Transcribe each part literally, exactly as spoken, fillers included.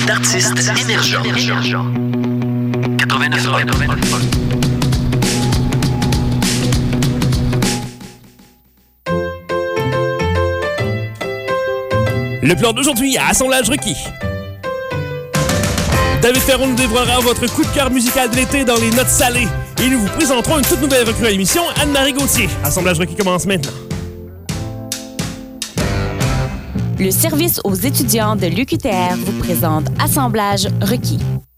d'artistes émergents. quatre-vingt-neuf neuf. Le plan d'aujourd'hui à Assemblage requis. David Ferron nous dévorera votre coup de cœur musical de l'été dans les notes salées. Et nous vous présenterons une toute nouvelle recrue à l'émission, Anne-Marie Gauthier. Assemblage requis commence maintenant. Le service aux étudiants de l'U Q T R vous présente Assemblage requis.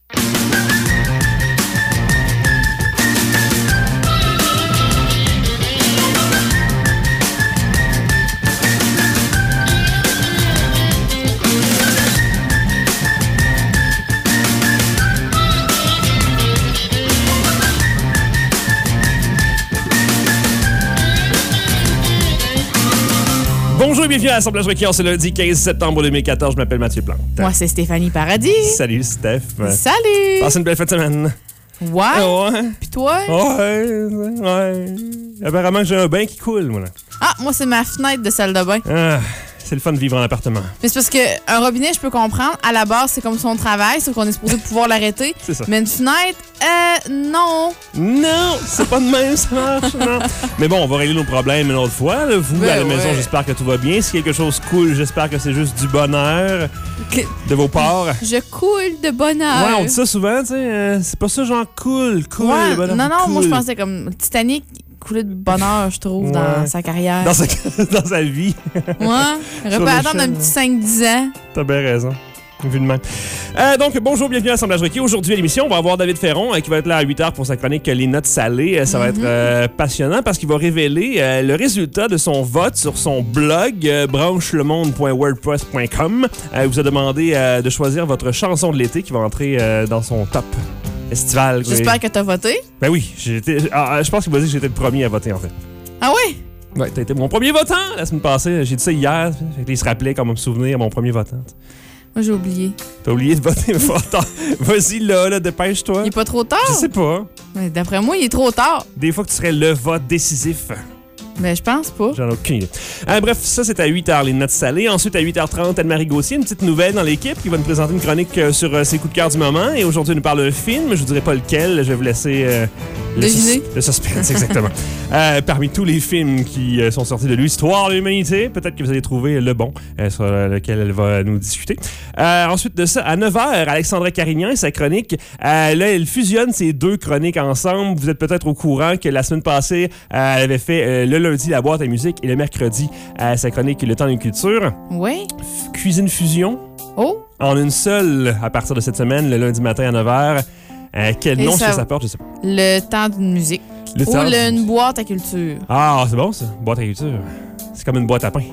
Bonjour et bienvenue à l'Assemblage requis en ce lundi quinze septembre deux mille quatorze. Je m'appelle Mathieu Plante. Moi, c'est Stéphanie Paradis. Salut, Steph. Salut! Passe une belle fin de semaine. Ouais? Ouais. Puis toi? Ouais, ouais. Apparemment que j'ai un bain qui coule, moi, là. Ah, moi, c'est ma fenêtre de salle de bain. Ah, c'est le fun de vivre en appartement. Mais c'est parce qu'un robinet, je peux comprendre. À la base, c'est comme son travail, sauf qu'on est supposé pouvoir l'arrêter. C'est ça. Mais une fenêtre, euh, non. Non, c'est pas de même, ça marche, non. Mais bon, on va régler nos problèmes une autre fois. Là. Vous, ben à la maison, ouais. j'espère que tout va bien. Si quelque chose coule, j'espère que c'est juste du bonheur Que... de vos parts. Je coule de bonheur. Ouais, on dit ça souvent, tu sais. Euh, c'est pas ça, genre cool, cool. Ouais, le bonheur, non, non, cool. moi, je pensais comme Titanic coulait de bonheur, je trouve, Ouais. dans sa carrière. Dans sa, dans sa vie. Ouais, il aurait Sur pu le attendre champ. un petit cinq dix ans. T'as bien raison. Vu de même. Euh, donc, bonjour, bienvenue à l'Assemblage requis. Aujourd'hui à l'émission, on va avoir David Ferron euh, qui va être là à huit heures pour sa chronique Les notes salées. Euh, ça va Mm-hmm. être euh, passionnant parce qu'il va révéler euh, le résultat de son vote sur son blog euh, branchelemonde point wordpress point com. Euh, il vous a demandé euh, de choisir votre chanson de l'été qui va entrer euh, dans son top estival. J'espère que t'as voté. Ben oui, j'ai été, ah, je pense qu'il va dire que j'étais le premier à voter en fait. Ah oui? Ouais, t'as été mon premier votant la semaine passée. J'ai dit ça hier. Fait qu'il se rappelait comme me souvenir mon premier votant. Moi, j'ai oublié. T'as oublié de voter fort. Vas-y, là, là, dépêche-toi. Il est pas trop tard? Je sais pas. Mais d'après moi, il est trop tard. Des fois que tu serais le vote décisif. Mais je pense pas. J'en ai aucune idée. Euh, bref, ça, c'est à huit heures, les notes salées. Ensuite, à huit heures trente, Anne-Marie Gauthier, une petite nouvelle dans l'équipe qui va nous présenter une chronique euh, sur euh, ses coups de cœur du moment. Et aujourd'hui, elle nous parle d'un film. Je vous dirai pas lequel. Je vais vous laisser... Euh, le Deviner. sus- le suspense, exactement. euh, parmi tous les films qui euh, sont sortis de l'histoire de l'humanité, peut-être que vous allez trouver le bon euh, sur lequel elle va nous discuter. Euh, ensuite de ça, à neuf heures, Alexandra Carignan et sa chronique. Euh, là, elle fusionne ces deux chroniques ensemble. Vous êtes peut-être au courant que la semaine passée, euh, elle avait fait euh, le lundi la boîte à musique et le mercredi euh, sa chronique Le temps d'une culture. Oui. F- Cuisine fusion. Oh. En une seule à partir de cette semaine, le lundi matin à neuf heures. Euh, quel Et nom ça- ça s'apporte, je sais pas. Le temps d'une musique. Le Ou temps le- d'une une boîte à culture. Ah, c'est bon ça, boîte à culture. C'est comme une boîte à pain.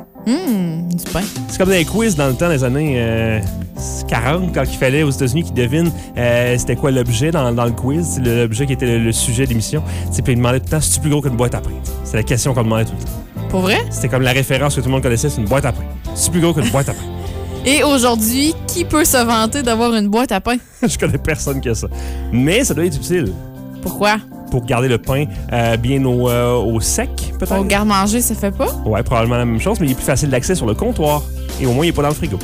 Hum, du pain. C'est comme des quiz dans le temps des années euh, quarante, quand il fallait aux États-Unis qu'ils devinent euh, c'était quoi l'objet dans, dans le quiz, c'est le- l'objet qui était le, le sujet de l'émission. Puis ils demandaient tout le temps, c'est-tu plus gros qu'une boîte à pain? C'est la question qu'on demandait tout le temps. Pour vrai? C'était comme la référence que tout le monde connaissait, c'est une boîte à pain. C'est-tu plus gros qu'une boîte à pain? Et aujourd'hui, qui peut se vanter d'avoir une boîte à pain? Je connais personne qui a ça. Mais ça doit être utile Pourquoi? pour garder le pain euh, bien au, euh, au sec, peut-être. Au garde-manger, ça fait pas? Ouais, probablement la même chose, mais il est plus facile d'accès sur le comptoir. Et au moins, il est pas dans le frigo.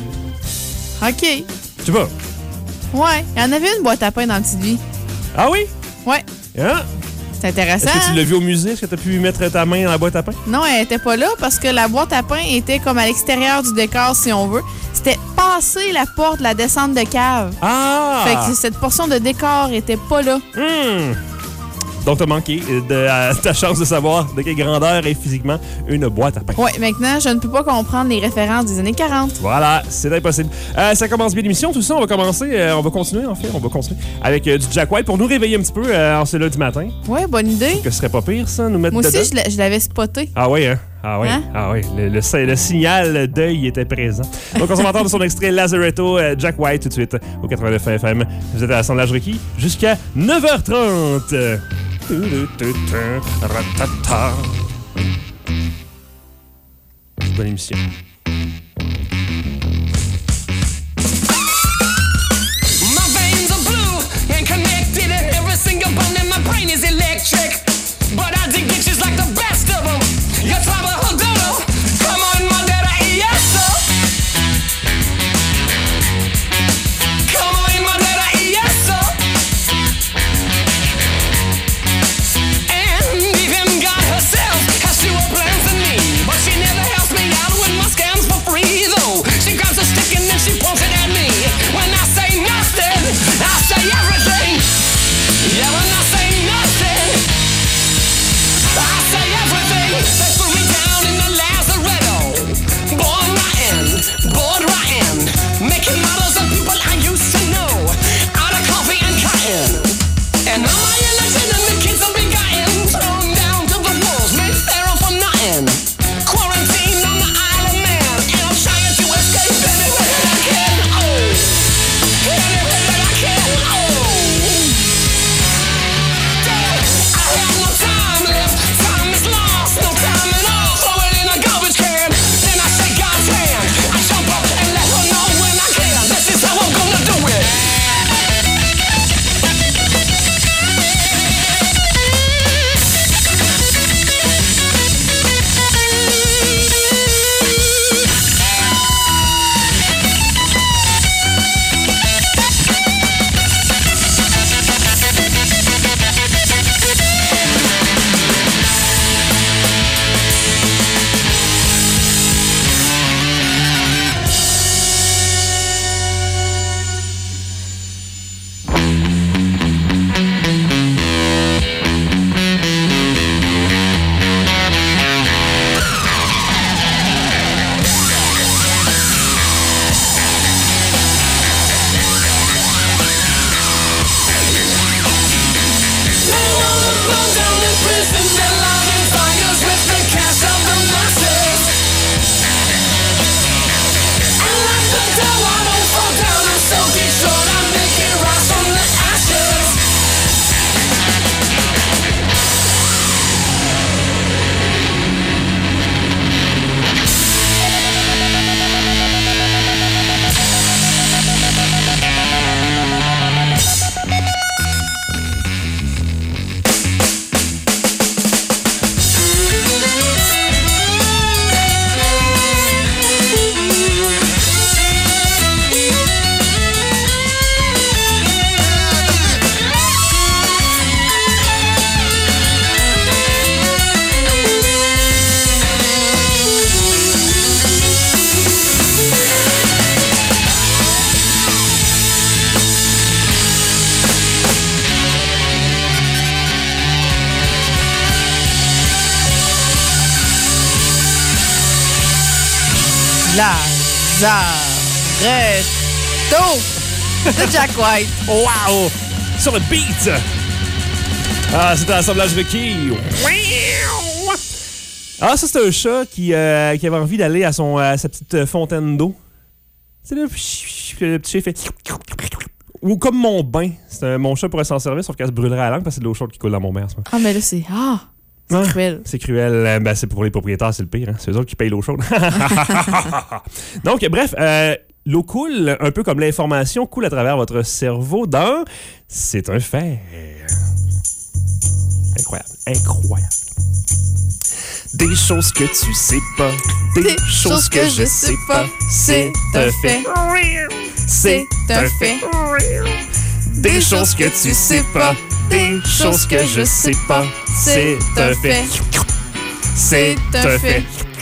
OK. Tu vois? Ouais. Il y en avait une boîte à pain dans le petit vie. Ah oui? Ouais. Hein? C'est intéressant. Est-ce que tu hein? l'as vu au musée? Est-ce que tu as pu mettre ta main dans la boîte à pain? Non, elle était pas là parce que la boîte à pain était comme à l'extérieur du décor, si on veut. C'était passer la porte de la descente de cave. Ah! Fait que cette portion de décor était pas là. Hmm. Donc, t'as manqué de euh, ta chance de savoir de quelle grandeur est physiquement une boîte à pain. Ouais, maintenant, je ne peux pas comprendre les références des années quarante. Voilà, c'est impossible. Euh, ça commence bien l'émission, tout ça. On va commencer, euh, on va continuer en fait, on va continuer avec euh, du Jack White pour nous réveiller un petit peu euh, en ce lundi matin. Ouais, bonne idée. Que ce serait pas pire, ça, nous mettre Moi dedans. aussi, je l'a- je l'avais spoté. Ah oui, hein? Ah oui, Hein? ah oui. Le, le, le signal d'œil était présent. Donc, on s'en va entendre son extrait Lazaretto, euh, Jack White, tout de suite, au quatre-vingt-neuf F M. Vous êtes à l'Assemblage requis jusqu'à neuf heures trente. Bonne émission. My veins are blue and connected, and every single bone in my brain is electric. But I dig bitches like the best of them. You're trouble, who do them? Come on, my daddy, yes, sir. Lazaretto de Jack White. Wow! Sur le beat! Ah, c'était l'assemblage requis. Ah, ça, c'est un chat qui, euh, qui avait envie d'aller à, son, à sa petite fontaine d'eau. C'est le, le petit chat fait... Ou comme mon bain. C'est, mon chat pourrait s'en servir, sauf qu'elle se brûlerait à la langue parce que c'est de l'eau chaude qui coule dans mon bain en ce moment. Ah, mais là, c'est... Ah! C'est Ouais, cruel. C'est cruel. Ben, c'est pour les propriétaires, c'est le pire. Hein? C'est eux autres qui payent l'eau chaude. Donc, bref, euh, l'eau coule, un peu comme l'information coule à travers votre cerveau dans... C'est un fait. Incroyable. Incroyable. Des choses que tu sais pas. Des, des choses, choses que, que je sais pas. C'est un fait. C'est un fait. Des choses que tu sais pas. Des choses que je sais pas. C'est un fait. C'est un fait.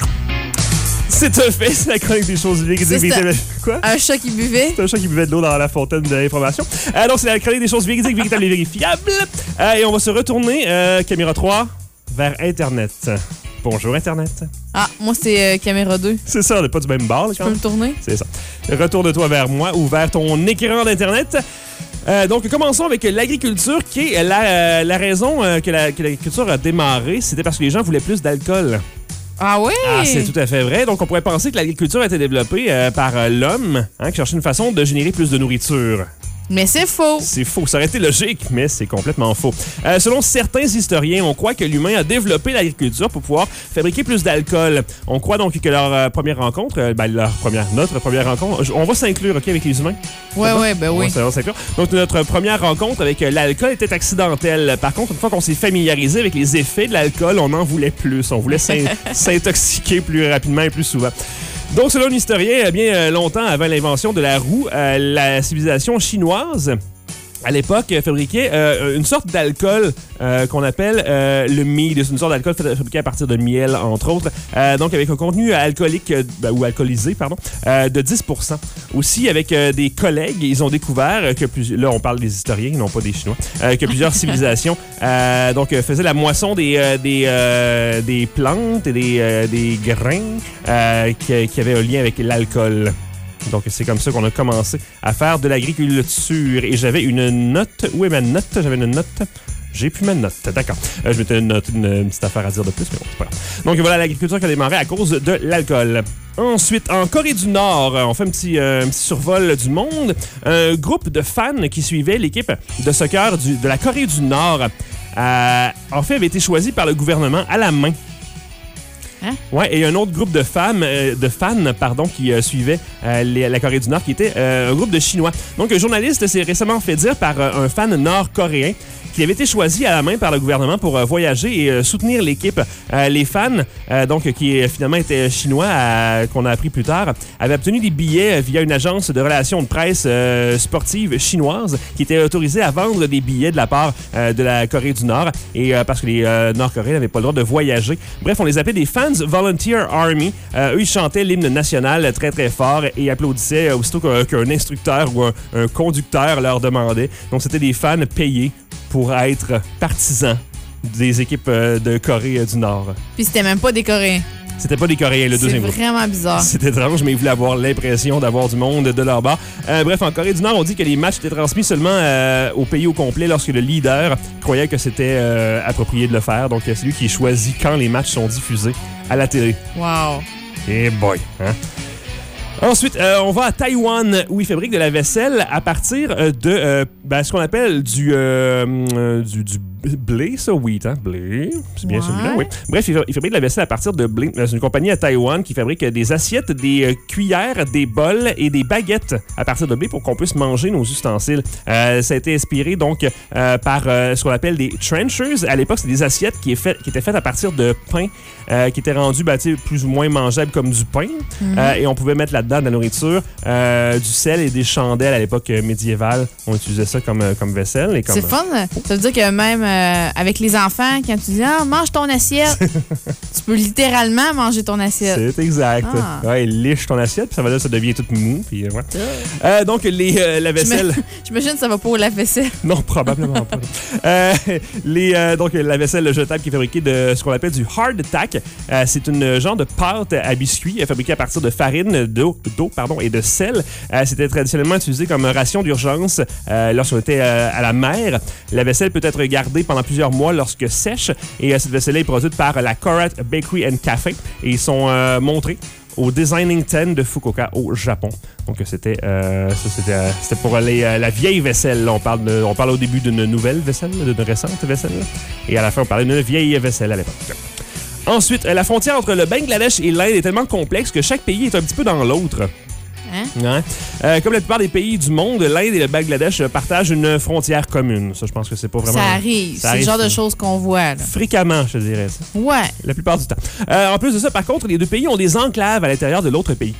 C'est un fait. C'est la chronique des choses véridiques. Quoi? Un chat qui buvait. C'est un chat qui buvait de l'eau dans la fontaine de l'information. Euh, donc, c'est la chronique des choses véridiques, véritables et vérifiables. Euh, et on va se retourner, euh, caméra trois, vers Internet. Bonjour, Internet. Ah, moi, c'est euh, caméra deux. C'est ça, on n'est pas du même bord. Tu peux me tourner? C'est ça. Retourne-toi vers moi ou vers ton écran d'Internet. Euh, donc, commençons avec l'agriculture, qui est la, euh, la raison euh, que, la, que l'agriculture a démarré. C'était parce que les gens voulaient plus d'alcool. Ah oui? Ah, c'est tout à fait vrai. Donc, on pourrait penser que l'agriculture a été développée euh, par euh, l'homme, hein, qui cherchait une façon de générer plus de nourriture. Mais c'est faux. C'est faux. Ça aurait été logique, mais c'est complètement faux. Euh, selon certains historiens, on croit que l'humain a développé l'agriculture pour pouvoir fabriquer plus d'alcool. On croit donc que leur euh, première rencontre, euh, ben, leur première, notre première rencontre, on va s'inclure, OK, avec les humains? Ouais, ouais, ben oui. On va s'inclure. Donc, notre première rencontre avec euh, l'alcool était accidentelle. Par contre, une fois qu'on s'est familiarisé avec les effets de l'alcool, on en voulait plus. On voulait s'in- s'intoxiquer plus rapidement et plus souvent. Donc, selon un historien, bien longtemps avant l'invention de la roue, euh, la civilisation chinoise, à l'époque, fabriquait euh, une sorte d'alcool euh, qu'on appelle euh, le mead. C'est une sorte d'alcool fabriqué à partir de miel, entre autres. Euh, donc, avec un contenu alcoolique, euh, ou alcoolisé, pardon, euh, de dix pour cent. Aussi, avec euh, des collègues, ils ont découvert que, plus, là, on parle des historiens, non pas des Chinois, euh, que plusieurs civilisations euh, donc, euh, faisaient la moisson des, euh, des, euh, des plantes et des, euh, des grains euh, qui, qui avaient un lien avec l'alcool. Donc, c'est comme ça qu'on a commencé à faire de l'agriculture. Et j'avais une note. Où est ma note? J'avais une note. J'ai plus ma note. D'accord. Euh, je m'étais une, note, une, une petite affaire à dire de plus, mais bon, c'est pas grave. Donc, voilà l'agriculture qui a démarré à cause de l'alcool. Ensuite, en Corée du Nord, on fait un petit, euh, un petit survol du monde. Un groupe de fans qui suivaient l'équipe de soccer du, de la Corée du Nord, euh, en fait, avait été choisi par le gouvernement à la main. Hein? Ouais, et un autre groupe de femmes, euh, de fans, pardon, qui euh, suivaient euh, les, la Corée du Nord, qui était euh, un groupe de Chinois. Donc, un journaliste s'est récemment fait dire par euh, un fan nord-coréen qu'il avait été choisi à la main par le gouvernement pour euh, voyager et euh, soutenir l'équipe. Euh, les fans, euh, donc qui euh, finalement étaient chinois, euh, qu'on a appris plus tard, avaient obtenu des billets via une agence de relations de presse euh, sportive chinoise qui était autorisée à vendre des billets de la part euh, de la Corée du Nord, et euh, parce que les euh, Nord-Coréens n'avaient pas le droit de voyager. Bref, on les appelait des Fans Volunteer Army. Euh, eux, ils chantaient l'hymne national très très fort et applaudissaient euh, aussitôt qu'un, qu'un instructeur ou un, un conducteur leur demandait. Donc, c'était des fans payés pour être partisans des équipes euh, de Corée du Nord. Puis c'était même pas des Coréens. C'était pas des Coréens, le deuxième groupe. C'est vraiment bizarre. C'était étrange, mais ils voulaient avoir l'impression d'avoir du monde de leur bord. Euh, bref, en Corée du Nord, on dit que les matchs étaient transmis seulement euh, au pays au complet lorsque le leader croyait que c'était euh, approprié de le faire. Donc, c'est lui qui choisit quand les matchs sont diffusés à la télé. Wow. Et boy, hein? Ensuite, euh, on va à Taïwan, où ils fabriquent de la vaisselle à partir euh, de euh, ben, ce qu'on appelle du, euh, euh, du, du blé, ça, wheat, hein? Blé, c'est bien ouais. celui-là, oui. Bref, ils fabriquent de la vaisselle à partir de blé. C'est une compagnie à Taïwan qui fabrique des assiettes, des euh, cuillères, des bols et des baguettes à partir de blé pour qu'on puisse manger nos ustensiles. Euh, ça a été inspiré, donc, euh, par euh, ce qu'on appelle des trenchers. À l'époque, c'est des assiettes qui, est fait, qui étaient faites à partir de pain, euh, qui étaient rendues ben, plus ou moins mangeables comme du pain. Mm-hmm. Euh, et on pouvait mettre là-dedans de la nourriture, euh, du sel et des chandelles à l'époque médiévale. On utilisait ça comme, comme vaisselle. Et comme, c'est fun. Ça veut dire que même euh, avec les enfants, quand tu dis « Ah, mange ton assiette », tu peux littéralement manger ton assiette. C'est exact. Ah. Ouais, il liche ton assiette, puis ça va là, ça devient tout mou. Puis, ouais. euh, donc, les, euh, la vaisselle... J'imagine que ça va pas au lave-vaisselle. Non, probablement pas. euh, les, euh, donc, la vaisselle jetable qui est fabriquée de ce qu'on appelle du hardtack. Euh, c'est une genre de pâte à biscuits fabriquée à partir de farine, d'eau, d'eau pardon, et de sel. Euh, c'était traditionnellement utilisé comme ration d'urgence euh, lorsqu'on était euh, à la mer. La vaisselle peut être gardée pendant plusieurs mois lorsque sèche. Et euh, cette vaisselle est produite par la Korat Bakery and Cafe. Et ils sont euh, montrés au Designing ten de Fukuoka au Japon. Donc c'était euh, ça c'était, euh, c'était pour les, euh, la vieille vaisselle. Là. On parle de, on parle au début d'une nouvelle vaisselle, d'une récente vaisselle. Là. Et à la fin, on parlait d'une vieille vaisselle à l'époque. Ensuite, la frontière entre le Bangladesh et l'Inde est tellement complexe que chaque pays est un petit peu dans l'autre. Hein? Ouais. Euh, comme la plupart des pays du monde, l'Inde et le Bangladesh partagent une frontière commune. Ça, je pense que c'est pas vraiment... Ça arrive. Ça c'est arrive, le genre ça. de choses qu'on voit. Là. Fréquemment, je dirais ça. Ouais. La plupart du temps. Euh, en plus de ça, par contre, les deux pays ont des enclaves à l'intérieur de l'autre pays.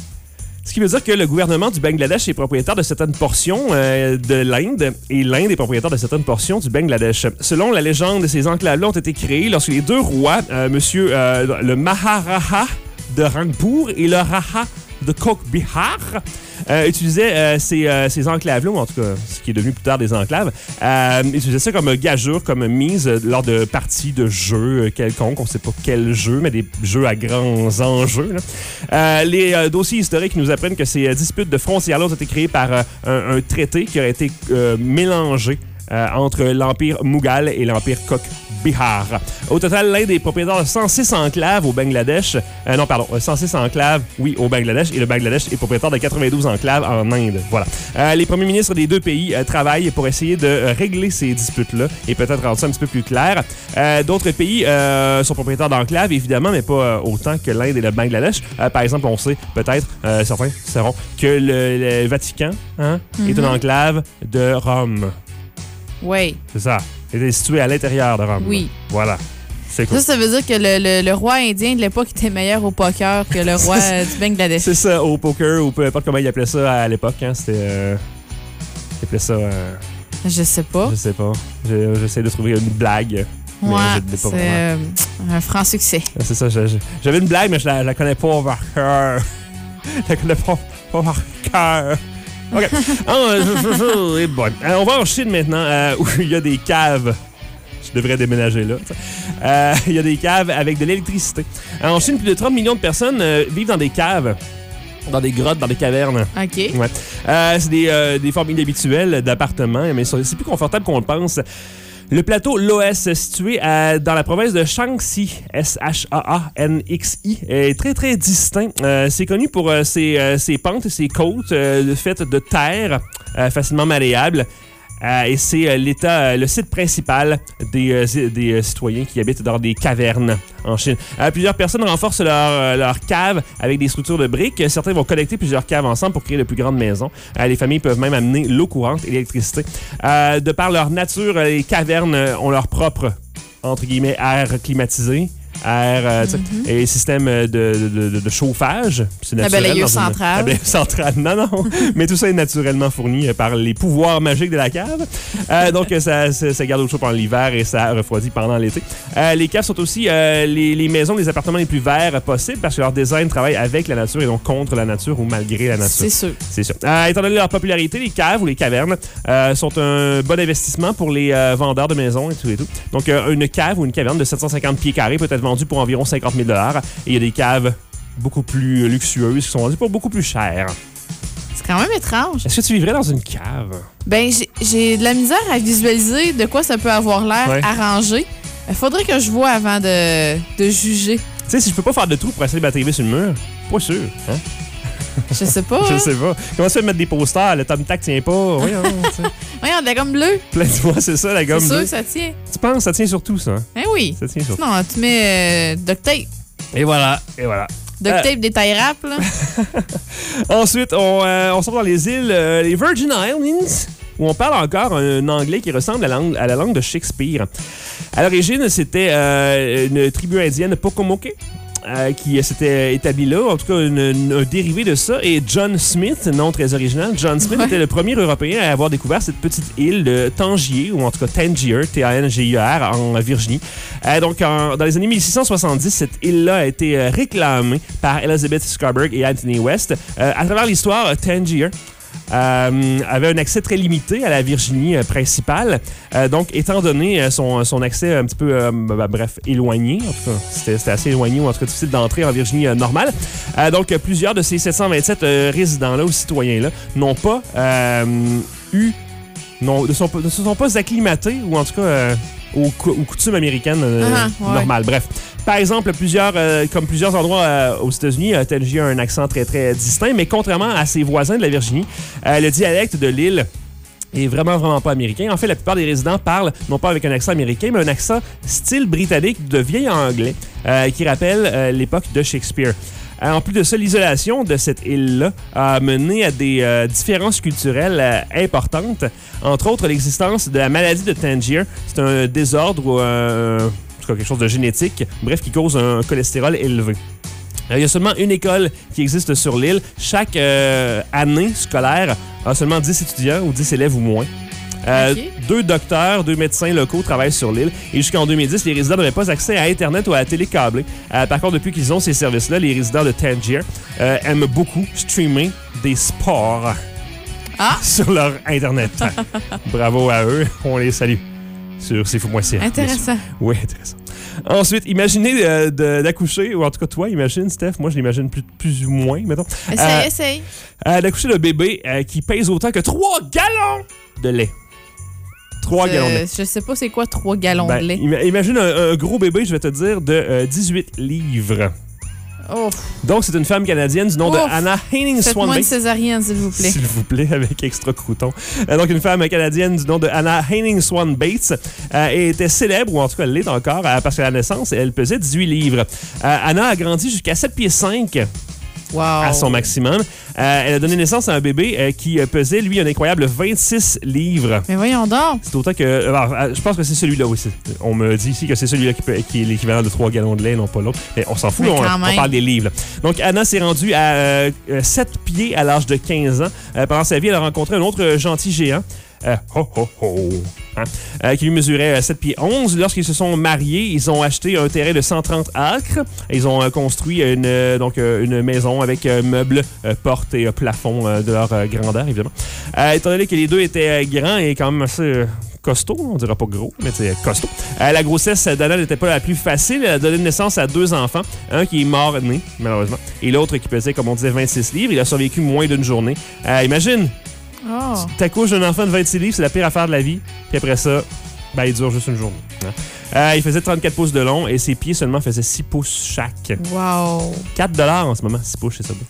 Ce qui veut dire que le gouvernement du Bangladesh est propriétaire de certaines portions euh, de l'Inde et l'Inde est propriétaire de certaines portions du Bangladesh. Selon la légende, ces enclaves-là ont été créées lorsque les deux rois, euh, monsieur euh, le Maharaja de Rangpur et le Raja de Coch Bihar, euh, utilisaient euh, ces, euh, ces enclaves-là, ou en tout cas, ce qui est devenu plus tard des enclaves, euh, utilisaient ça comme gageure, comme mise euh, lors de parties de jeux euh, quelconques. On ne sait pas quel jeu, mais des jeux à grands enjeux. Là. Euh, les euh, dossiers historiques nous apprennent que ces euh, disputes de frontières-là ont été créées par euh, un, un traité qui aurait été euh, mélangé euh, entre l'Empire Mughal et l'Empire Coch Bihar. Au total, l'Inde est propriétaire de cent six enclaves au Bangladesh. Euh, non, pardon, cent six enclaves, oui, au Bangladesh. Et le Bangladesh est propriétaire de quatre-vingt-douze enclaves en Inde. Voilà. Euh, les premiers ministres des deux pays euh, travaillent pour essayer de euh, régler ces disputes-là et peut-être rendre ça un petit peu plus clair. Euh, d'autres pays euh, sont propriétaires d'enclaves, évidemment, mais pas euh, autant que l'Inde et le Bangladesh. Euh, par exemple, on sait peut-être, euh, certains sauront, que le, le Vatican hein, mm-hmm. est une enclave de Rome. Oui. C'est ça. Il est situé à l'intérieur de Rome. Oui. Voilà. C'est cool. Ça, ça veut dire que le, le, le roi indien de l'époque était meilleur au poker que le roi du Bangladesh. C'est ça, au poker, ou peu importe comment il appelait ça à l'époque. Hein, c'était... Euh... Il appelait ça... Euh... Je sais pas. Je sais pas. Je, j'essaie de trouver une blague. Ouais, mais c'est euh, un franc succès. C'est ça. Je, je, j'avais une blague, mais je la, je la connais pas par cœur. Je la connais pas, pas par cœur. OK. Oh, et bon. Alors, on va en Chine maintenant, euh, où il y a des caves. Je devrais déménager là. Euh, il y a des caves avec de l'électricité. Alors, en Chine, plus de trente millions de personnes euh, vivent dans des caves. Dans des grottes, dans des cavernes. OK. Ouais. Euh, c'est des, euh, des formes inhabituelles d'appartements, mais c'est plus confortable qu'on le pense. Le plateau Loess, situé à, dans la province de Shaanxi, S H A A N X I, est très, très distinct. Euh, c'est connu pour euh, ses, euh, ses pentes et ses côtes euh, faites de terre, euh, facilement malléables. Euh, et c'est euh, l'État, euh, le site principal des, euh, des euh, citoyens qui habitent dans des cavernes en Chine. Euh, plusieurs personnes renforcent leur, euh, leur cave avec des structures de briques. Certains vont connecter plusieurs caves ensemble pour créer de plus grandes maisons. Euh, les familles peuvent même amener l'eau courante et l'électricité. Euh, de par leur nature, les cavernes ont leur propre, entre guillemets, air climatisé. Air, euh, mm-hmm. et système de, de, de, de chauffage. C'est naturel. La balayeuse centrale. La balayeuse centrale, non, non. Mais tout ça est naturellement fourni par les pouvoirs magiques de la cave. Euh, donc, ça, ça, ça garde au chaud pendant l'hiver et ça refroidit pendant l'été. Euh, les caves sont aussi euh, les, les maisons, les appartements les plus verts possibles parce que leur design travaille avec la nature et donc contre la nature ou malgré la nature. C'est sûr. C'est sûr. Euh, étant donné leur popularité, les caves ou les cavernes euh, sont un bon investissement pour les euh, vendeurs de maisons et tout et tout. Donc, euh, une cave ou une caverne de sept cent cinquante pieds carrés peut être vendue pour environ cinquante mille dollars. Et il y a des caves beaucoup plus luxueuses qui sont vendues pour beaucoup plus cher. C'est quand même étrange. Est-ce que tu vivrais dans une cave? Ben, j'ai, j'ai de la misère à visualiser de quoi ça peut avoir l'air ouais. arrangé. Il faudrait que je vois avant de, de juger. Tu sais, si je peux pas faire de trou pour essayer de battre sur le mur, pas sûr, hein? Je sais pas. Je hein? sais pas. Comment ça mettre des posters? Le Tom-Tac tient pas. Voyons, Voyons, de la gomme bleue. Plein de fois, c'est ça, la gomme c'est bleue. C'est sûr que ça tient. Tu penses? Ça tient sur tout, ça? Ben oui. Ça tient sur tout. Non, tu mets euh, duct tape. Et voilà, et voilà. Duct tape, euh... des tailles rap, là. Ensuite, on, euh, on sort dans les îles, euh, les Virgin Islands, où on parle encore un anglais qui ressemble à la langue, à la langue de Shakespeare. À l'origine, c'était euh, une tribu indienne Pocomoke. euh, qui s'était établi là, en tout cas une, une, un dérivé de ça, et John Smith, nom très original. John Smith Ouais. était le premier Européen à avoir découvert cette petite île de Tangier, ou en tout cas Tangier, T A N G I E R, en Virginie. Euh, donc, en, dans les années mille six cent soixante-dix, cette île-là a été euh, réclamée par Elizabeth Scarborough et Anthony West. Euh, à travers l'histoire, Tangier Euh, avait un accès très limité à la Virginie euh, principale. Euh, donc, étant donné euh, son, son accès un petit peu, euh, bah, bref, éloigné, en tout cas, c'était, c'était assez éloigné ou en tout cas difficile d'entrer en Virginie euh, normale. Euh, donc, euh, plusieurs de ces sept cent vingt-sept euh, résidents-là ou citoyens-là n'ont pas euh, eu, non, ne, sont, ne se sont pas acclimatés ou en tout cas euh, aux, aux coutumes américaines euh, Uh-huh, ouais. normales. Bref. Par exemple, plusieurs, euh, comme plusieurs endroits euh, aux États-Unis, euh, Tangier a un accent très, très distinct, mais contrairement à ses voisins de la Virginie, euh, le dialecte de l'île est vraiment, vraiment pas américain. En fait, la plupart des résidents parlent non pas avec un accent américain, mais un accent style britannique de vieil anglais euh, qui rappelle euh, l'époque de Shakespeare. Euh, en plus de ça, l'isolation de cette île-là a mené à des euh, différences culturelles euh, importantes. Entre autres, l'existence de la maladie de Tangier. C'est un désordre ou un... quelque chose de génétique, bref, qui cause un cholestérol élevé. Il y a seulement une école qui existe sur l'île. Chaque euh, année scolaire a seulement dix étudiants ou dix élèves ou moins. Euh, Okay. Deux docteurs, deux médecins locaux travaillent sur l'île. Et jusqu'en deux mille dix, les résidents n'avaient pas accès à Internet ou à la télé câblée. Euh, par contre, depuis qu'ils ont ces services-là, les résidents de Tangier euh, aiment beaucoup streamer des sports Ah! sur leur Internet. Bravo à eux. On les salue. Sur C'est Fou-moi C F. Intéressant. Oui, intéressant. Ensuite, imaginez euh, de- d'accoucher, ou en tout cas toi, imagine, Steph, moi je l'imagine plus, plus ou moins, mettons. Essaye, Euh, essaye. euh, d'accoucher d'un bébé euh, qui pèse autant que trois gallons de lait. trois gallons de lait. Je, je sais pas c'est quoi trois gallons Ben, de lait. ima- imagine un, un gros bébé, je vais te dire, de euh, dix-huit livres. Oh, Donc, c'est une femme canadienne du nom de Ouf. Anna Haining faites-moi une Swan-Bates. césarienne, s'il vous plaît. S'il vous plaît, avec extra crouton. Euh, donc, une femme canadienne du nom de Anna Haining Swan-Bates euh, était célèbre, ou en tout cas, elle l'est encore, euh, parce qu'à la naissance, elle pesait dix-huit livres. Euh, Anna a grandi jusqu'à sept pieds cinq Wow. à son maximum. Euh, elle a donné naissance à un bébé euh, qui euh, pesait, lui, un incroyable vingt-six livres. Mais voyons donc. C'est autant que... euh, alors, euh, je pense que c'est celui-là, oui. c'est- On me dit ici que c'est celui-là qui, peut- qui est l'équivalent de trois gallons de lait, non pas l'autre. Mais on s'en fout, Mais on, quand on même. parle des livres. là. Donc, Anna s'est rendue à euh, euh, sept pieds à l'âge de quinze ans. Euh, pendant sa vie, elle a rencontré un autre euh, gentil géant. Euh, ho, ho, ho, hein, euh, qui lui mesurait euh, sept pieds onze. Lorsqu'ils se sont mariés, ils ont acheté un terrain de cent trente acres. Ils ont euh, construit une, euh, donc, euh, une maison avec euh, meubles, euh, portes et euh, plafonds euh, de leur euh, grandeur, évidemment. Euh, étant donné que les deux étaient euh, grands et quand même assez euh, costauds, on dirait pas gros, mais c'est costaud. Euh, la grossesse d'Anna n'était pas la plus facile. Elle a donné naissance à deux enfants. Un qui est mort-né, malheureusement, et l'autre qui pesait, comme on disait, vingt-six livres. Il a survécu moins d'une journée. Euh, imagine! Oh. T'accouches d'un enfant de vingt-six livres, c'est la pire affaire de la vie. Puis après ça, ben, il dure juste une journée. hein. Euh, il faisait trente-quatre pouces de long et ses pieds seulement faisaient six pouces chaque. Wow. quatre dollars en ce moment, six pouces chez Subway.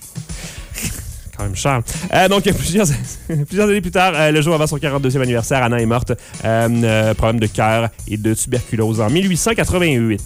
Quand même cher. Euh, donc, plusieurs, plusieurs années plus tard, euh, le jour avant son quarante-deuxième anniversaire, Anna est morte. Euh, euh, problème de cœur et de tuberculose en mille huit cent quatre-vingt-huit.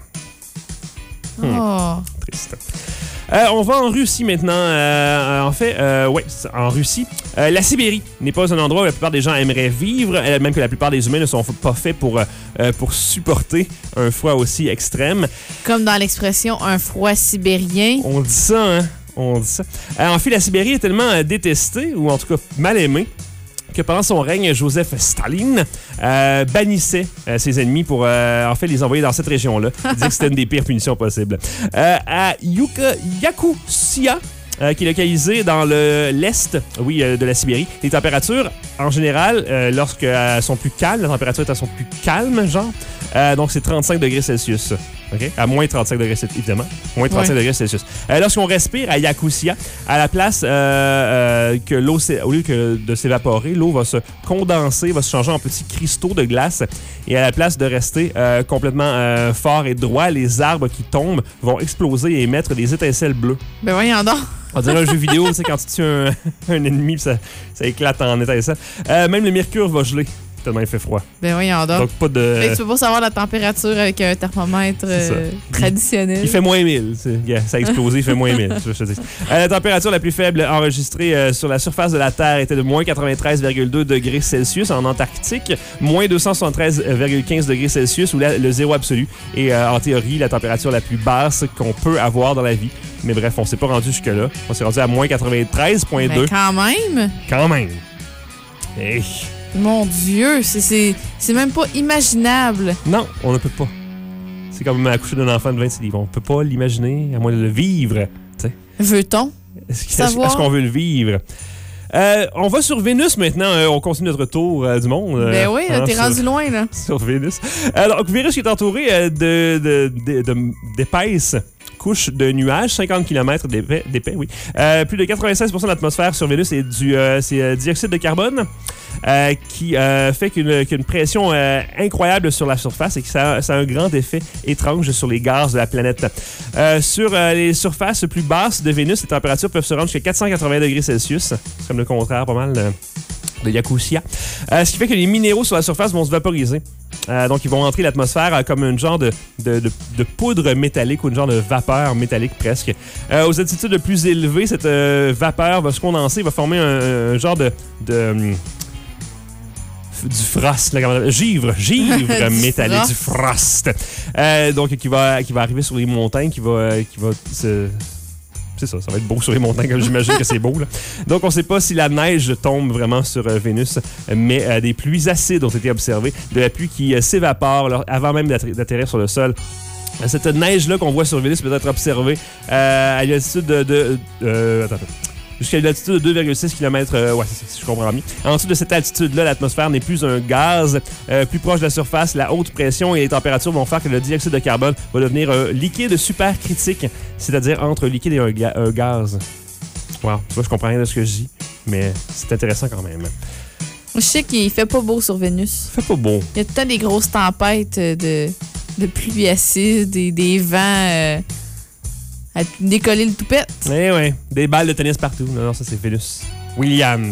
Hmm. Oh. Triste. Euh, on va en Russie maintenant. Euh, en fait, euh, ouais, en Russie. Euh, la Sibérie n'est pas un endroit où la plupart des gens aimeraient vivre, euh, même que la plupart des humains ne sont f- pas faits pour, euh, pour supporter un froid aussi extrême. Comme dans l'expression un froid sibérien. On dit ça, hein? On dit ça. Euh, en fait, la Sibérie est tellement euh, détestée, ou en tout cas mal aimée, que pendant son règne, Joseph Staline euh, bannissait euh, ses ennemis pour euh, en fait les envoyer dans cette région-là. Il disait que c'était une des pires punitions possibles. Euh, à Yuka, Yakutia, euh, qui est localisé dans le l'est, oui, euh, de la Sibérie, les températures, en général, euh, lorsqu'elles sont plus calmes, la température est à son plus calme, genre, euh, donc c'est trente-cinq degrés Celsius. OK? À moins trente-cinq degrés Celsius, évidemment. Moins trente-cinq Ouais. degrés Celsius. Euh, lorsqu'on respire à Yakutia, à la place euh, euh, que l'eau, s'é- au lieu que de s'évaporer, l'eau va se condenser, va se changer en petits cristaux de glace. Et à la place de rester euh, complètement euh, fort et droit, les arbres qui tombent vont exploser et émettre des étincelles bleues. Ben voyons donc. On dirait un jeu vidéo, tu sais, quand tu tues un, un ennemi, ça, ça éclate en étincelles. Euh, même le mercure va geler. tellement il fait froid. Ben voyons donc. Donc, pas de... Fait que tu peux pas savoir la température avec un thermomètre euh, traditionnel. Il fait moins mille. Yeah, ça a explosé, il fait moins mille. Je te dis. Euh, la température la plus faible enregistrée euh, sur la surface de la Terre était de moins quatre-vingt-treize virgule deux degrés Celsius en Antarctique, moins deux cent soixante-treize virgule quinze degrés Celsius où la, le zéro absolu est euh, en théorie la température la plus basse qu'on peut avoir dans la vie. Mais bref, on s'est pas rendu jusque-là. On s'est rendu à moins quatre-vingt-treize virgule deux. Mais quand même. Quand même. Hey. Mon Dieu, c'est, c'est, c'est même pas imaginable. Non, on ne peut pas. C'est comme accoucher d'un enfant de vingt-six livres. On peut pas l'imaginer, à moins de le vivre. T'sais. Veut-on Est-ce, savoir? est-ce qu'on veut le vivre? Euh, on va sur Vénus maintenant. Euh, on continue notre tour euh, du monde. Euh, ben oui, hein, t'es sur, rendu loin, là. Sur Vénus. Euh, donc, Vénus qui est entouré euh, de, de, de, de, d'épaisses couches de nuages, cinquante kilomètres d'épais, d'épais oui. Euh, plus de quatre-vingt-seize pour cent de l'atmosphère sur Vénus est du euh, c'est, euh, dioxyde de carbone. Euh, qui euh, fait qu'une, qu'une pression euh, incroyable sur la surface et que ça, ça a un grand effet étrange sur les gaz de la planète. Euh, sur euh, les surfaces plus basses de Vénus, les températures peuvent se rendre jusqu'à quatre cent quatre-vingts degrés Celsius. C'est comme le contraire, pas mal de, de Yakutia. Euh, ce qui fait que les minéraux sur la surface vont se vaporiser. Euh, donc, ils vont entrer l'atmosphère euh, comme une genre de, de, de, de poudre métallique ou une genre de vapeur métallique presque. Euh, aux altitudes les plus élevées, cette euh, vapeur va se condenser, va former un, un genre de... de du frost, là, givre, givre métallique, frost. du frost. Euh, donc, qui va, qui va arriver sur les montagnes, qui va, qui va se... C'est ça, ça va être beau sur les montagnes, comme j'imagine que c'est beau. Là. Donc, on ne sait pas si la neige tombe vraiment sur euh, Vénus, mais euh, des pluies acides ont été observées, de la pluie qui euh, s'évapore là, avant même d'atterrir, d'atterrir sur le sol. Cette neige-là qu'on voit sur Vénus peut être observée euh, à l'altitude de... de euh, attends, attends. Jusqu'à une altitude de deux virgule six kilomètres. Euh, ouais, c'est ça, si je comprends bien. En dessous de cette altitude-là, l'atmosphère n'est plus un gaz. Euh, plus proche de la surface, la haute pression et les températures vont faire que le dioxyde de carbone va devenir un liquide supercritique, c'est-à-dire entre liquide et un, ga- un gaz. Wow, tu vois, je comprends rien de ce que je dis, mais c'est intéressant quand même. Je sais qu'il fait pas beau sur Vénus. Fait pas beau. Il y a tout le temps des grosses tempêtes de, de pluie acide et des vents... Euh à décoller le toupette. Eh ouais, des balles de tennis partout. Non, non, ça c'est Vénus. Williams,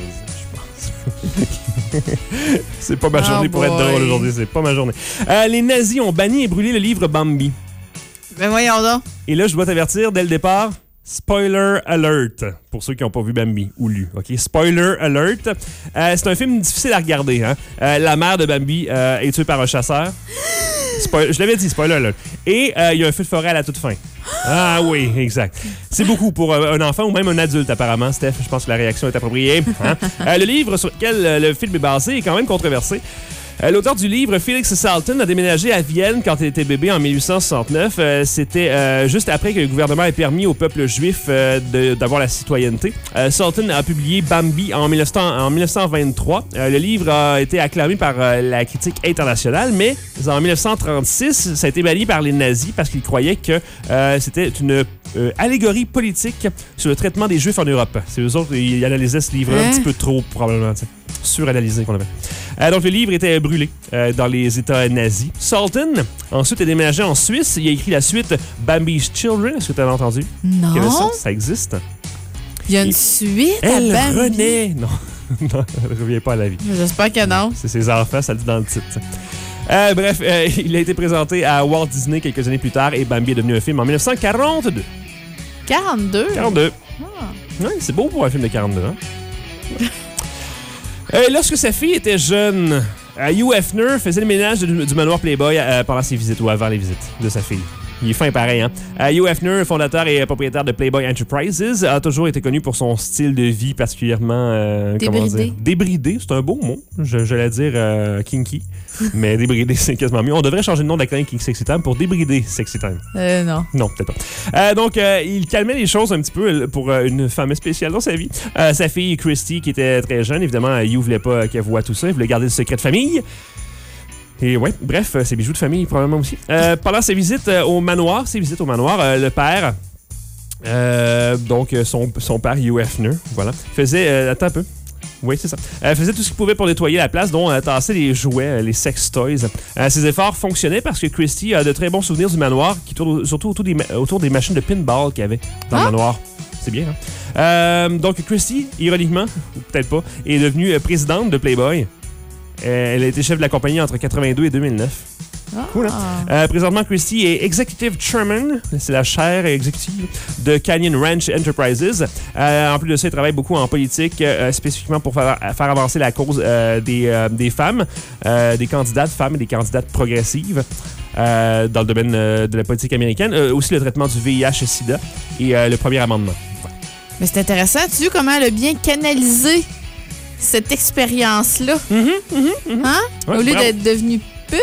je pense. C'est pas ma journée oh pour être drôle aujourd'hui, c'est pas ma journée. Euh, les nazis ont banni et brûlé le livre Bambi. Ben voyons donc. Et là, je dois t'avertir dès le départ, spoiler alert, pour ceux qui n'ont pas vu Bambi ou lu. OK? Spoiler alert. Euh, c'est un film difficile à regarder. Hein? Euh, la mère de Bambi euh, est tuée par un chasseur. Spoil- je l'avais dit, spoiler alert. Et il euh, y a un feu de forêt à la toute fin. Ah oui, exact. C'est beaucoup pour euh, un enfant ou même un adulte, apparemment, Steph. Je pense que la réaction est appropriée. Hein? Euh, le livre sur lequel euh, le film est basé est quand même controversé. Euh, l'auteur du livre, Felix Salten, a déménagé à Vienne quand il était bébé en dix-huit cent soixante-neuf. Euh, c'était euh, juste après que le gouvernement ait permis au peuple juif euh, de, d'avoir la citoyenneté. Euh, Salten a publié Bambi en, mille neuf cents, en dix-neuf cent vingt-trois. Euh, le livre a été acclamé par euh, la critique internationale, mais en dix-neuf cent trente-six, ça a été banni par les nazis parce qu'ils croyaient que euh, c'était une euh, allégorie politique sur le traitement des Juifs en Europe. C'est eux autres, ils analysaient ce livre-là hein? un petit peu trop, probablement. T'sais. Suranalysé, qu'on appelle. Euh, donc, le livre était brûlé euh, dans les États nazis. Salten, ensuite, est déménagé en Suisse. Il a écrit la suite Bambi's Children. Est-ce que tu avais entendu? Non. Ça? ça existe. Il y a une Et suite elle à Bambi. renaît. Non, non, elle ne revient pas à la vie. J'espère que non. C'est ses enfants, ça le dit dans le titre. Euh, bref, euh, il a été présenté à Walt Disney quelques années plus tard et Bambi est devenu un film en dix-neuf cent quarante-deux. quarante-deux? quarante-deux. Ah. Oui, c'est beau pour un film de quarante-deux. Hein? Euh, lorsque sa fille était jeune, euh, Hugh Hefner faisait le ménage du, du manoir Playboy euh, pendant ses visites ou avant les visites de sa fille. Il est fin pareil, hein? Euh, Hugh Hefner, fondateur et propriétaire de Playboy Enterprises, a toujours été connu pour son style de vie particulièrement... Euh, débridé. Comment dire? Débridé, c'est un beau mot. Je, j'allais dire euh, kinky, mais débridé, c'est quasiment mieux. On devrait changer le nom de la chronique Kinky Sexy Time pour Débridé Sexy Time. Euh, non. Non, peut-être pas. Euh, donc, euh, il calmait les choses un petit peu pour euh, une femme spéciale dans sa vie. Euh, sa fille, Christy, qui était très jeune, évidemment, Hugh voulait pas qu'elle voie tout ça. Il voulait garder le secret de famille. Et ouais, bref, ses bijoux de famille probablement aussi. Euh, pendant ses visites euh, au manoir, ses visites au manoir, euh, le père, euh, donc son, son père Hugh Hefner, voilà, faisait, euh, attends un peu, oui c'est ça, euh, faisait tout ce qu'il pouvait pour nettoyer la place, dont euh, tasser les jouets, euh, les sex toys. Euh, ses efforts fonctionnaient parce que Christy a de très bons souvenirs du manoir, qui tourne surtout autour des, autour des machines de pinball qu'il y avait dans ah? le manoir. C'est bien, hein? Euh, donc Christy, ironiquement, ou peut-être pas, est devenue euh, présidente de Playboy. Euh, elle a été chef de la compagnie entre quatre-vingt-deux et deux mille neuf. Ah. Cool, hein? Euh, présentement, Christie est Executive Chairman, c'est la chaire exécutive de Canyon Ranch Enterprises. Euh, en plus de ça, il travaille beaucoup en politique, euh, spécifiquement pour faire, faire avancer la cause euh, des, euh, des femmes, euh, des candidates femmes et des candidates progressives euh, dans le domaine euh, de la politique américaine. Euh, aussi le traitement du V I H sida et euh, le premier amendement. Ouais. Mais c'est intéressant. Tu vois comment elle a bien canalisé cette expérience-là? Mm-hmm, mm-hmm, mm-hmm. Hein? Ouais, Au lieu bravo. d'être devenue pute.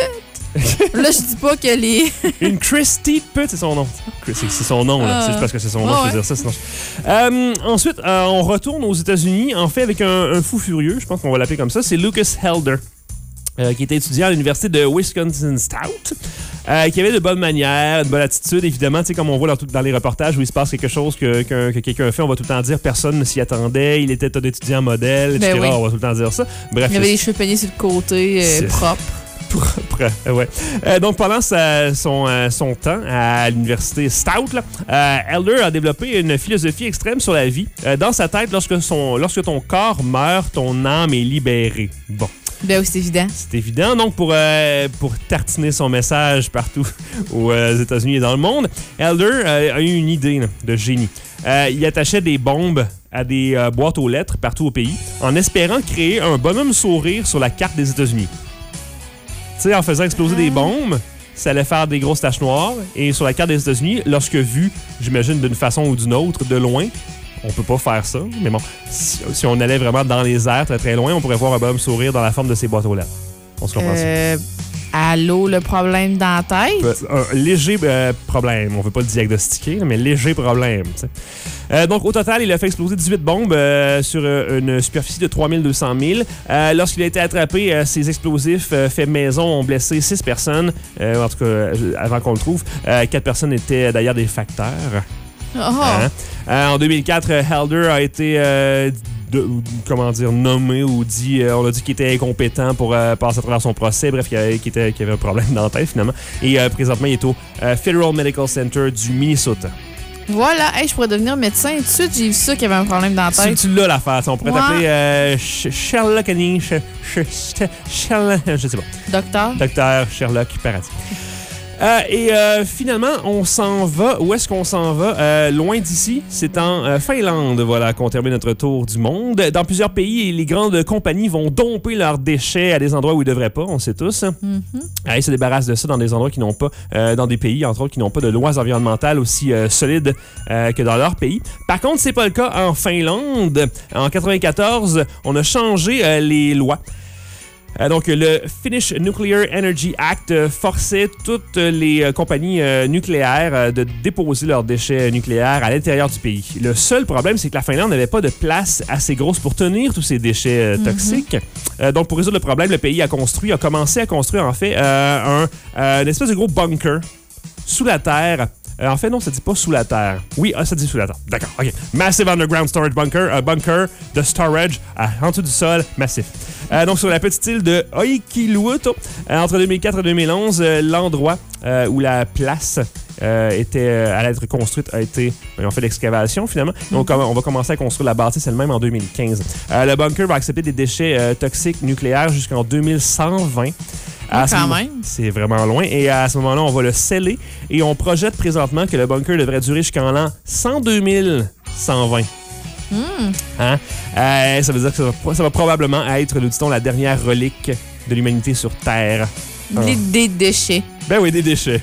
Là, je dis pas que les... Une Christie Pute, c'est son nom. C'est, c'est son nom, là. Ah. C'est juste parce que c'est son nom, Ah je ouais. peux dire ça. Sinon... Euh, ensuite, euh, on retourne aux États-Unis, en fait, avec un, un fou furieux, je pense qu'on va l'appeler comme ça. C'est Lucas Helder, euh, qui était étudiant à l'université de Wisconsin Stout, euh, qui avait de bonnes manières, de bonne attitude, évidemment. Tu sais, comme on voit dans, dans les reportages où il se passe quelque chose que, que, que quelqu'un a fait, on va tout le temps dire personne ne s'y attendait, il était un étudiant modèle, et cetera. Ben oui. On va tout le temps dire ça. Bref, Il y avait les cheveux peignés sur le côté, C'est- euh, propre. propre. Euh, ouais. Euh, donc, pendant sa- son, euh, son temps à l'université Stout, là, euh, Elder a développé une philosophie extrême sur la vie. Euh, dans sa tête, lorsque, son, lorsque ton corps meurt, ton âme est libérée. Bon, Ben oui, c'est évident. c'est évident. Donc, pour, euh, pour tartiner son message partout aux euh, États-Unis et dans le monde, Elder euh, a eu une idée là, de génie. Euh, il attachait des bombes à des euh, boîtes aux lettres partout au pays en espérant créer un bonhomme sourire sur la carte des États-Unis. Tu sais, en faisant exploser des bombes, ça allait faire des grosses taches noires. Et sur la carte des États-Unis, lorsque vu, j'imagine, d'une façon ou d'une autre, de loin, on peut pas faire ça. Mais bon, si, si on allait vraiment dans les airs, très très loin, on pourrait voir un bonhomme sourire dans la forme de ces boîtes aux lettres. On se comprend Euh, allô, le problème dans la tête? ça? Un léger euh, problème. On veut pas le diagnostiquer, là, mais léger problème. tu sais. Euh, donc, au total, il a fait exploser dix-huit bombes euh, sur euh, une superficie de trois mille deux cents milles. Euh, lorsqu'il a été attrapé, euh, ces explosifs euh, faits maison ont blessé six personnes. Euh, en tout cas, euh, avant qu'on le trouve. Euh, quatre personnes étaient d'ailleurs des facteurs. Oh. Hein? Euh, en deux mille quatre, euh, Helder a été euh, de- comment dire, nommé ou dit, euh, on a dit qu'il était incompétent pour euh, passer à travers son procès. Bref, qu'il avait, qu'il était- qu'il avait un problème dans la tête finalement. Et euh, présentement, il est au euh, Federal Medical Center du Minnesota. Voilà, hey, je pourrais devenir médecin. Tout de suite, j'ai vu ça qu'il y avait un problème dans la Tu, tête. tu l'as l'affaire. On pourrait Ouais. t'appeler euh, Sh- Sherlock Annie, Sh- Sh- Sh- Sherlock, je sais pas. Docteur? Docteur Sherlock Paradis. Euh, et euh, finalement, on s'en va. Où est-ce qu'on s'en va? Euh, loin d'ici, c'est en euh, Finlande, voilà, qu'on termine notre tour du monde. Dans plusieurs pays, les grandes compagnies vont domper leurs déchets à des endroits où ils ne devraient pas, on sait tous. Mm-hmm. Ah, ils se débarrassent de ça dans des endroits qui n'ont pas, euh, dans des pays, entre autres, qui n'ont pas de lois environnementales aussi euh, solides euh, que dans leur pays. Par contre, c'est pas le cas en Finlande. En quatre-vingt-quatorze, on a changé euh, les lois. Euh, donc, le Finnish Nuclear Energy Act euh, forçait toutes les euh, compagnies euh, nucléaires euh, de déposer leurs déchets nucléaires à l'intérieur du pays. Le seul problème, c'est que la Finlande n'avait pas de place assez grosse pour tenir tous ces déchets euh, toxiques. Euh, donc, pour résoudre le problème, le pays a construit, a commencé à construire, en fait, euh, un, euh, une espèce de gros bunker sous la terre. Euh, en fait, non, ça dit pas sous la terre. Oui, ah, ça dit sous la terre. D'accord, OK. Massive Underground Storage Bunker, un bunker de storage à, en dessous du sol, massif. Euh, donc, sur la petite île de Oikiluoto, euh, entre deux mille quatre et deux mille onze, euh, l'endroit euh, où la place euh, était euh, allait être construite a été... On fait l'excavation, finalement. Donc, on va commencer à construire la bâtisse elle-même en deux mille quinze. Euh, le bunker va accepter des déchets euh, toxiques nucléaires jusqu'en deux mille cent vingt. À ce quand moment- même. C'est vraiment loin. Et à ce moment-là, on va le sceller. Et on projette présentement que le bunker devrait durer jusqu'en l'an cent deux mille cent vingt. Mm. Hein? Euh, ça veut dire que ça va, ça va probablement être, nous dit-on, la dernière relique de l'humanité sur Terre. Des, des déchets. Ben oui, des déchets.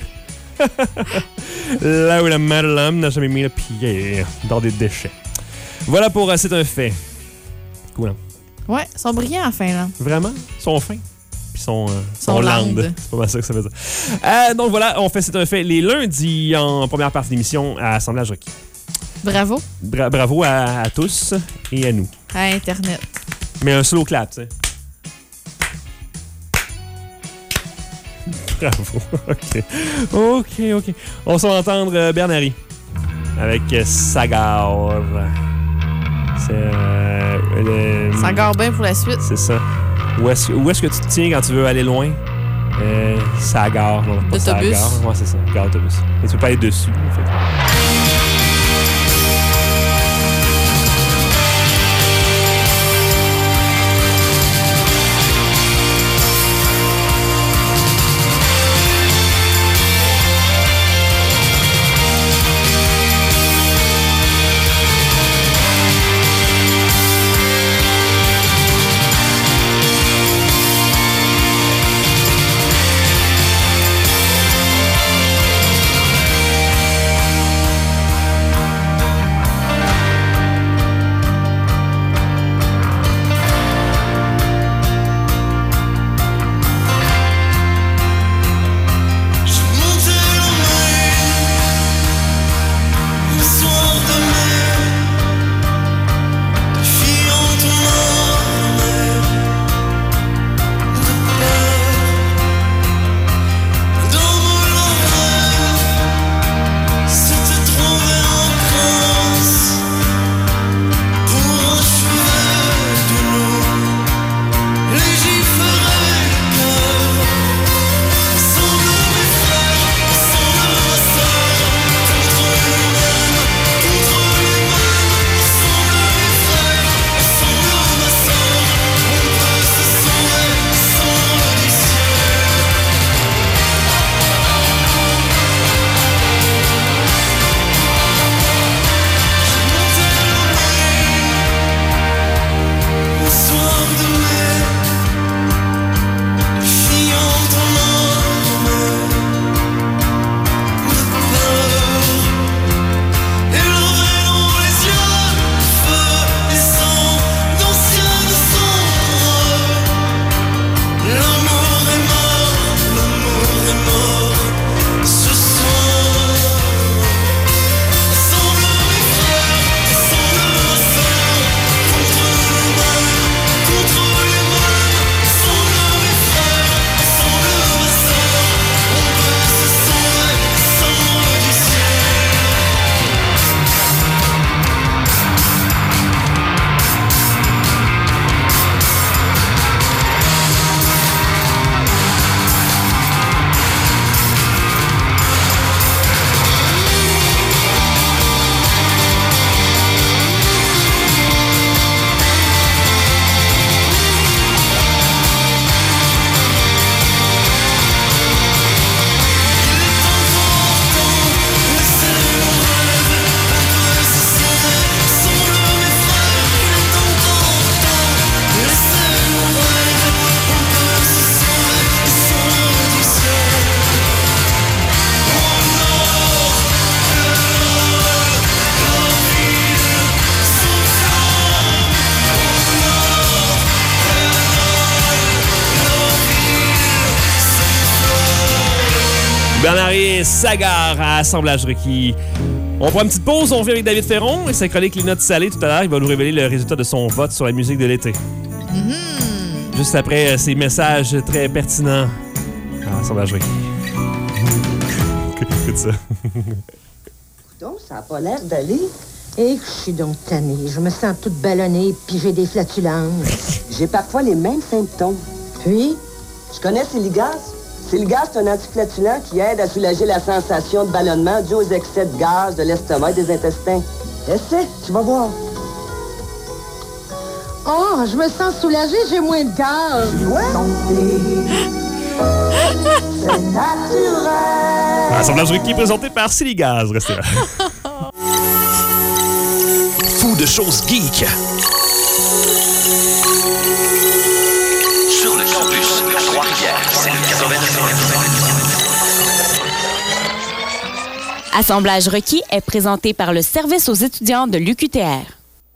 Là où la mère de l'homme n'a jamais mis le pied dans des déchets. Voilà pour euh, C'est un fait. Cool, hein? Ouais, ils sont brillants en Finlande. Vraiment? Ils sont fins. Puis ils sont, euh, Sont sont landes. landes. C'est pas mal ça que ça veut dire. Euh, donc voilà, on fait C'est un fait les lundis en première partie d'émission à Assemblage requis. Bravo Bra- bravo à, à tous et à nous. à Internet. Mais un slow clap, tu sais. Bravo. OK. OK, OK. On s'en va entendre euh, Bernary avec euh, Sagar. C'est euh, le- Ça garde bien pour la suite. C'est ça. Où est-ce, où est-ce que tu te tiens quand tu veux aller loin? Euh, c'est à la gare. Non, pas c'est à la L'autobus. gare. Ouais, c'est ça. Gare d'autobus. Et tu peux pas être dessus, en fait. Bernard Sagar à Assemblage requis. On prend une petite pause, on revient avec David Ferron et sa chronique Les Notes salées tout à l'heure. Il va nous révéler le résultat de son vote sur la musique de l'été. Mm-hmm. Juste après euh, ces messages très pertinents à Assemblage requis. Écoute ça. Donc, ça n'a pas l'air d'aller. Et je suis donc tannée. Je me sens toute ballonnée, puis j'ai des flatulences. J'ai parfois les mêmes symptômes. Puis? Je connais Siligaz. Siligaz, c'est un antiflatulant qui aide à soulager la sensation de ballonnement due aux excès de gaz de l'estomac et des intestins. Essaie, tu vas voir. Oh, je me sens soulagée, j'ai moins de gaz. Ouais. C'est naturel. Assemblage requis présenté par Siligaz. Restez là. Fou de choses geek. Sur le campus Trois-Rivières, c'est le quatre-vingt-neuf. Assemblage requis est présenté par le service aux étudiants de l'U Q T R.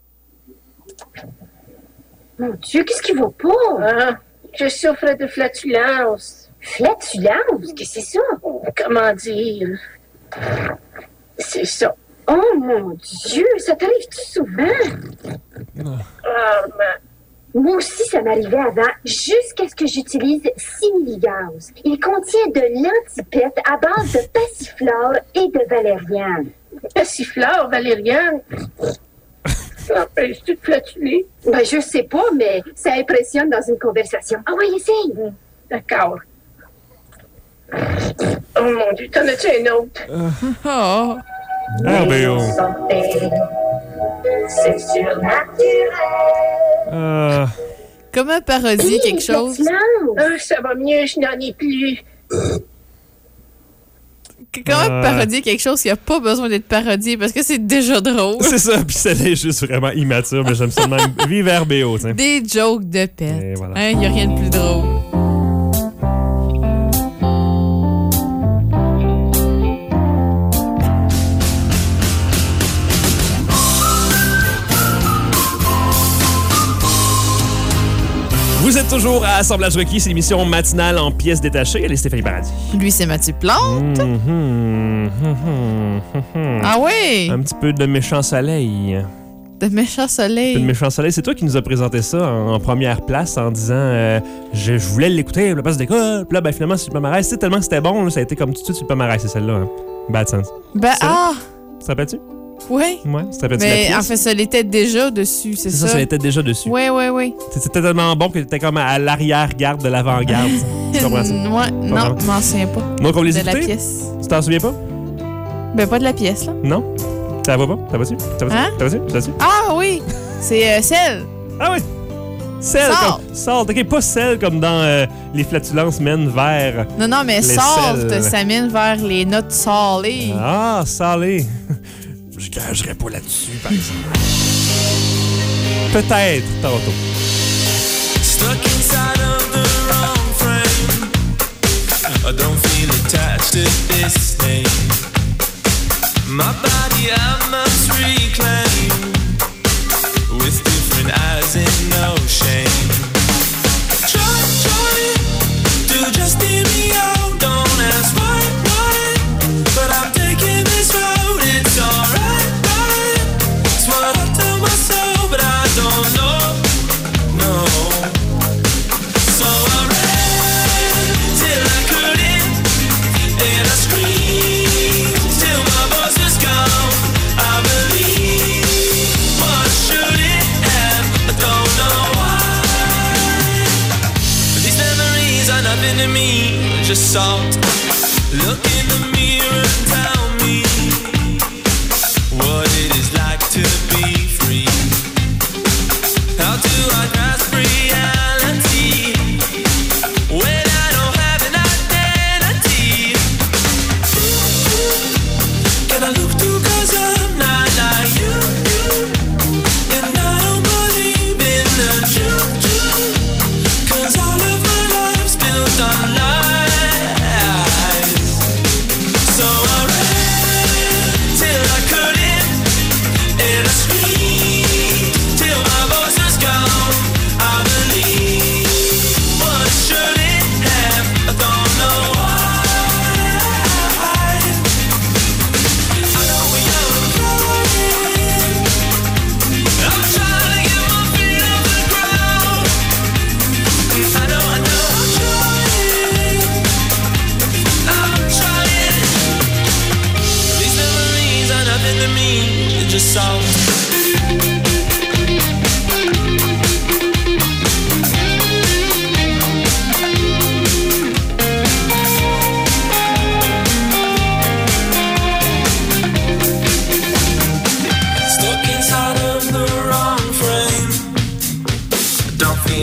Mon Dieu, qu'est-ce qui va pas? Ah, je souffre de flatulence. Flatulence? Qu'est-ce que c'est ça? Comment dire? C'est ça. Oh mon Dieu, ça t'arrive-tu souvent? Ah, ben, moi aussi, ça m'arrivait avant, jusqu'à ce que j'utilise Similigaz. Il contient de l'antipète à base de passiflore et de valériane. Passiflore, valériane? Ça empêche-tu de flatuler? Ben, je sais pas, mais ça impressionne dans une conversation. Ah oui, essaye! Mmh, d'accord. Oh mon Dieu, t'en as-tu un autre? Euh... Oh! R B O. C'est surnaturel. Euh... Comment parodier quelque chose? Ah, ça va mieux, je n'en ai plus. Comment euh... parodier quelque chose qui n'a pas besoin d'être parodié parce que c'est déjà drôle? C'est ça, puis ça est juste vraiment immature, mais j'aime ça de même. Vive R B O, tiens. Des jokes de pète. Et voilà. Hein, y a rien de plus drôle. Vous êtes toujours à Assemblage requis, c'est l'émission matinale en pièces détachées. Elle est Stéphanie Paradis. Lui, c'est Mathieu Plante. Mm-hmm, mm-hmm, mm-hmm. Ah oui? Un petit peu de méchant soleil. De méchant soleil. Un peu de méchant soleil. C'est toi qui nous as présenté ça en, en première place en disant euh, je, je voulais l'écouter à la place d'école. Puis là, ben, finalement, sur le palmarès, c'est tellement que c'était bon, là, ça a été comme tout de suite sur le palmarès, c'est celle-là. Hein. Bad Sense. Ben, c'est ah! Ça te rappelles-tu? Oui. Ouais, ça te rappelle-tu la Mais pièce? en fait, ça l'était déjà dessus, c'est, c'est ça? ça, ça l'était déjà dessus. Oui, oui, oui. C'était tellement bon que t'étais comme à l'arrière-garde de l'avant-garde. Tu comprends ça? Ouais, non, je m'en souviens pas. Donc, on les de écouter? la pièce. Tu t'en souviens pas? Ben, pas de la pièce, là. Non? Ça va pas? Ça va-tu? Ça va-tu? Hein? Ça va-tu? Ça va-tu? Ah oui! C'est euh, celle. Ah oui! Celle Salt. comme. Salt. OK, pas celle comme dans euh, les flatulences mènent vers. Non, non, mais les salt, sels. ça mène vers les notes salées. Ah, salé. Je gagerais pas là-dessus, par exemple. Peut-être, tantôt. Stuck inside of the wrong frame. I don't feel attached to this thing. My body I must reclaim. With different eyes and no shame. Try, try to just hear me out. Don't ask why, why. But I'm taking this road, it's alright, right. It's what I tell myself, but I don't know, no. So I ran till I couldn't, and I screamed till my voice was gone. I believe what shouldn't have, I don't know why. These memories are nothing to me, just salt. Look in the mirror and tell me what it is like to be free. How do I grasp reality when I don't have an identity? Can I look through 'cause I'm not like you, and I don't believe in the truth, 'cause all of my life's built on lies. So I ran till I couldn't, and I screamed till my voice was gone. I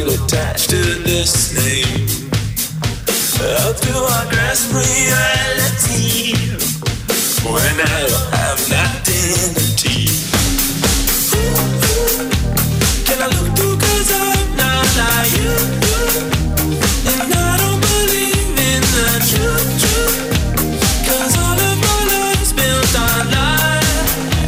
feel attached to this name. How do I grasp reality when I don't have an identity? Ooh, can I look through 'cause I'm not like you? And I don't believe in the truth, truth. 'Cause all of my life's built on lies.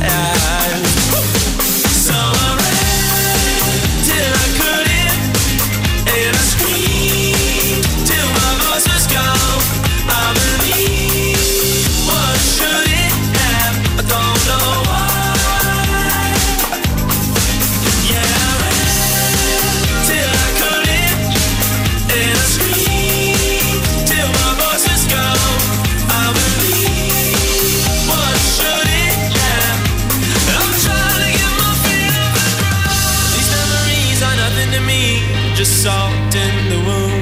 So I ran till I couldn't, and I screamed till my voice was gone. I believe what shouldn't have, I don't know why. Yeah, I ran till I couldn't, and I screamed till my voice was gone. I believe what shouldn't have. I'm trying to get my feet off the ground. These memories are nothing to me, just salt in the wound.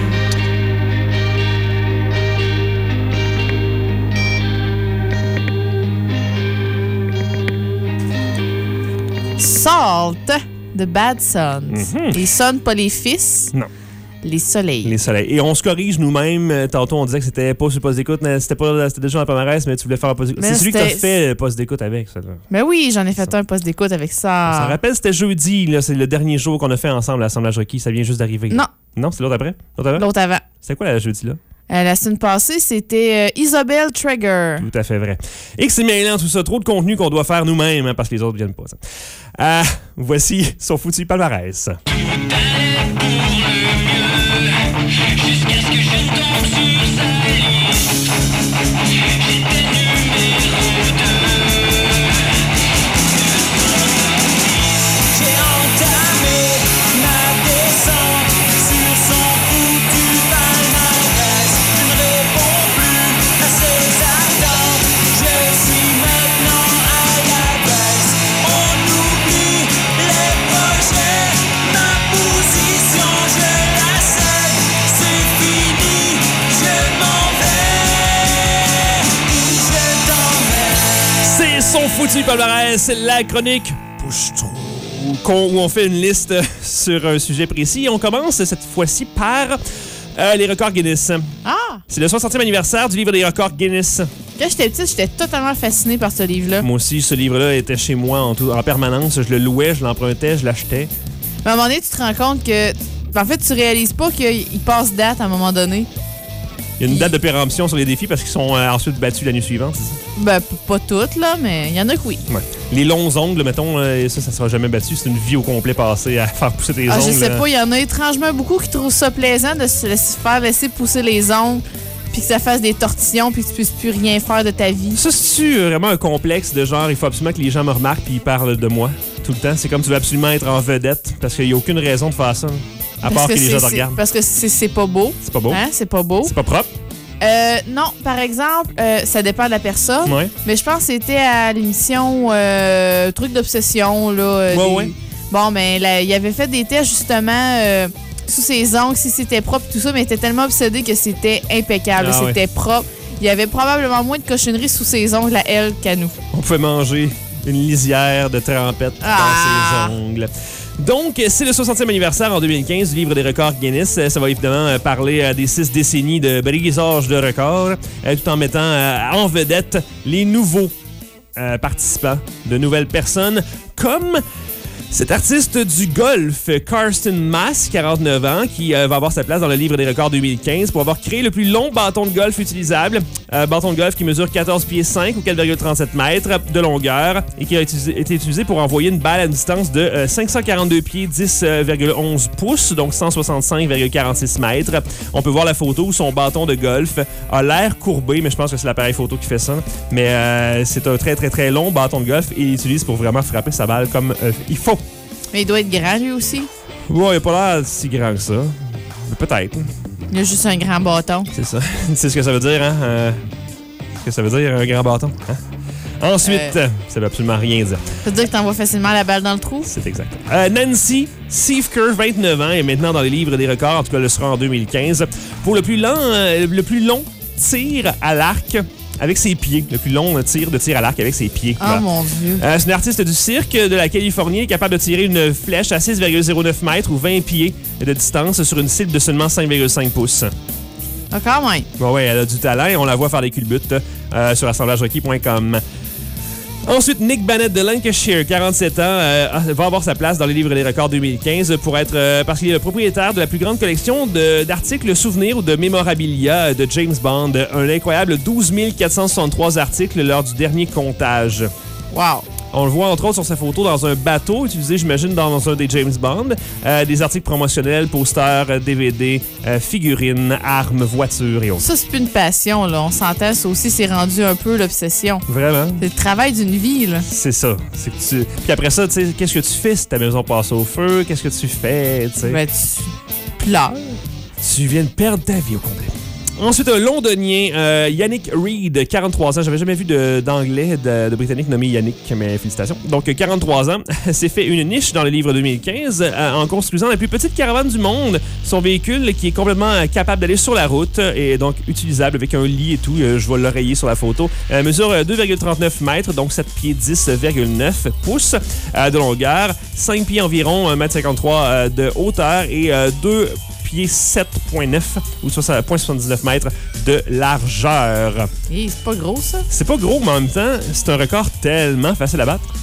Salt de Bad Sons. Mhm. Les sons, pas les fils. Non. Les soleils. Les soleils. Et on se corrige nous-mêmes. Euh, Tantôt, on disait que c'était pas sur le poste d'écoute. mais C'était pas, c'était déjà un palmarès, mais tu voulais faire un poste d'écoute. Mais C'est celui que c'était- t'as fait le poste d'écoute avec, ça. Là. Mais oui, j'en ai fait un poste d'écoute avec Ça me ça. rappelle, c'était jeudi. Là, c'est le dernier jour qu'on a fait ensemble l'assemblage requis. Ça vient juste d'arriver. Non, Non, c'est l'autre après? L'autre avant? l'autre avant. C'était quoi la jeudi, là? Euh, la semaine passée, c'était euh, Isabelle Traeger. Tout à fait vrai. Et que c'est mêlant tout ça. Trop de contenu qu'on doit faire nous-mêmes, hein, parce que les autres viennent pas. Ça. Euh, voici son foutu palmarès. J'ai entamé ma descente sur son foutu palmarès. Je ne réponds plus à ses attentes. Je suis maintenant à la baisse. On oublie les projets. Ma position, je la sais. C'est fini, je m'en vais. Où je t'emmène. C'est son foutu palmarès. C'est la chronique Pouche-Trou. Qu'on- Où on fait une liste sur un sujet précis. On commence cette fois-ci par euh, les records Guinness. Ah! C'est le soixantième anniversaire du livre des records Guinness. Quand j'étais petite, j'étais totalement fascinée par ce livre-là. Moi aussi, ce livre-là était chez moi en, tout- en permanence. Je le louais, je l'empruntais, je l'achetais. Mais à un moment donné, tu te rends compte que... En fait, tu réalises pas qu'il passe date à un moment donné. Il y a une date de péremption sur les défis parce qu'ils sont euh, ensuite battus l'année suivante. c'est ça? Ben, p- pas toutes, là, mais il y en a que oui. Ouais. Les longs ongles, mettons, euh, ça, ça sera jamais battu. C'est une vie au complet passée à faire pousser tes Ah, ongles. je sais là. pas, il y en a étrangement beaucoup qui trouvent ça plaisant de se laisser- faire laisser pousser les ongles, puis que ça fasse des tortillons, puis que tu puisses plus rien faire de ta vie. Ça, c'est-tu vraiment un complexe de genre, il faut absolument que les gens me remarquent puis ils parlent de moi tout le temps? C'est comme tu veux absolument être en vedette parce qu'il n'y a aucune raison de faire ça. À part que, les c'est- gens te c'est- regardent. Parce que c'est c'est pas beau. C'est pas beau. Hein? C'est pas beau. C'est pas propre. Euh, non, par exemple, euh, ça dépend de la personne. Ouais. Mais je pense que c'était à l'émission euh, Truc d'obsession. Là, euh, Ouais, des- ouais. Bon, mais là, il avait fait des tests justement euh, sous ses ongles, si c'était propre, tout ça, mais il était tellement obsédé que c'était impeccable. Ah, c'était propre. Il y avait probablement moins de cochonneries sous ses ongles à elle qu'à nous. On pouvait manger une lisière de trempette Ah! dans ses ongles. Donc, c'est le soixantième anniversaire en deux mille quinze du livre des records Guinness. Ça va évidemment euh, parler euh, des six décennies de brisage de records, euh, tout en mettant euh, en vedette les nouveaux euh, participants, de nouvelles personnes, comme cet artiste du golf, Karsten Mass, quarante-neuf ans, qui euh, va avoir sa place dans le livre des records deux mille quinze pour avoir créé le plus long bâton de golf utilisable. Euh, bâton de golf qui mesure quatorze pieds cinq ou quatre virgule trente-sept mètres de longueur et qui a utilisé- été utilisé pour envoyer une balle à une distance de euh, cinq cent quarante-deux pieds, dix virgule onze pouces, donc cent soixante-cinq virgule quarante-six mètres. On peut voir la photo où son bâton de golf a l'air courbé, mais je pense que c'est l'appareil photo qui fait ça. Mais euh, c'est un très très très long bâton de golf et il utilise pour vraiment frapper sa balle comme euh, il faut. Mais il doit être grand, lui aussi. Ouais, il a pas l'air si grand que ça. Mais peut-être. Il a juste un grand bâton. C'est ça. C'est ce que ça veut dire, hein? Euh, ce que ça veut dire, un grand bâton. Hein? Ensuite, Euh. ça veut absolument rien dire. Ça veut dire que t'envoies facilement la balle dans le trou? C'est exact. Euh, Nancy Siefker, vingt-neuf ans, est maintenant dans les livres des records, en tout cas le sera en deux mille quinze, pour le plus long, euh, le plus long tir à l'arc avec ses pieds. Le plus long tir de tir à l'arc avec ses pieds. Oh Voilà. mon Dieu. Euh, c'est une artiste du cirque de la Californie capable de tirer une flèche à six virgule zéro neuf mètres ou vingt pieds de distance sur une cible de seulement cinq virgule cinq pouces. Ah, quand même. Bon, ouais, elle a du talent et on la voit faire des culbutes euh, sur assemblage hockey point com. Ensuite, Nick Bannett de Lancashire, quarante-sept ans, euh, va avoir sa place dans les livres des records deux mille quinze pour être, euh, parce qu'il est le propriétaire de la plus grande collection de, d'articles souvenirs ou de mémorabilia de James Bond. Un incroyable douze mille quatre cent soixante-trois articles lors du dernier comptage. Wow. On le voit entre autres sur sa photo dans un bateau utilisé, j'imagine, dans un des James Bond. Euh, des articles promotionnels, posters, D V D, euh, figurines, armes, voitures et autres. Ça, c'est plus une passion, là. On s'entend, ça aussi, c'est rendu un peu l'obsession. Vraiment? C'est le travail d'une vie, là. C'est ça. C'est que tu... Puis après ça, tu sais, qu'est-ce que tu fais si ta maison passe au feu? Qu'est-ce que tu fais, tu sais? Ben, tu pleures. Tu viens de perdre ta vie au complet. Ensuite, un londonien, euh, Yannick Reid, quarante-trois ans. J'avais jamais vu de, d'anglais, de, de britannique nommé Yannick, mais félicitations. Donc, quarante-trois ans, s'est fait une niche dans le livre deux mille quinze euh, en construisant la plus petite caravane du monde. Son véhicule, qui est complètement capable d'aller sur la route et donc utilisable avec un lit et tout. Euh, je vais l'oreiller sur la photo. Euh, mesure deux virgule trente-neuf mètres, donc sept pieds dix virgule neuf pouces euh, de longueur, cinq pieds environ, un mètre cinquante-trois euh, de hauteur et euh, deux pieds sept virgule neuf ou soixante-dix-neuf mètres de largeur. Hey, c'est pas gros, ça? C'est pas gros, mais en même temps, c'est un record tellement facile à battre.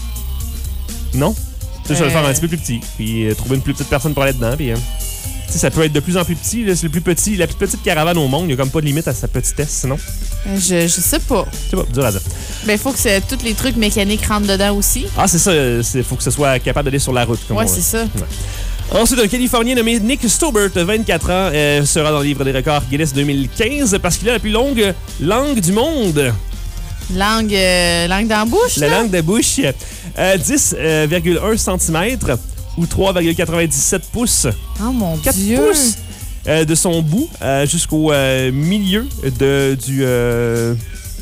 Non? Tu sais, je vais le faire un petit peu plus petit, puis euh, trouver une plus petite personne pour aller dedans, puis... Euh, tu sais, ça peut être de plus en plus petit. Là, c'est le plus petit, la plus petite caravane au monde. Il n'y a comme pas de limite à sa petitesse, sinon. Euh, je, je sais pas. C'est pas dur à dire. Ben, il faut que c'est, tous les trucs mécaniques rentrent dedans aussi. Ah, c'est ça. Il faut que ce soit capable d'aller sur la route. Comme Ouais, on c'est ça. Ouais. Ensuite, un Californien nommé Nick Stobert, vingt-quatre ans, euh, sera dans le livre des records Guinness deux mille quinze parce qu'il a la plus longue langue du monde. Langue, euh, langue dans la bouche, La là? langue de bouche. Euh, dix virgule un centimètres ou trois virgule quatre-vingt-dix-sept pouces. Oh, mon quatre Dieu! pouces euh, de son bout euh, jusqu'au euh, milieu de, du... Euh,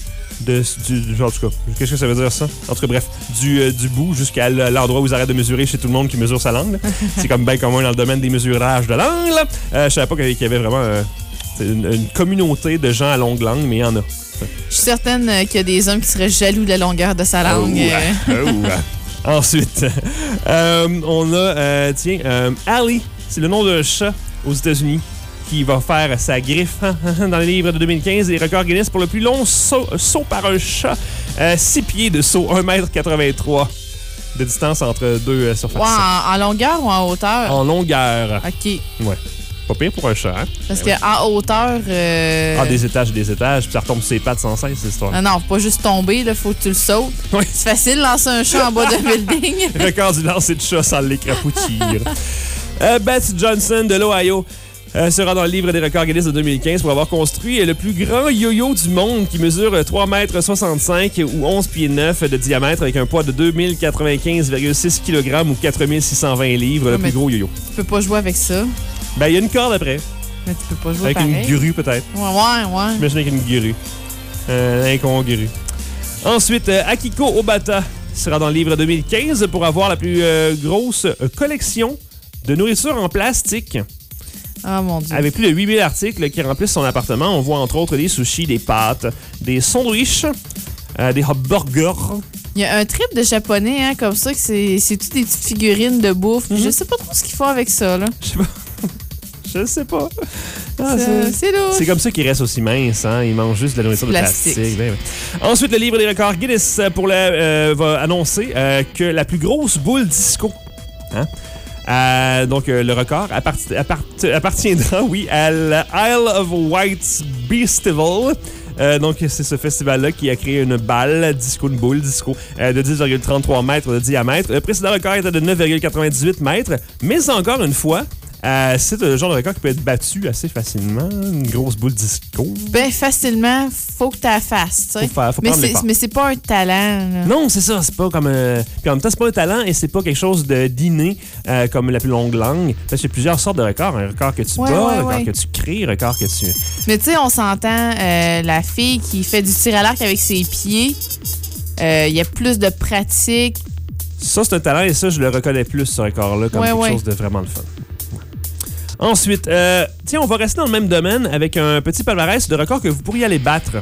de, du, genre, en tout cas, qu'est-ce que ça veut dire, ça? En tout cas, bref, du, euh, du bout jusqu'à l'endroit où ils arrêtent de mesurer chez tout le monde qui mesure sa langue. C'est comme bien commun dans le domaine des mesurages de langue. Là. Euh, je savais pas qu'il y avait vraiment euh, une, une communauté de gens à longue langue, mais il y en a. Je suis certaine euh, qu'il y a des hommes qui seraient jaloux de la longueur de sa langue. Oh, euh. oh. Ensuite, euh, on a, euh, tiens, euh, Ali, c'est le nom d'un chat aux États-Unis qui va faire sa griffe dans le livre de deux mille quinze. Les records Guinness pour le plus long saut, saut par un chat. Euh, six pieds de saut, un mètre quatre-vingt-trois de distance entre deux euh, surfaces. Ouais, en, en longueur ou en hauteur? En longueur. OK. Ouais. Pas pire pour un chat, hein? Parce Ben qu'en hauteur... Euh... Ah, des étages et des étages, puis ça retombe sur ses pattes sans cesse, cette histoire. Non, non, faut pas juste tomber, il faut que tu le sautes. Oui. C'est facile de lancer un chat en bas d'un building. Record du lancer de chat sans l'écrapoutir. euh, Betsy Johnson de l'Ohio euh, sera dans le livre des records Guinness de deux mille quinze pour avoir construit le plus grand yo-yo du monde qui mesure trois mètres soixante-cinq ou onze pieds neuf de diamètre avec un poids de deux mille quatre-vingt-quinze virgule six kilogrammes ou quatre mille six cent vingt livres, Ouais, le mais plus gros yo-yo. Tu peux pas jouer avec ça. Ben, il y a une corde après, Mais tu peux pas jouer avec pareil. une grue peut-être. Ouais, ouais, ouais. J'imagine avec une grue. Euh, incongru. Ensuite, euh, Akiko Obata sera dans le livre deux mille quinze pour avoir la plus euh, grosse euh, collection de nourriture en plastique. Ah, mon Dieu. Avec plus de huit mille articles qui remplissent son appartement, on voit entre autres des sushis, des pâtes, des sandwichs, euh, des hot burgers. Il y a un trip de japonais, hein, comme ça, que c'est, c'est toutes des petites figurines de bouffe. Mm-hmm. Je sais pas trop ce qu'ils font avec ça, là. Je sais pas. Je sais pas. Ah, c'est, c'est... c'est louche. c'est comme ça qu'ils restent aussi minces, hein? Ils mangent juste de la nourriture de Plastique. plastique. Ben, ben. Ensuite, le livre des records Guinness pour la, euh, va annoncer euh, que la plus grosse boule disco, hein? Euh, donc, euh, le record appart- appart- appartiendra, oui, à l'Isle of Wight Festival. Euh, donc, c'est ce festival-là qui a créé une balle, disco, une boule disco, euh, de dix virgule trente-trois mètres de diamètre. Le précédent record était de neuf virgule quatre-vingt-dix-huit mètres. Mais encore une fois, euh, c'est le genre de record qui peut être battu assez facilement. Une grosse boule disco. Ben, facilement, faut que tu la fasses, tu sais. Faut faire- faut mais, prendre c'est, l'effort. mais c'est pas un talent, là. Non, c'est ça. C'est pas comme. Euh... Puis en même temps, c'est pas un talent et c'est pas quelque chose de d'inné euh, comme la plus longue langue. Parce qu'il y a plusieurs sortes de records. Un record que tu Ouais, bats, ouais, un record ouais. que tu crées, un record que tu. Mais tu sais, on s'entend, euh, la fille qui fait du tir à l'arc avec ses pieds, euh, il y a plus de pratique. Ça, c'est un talent et ça, je le reconnais plus, ce record-là, comme Ouais, quelque ouais. chose de vraiment le fun. Ensuite, euh, tiens, on va rester dans le même domaine avec un petit palmarès de records que vous pourriez aller battre.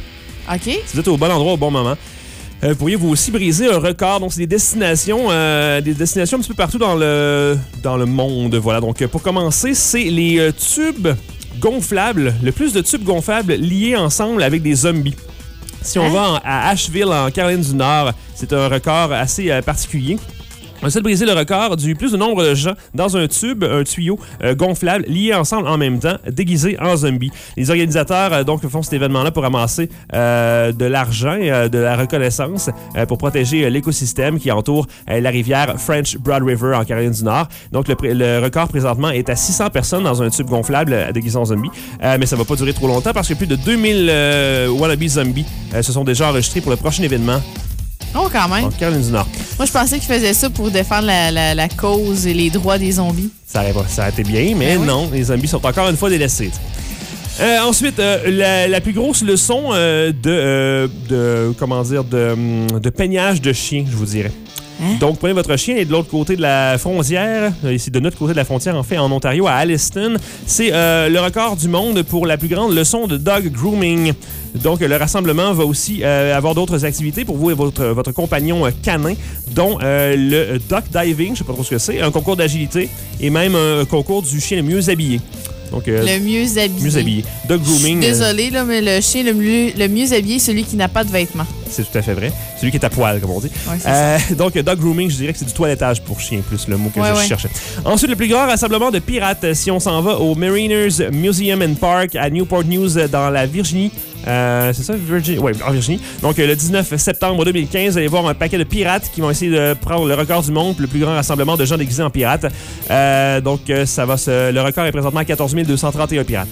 OK. Si vous êtes au bon endroit au bon moment. Euh, pourriez vous aussi briser un record. Donc, c'est des destinations, euh, des destinations un petit peu partout dans le, dans le monde. Voilà. Donc, pour commencer, c'est les euh, tubes gonflables. Le plus de tubes gonflables liés ensemble avec des zombies. Si on hein? va en, à Asheville, en Caroline du Nord, c'est un record assez euh, particulier. On essaie de briser le record du plus de nombre de gens dans un tube, un tuyau euh, gonflable, liés ensemble en même temps, déguisés en zombies. Les organisateurs euh, donc font cet événement-là pour ramasser euh, de l'argent, euh, de la reconnaissance, euh, pour protéger euh, l'écosystème qui entoure euh, la rivière French Broad River en Caroline du Nord. Donc le, le record présentement est à six cents personnes dans un tube gonflable euh, déguisé en zombies. Euh, mais ça va pas durer trop longtemps parce que plus de deux mille euh, wannabe zombies euh, se sont déjà enregistrés pour le prochain événement. Oh, quand même. En Caroline du Nord. Moi, je pensais qu'ils faisaient ça pour défendre la, la, la cause et les droits des zombies. Ça aurait, ça aurait été bien, mais ben non, oui. Les zombies sont encore une fois délaissés. Euh, ensuite, euh, la, la plus grosse leçon euh, de, euh, de, comment dire, de, de peignage de chien, je vous dirais. Hein? Donc, prenez votre chien et de l'autre côté de la frontière, ici de notre côté de la frontière, en fait, en Ontario, à Alliston, c'est euh, le record du monde pour la plus grande leçon de dog grooming. Donc, le rassemblement va aussi euh, avoir d'autres activités pour vous et votre, votre compagnon euh, canin, dont euh, le duck diving, je ne sais pas trop ce que c'est, un concours d'agilité et même un concours du chien le mieux habillé. Donc, euh, le mieux habillé. Mieux habillé. Dog grooming. Désolé, là, mais le chien le mieux, le mieux habillé, celui qui n'a pas de vêtements. C'est tout à fait vrai. Celui qui est à poil, comme on dit. Ouais, euh, donc, dog grooming, je dirais que c'est du toilettage pour chien, plus le mot que ouais, je ouais. cherchais. Ensuite, le plus grand rassemblement de pirates, si on s'en va au Mariners Museum and Park à Newport News, dans la Virginie. Euh, c'est ça, Virginie? Oui, en Virginie. Donc, le dix-neuf septembre deux mille quinze, vous allez voir un paquet de pirates qui vont essayer de prendre le record du monde, le plus grand rassemblement de gens déguisés en pirates. Euh, donc, ça va se, le record est présentement à quatorze mille deux cent trente et un pirates.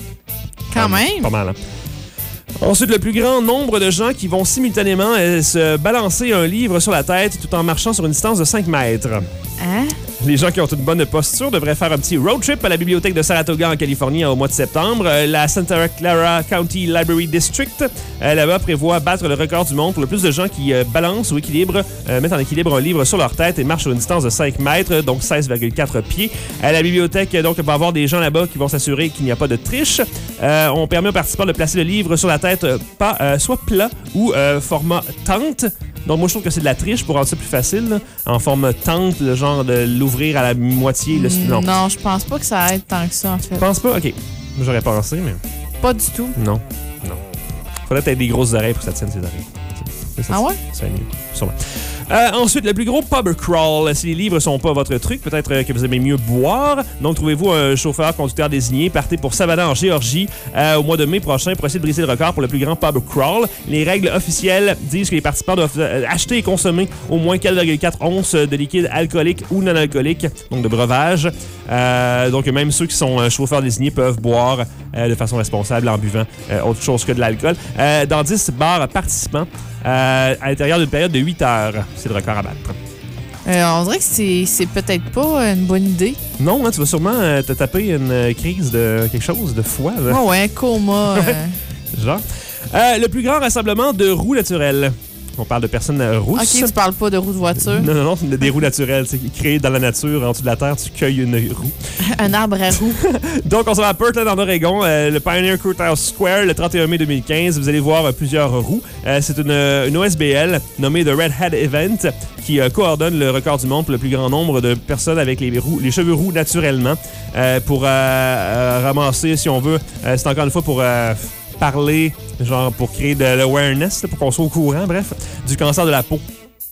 Quand euh, même! Pas mal, hein? Ensuite, le plus grand nombre de gens qui vont simultanément euh, se balancer un livre sur la tête tout en marchant sur une distance de cinq mètres. Hein? Les gens qui ont une bonne posture devraient faire un petit road trip à la bibliothèque de Saratoga en Californie au mois de septembre. Euh, la Santa Clara County Library District, euh, là-bas, prévoit battre le record du monde pour le plus de gens qui euh, balancent ou équilibrent, euh, mettent en équilibre un livre sur leur tête et marchent sur une distance de cinq mètres, donc seize virgule quatre pieds. À la bibliothèque, donc, il va y avoir des gens là-bas qui vont s'assurer qu'il n'y a pas de triche. Euh, on permet aux participants de placer le livre sur la tête, euh, pas, euh, soit plat ou euh, format tente. Donc, moi, je trouve que c'est de la triche pour rendre ça plus facile, là, en forme tente, le genre de l'ouvrir à la moitié. Le... Non. non, je pense pas que ça aide tant que ça, en fait. Je pense pas? OK. J'aurais pensé, mais... Pas du tout. Non. Non. Faudrait peut-être des grosses oreilles pour que ça tienne ses oreilles. Ça, ah ouais? Ça mieux, sûrement. Euh, ensuite, le plus gros pub crawl. Si les livres sont pas votre truc, peut-être que vous aimez mieux boire. Donc, trouvez-vous un chauffeur conducteur désigné. Partez pour Savannah en Géorgie euh, au mois de mai prochain pour essayer de briser le record pour le plus grand pub crawl. Les règles officielles disent que les participants doivent acheter et consommer au moins quatre virgule quatre onces de liquide alcoolique ou non alcoolique, donc de breuvage. Euh, donc, même ceux qui sont chauffeurs désignés peuvent boire euh, de façon responsable en buvant euh, autre chose que de l'alcool. Euh, dans dix bars participants euh, à l'intérieur d'une période de huit heures. C'est le record à battre. Euh, on dirait que c'est, c'est peut-être pas une bonne idée. Non, hein, tu vas sûrement euh, te taper une euh, crise de quelque chose, de foie. Là. Oh ouais, coma. euh... Genre. Euh, le plus grand rassemblement de roues naturelles. On parle de personnes rousses. OK, tu parles pas de roues de voiture. Non, non, non, des roues naturelles. C'est créé dans la nature, en dessous de la terre, tu cueilles une roue. Un arbre à roues. Donc, on se va à Portland, en Oregon, euh, le Pioneer Courthouse Square, le trente et un mai deux mille quinze. Vous allez voir euh, plusieurs roues. Euh, c'est une, une O S B L nommée The Red Hat Event qui euh, coordonne le record du monde pour le plus grand nombre de personnes avec les, roues, les cheveux roux naturellement euh, pour euh, euh, ramasser, si on veut. Euh, c'est encore une fois pour... Euh, parler, genre pour créer de l'awareness, pour qu'on soit au courant, bref, du cancer de la peau.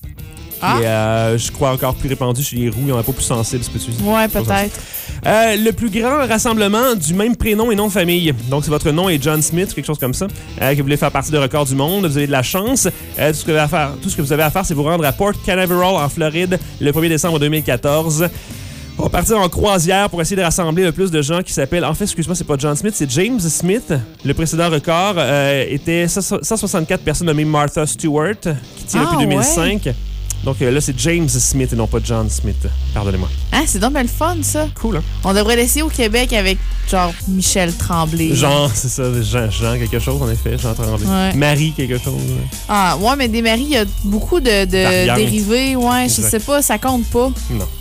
Ah. Et euh, je crois encore plus répandu chez les roux, ils ont la peau plus sensible, c'est peux-tu? Ouais, peut-être. Euh, le plus grand rassemblement du même prénom et nom de famille. Donc, si votre nom est John Smith, quelque chose comme ça, euh, que vous voulez faire partie du record du monde, vous avez de la chance. Euh, tout, ce que vous avez à faire, tout ce que vous avez à faire, c'est vous rendre à Port Canaveral, en Floride, le premier décembre deux mille quatorze. On va partir en croisière pour essayer de rassembler le plus de gens qui s'appellent... En fait, excuse-moi, c'est pas John Smith, c'est James Smith. Le précédent record euh, était cent soixante-quatre personnes nommées Martha Stewart, qui tient ah, depuis deux mille cinq. Ouais. Donc euh, là, c'est James Smith et non pas John Smith. Pardonnez-moi. Ah, c'est donc bien le fun, ça. Cool, hein? On devrait l'essayer au Québec avec, genre, Michel Tremblay. Genre, c'est ça, Jean, Jean quelque chose, en effet, Jean Tremblay. Ouais. Marie quelque chose. Ah, ouais, mais des maris, il y a beaucoup de, de dérivés. Ouais, je sais pas, ça compte pas. Non.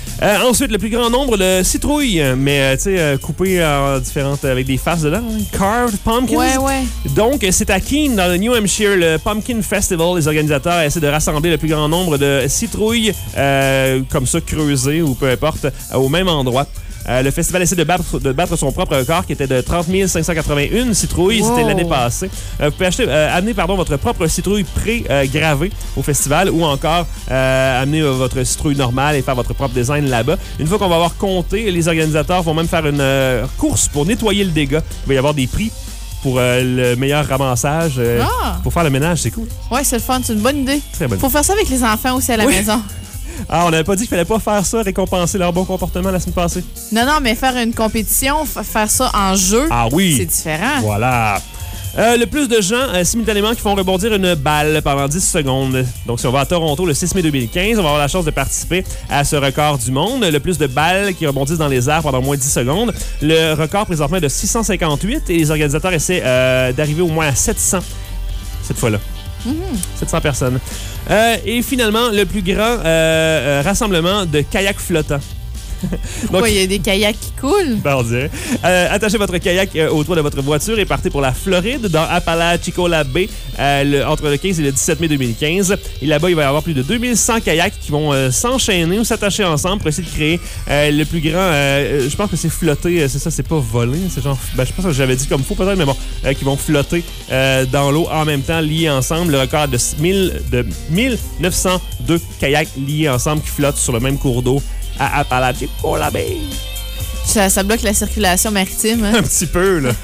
Euh, ensuite, le plus grand nombre de citrouilles, mais euh, tu sais, euh, coupées en différentes, avec des faces dedans. Hein? Carved pumpkins. Ouais, ouais. Donc, c'est à Keene, dans le New Hampshire, le Pumpkin Festival. Les organisateurs essaient de rassembler le plus grand nombre de citrouilles, euh, comme ça, creusées ou peu importe, au même endroit. Euh, le festival essaie de battre, de battre son propre record qui était de trente mille cinq cent quatre-vingt-un citrouilles. Wow. C'était l'année passée. Euh, vous pouvez acheter, euh, amener pardon, votre propre citrouille pré-gravée au festival ou encore euh, amener euh, votre citrouille normale et faire votre propre design là-bas. Une fois qu'on va avoir compté, les organisateurs vont même faire une euh, course pour nettoyer le dégât. Il va y avoir des prix pour euh, le meilleur ramassage. Euh, ah. Pour faire le ménage, c'est cool. Oui, c'est le fun. C'est une bonne idée. Très bonne. Faut faire ça avec les enfants aussi à la oui. maison. Ah, on n'avait pas dit qu'il fallait pas faire ça, récompenser leur bon comportement la semaine passée. Non, non, mais faire une compétition, faire ça en jeu, ah oui. C'est différent. Voilà. Euh, le plus de gens euh, simultanément qui font rebondir une balle pendant dix secondes. Donc, si on va à Toronto le six mai deux mille quinze, on va avoir la chance de participer à ce record du monde. Le plus de balles qui rebondissent dans les airs pendant moins de dix secondes. Le record présentement est de six cent cinquante-huit et les organisateurs essaient euh, d'arriver au moins à sept cents cette fois-là. Mm-hmm. sept cents personnes. Euh, et finalement, le plus grand euh, euh, rassemblement de kayaks flottants. Pourquoi il y a des kayaks qui coulent? Ben, on dirait. Euh, attachez votre kayak euh, au toit de votre voiture et partez pour la Floride, dans Apalachicola Bay, euh, le, entre le quinze et le dix-sept mai deux mille quinze. Et là-bas, il va y avoir plus de deux mille cent kayaks qui vont euh, s'enchaîner ou s'attacher ensemble pour essayer de créer euh, le plus grand... Euh, je pense que c'est flotter, c'est ça, c'est pas voler. C'est genre... Ben, je pense que j'avais dit comme faux peut-être, mais bon, euh, qui vont flotter euh, dans l'eau en même temps, liés ensemble. Le record de, mille, de mille neuf cent deux kayaks liés ensemble qui flottent sur le même cours d'eau à Apalachicola Bay. Ça, ça bloque la circulation maritime. Hein? Un petit peu, là.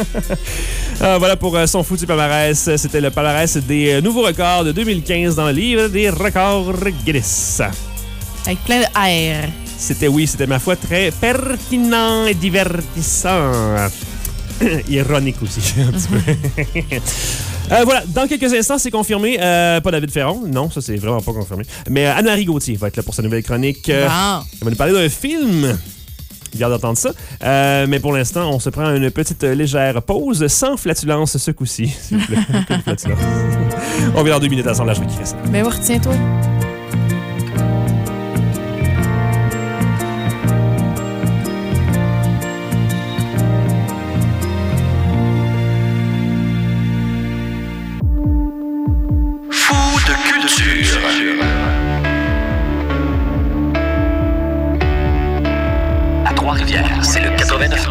Alors, voilà pour euh, son foutu palmarès. C'était le palmarès des euh, nouveaux records de deux mille quinze dans le livre des records Guinness. Avec plein de R. C'était, oui, c'était ma foi très pertinent et divertissant. Ironique aussi, un petit peu. Euh, voilà, dans quelques instants, c'est confirmé. Euh, pas David Ferron, non, ça c'est vraiment pas confirmé. Mais euh, Anne-Marie Gauthier va être là pour sa nouvelle chronique. Euh, wow. Elle va nous parler d'un film. J'ai hâte d'entendre ça. Euh, mais pour l'instant, on se prend une petite euh, légère pause, sans flatulence ce coup-ci. S'il vous plaît. Aucune flatulence. On vient dans deux minutes ensemble, là, je vais kiffer ça. Mais oui, retiens-toi. C'est le quatre-vingt-neuf.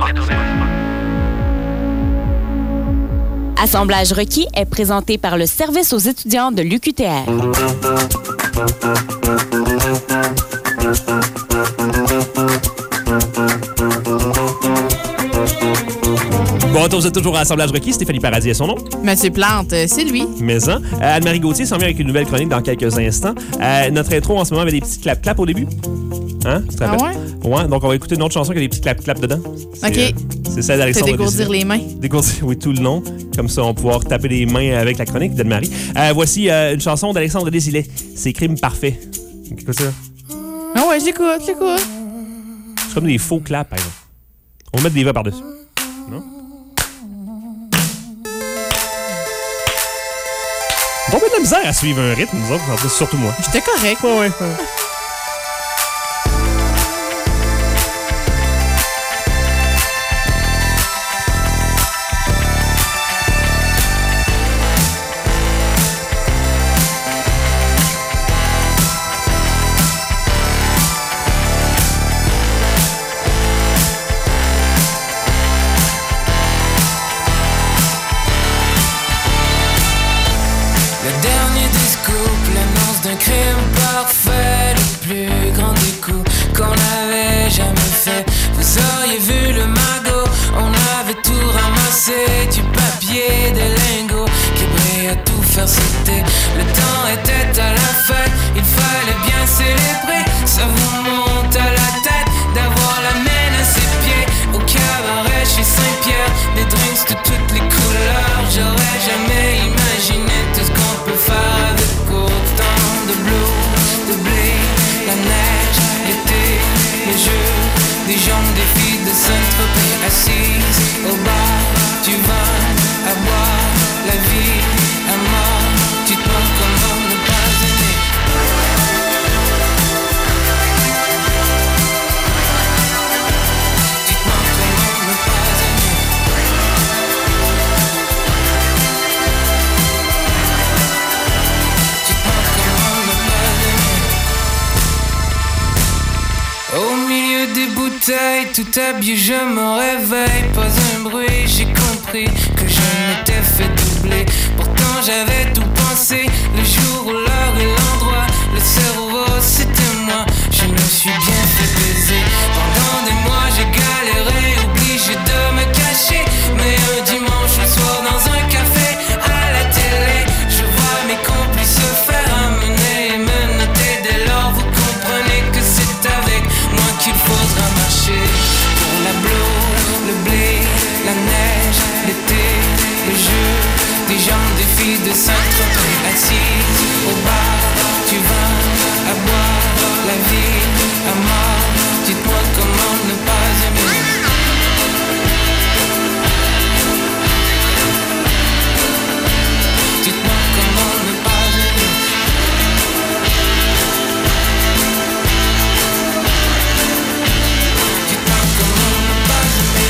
Assemblage requis est présenté par le service aux étudiants de l'U Q T R. Bon, vous êtes toujours à Assemblage requis. Stéphanie Paradis est son nom. Mathieu Plante, c'est lui. Mais hein. Euh, Anne-Marie Gauthier s'en vient avec une nouvelle chronique dans quelques instants. Euh, notre intro en ce moment avait des petits clap-clap au début. Hein? Tu te rappelles? Ah ouais? Ouais, donc on va écouter une autre chanson qui a des petits clap-clap dedans. C'est, OK. Euh, c'est celle d'Alexandre Dégourdir Desilets. les mains. Dégourdir, oui, tout le long. Comme ça, on va pouvoir taper les mains avec la chronique d'Anne-Marie. Euh, voici euh, une chanson d'Alexandre Desilets. C'est Crime parfait. Écoute ça. Ah ouais, j'écoute, j'écoute. C'est comme des faux claps, par exemple. On va mettre des vrais par-dessus. Non? On va mettre de la misère à suivre un rythme, nous autres, en plus, surtout moi. J'étais correct. Ouais, ouais, ouais. Le dernier discours, l'annonce d'un crime parfait. soleil, tout habillé, je me réveille. Pas un bruit, j'ai compris que je m'étais fait doubler. Pourtant j'avais tout pensé, le jour, l'heure et l'endroit. Le cerveau, c'était moi, je me suis bien fait baiser. Pendant des mois, j'ai galéré, obligé de me cacher. Mais un dimanche, le soir, dans un café, à la télé, je vois mes complices se faire amener et me noter. Dès lors, vous comprenez que c'est avec moi qu'il faudra marcher. Pour la bleue, le blé, la neige, l'été, le jeu, des gens, des filles de Saint-Tropez assises au bar. Tu vas à boire la vie à mort. Dites-moi comment ne pas aimer. Dites-moi comment ne pas aimer. Dites-moi comment ne pas aimer.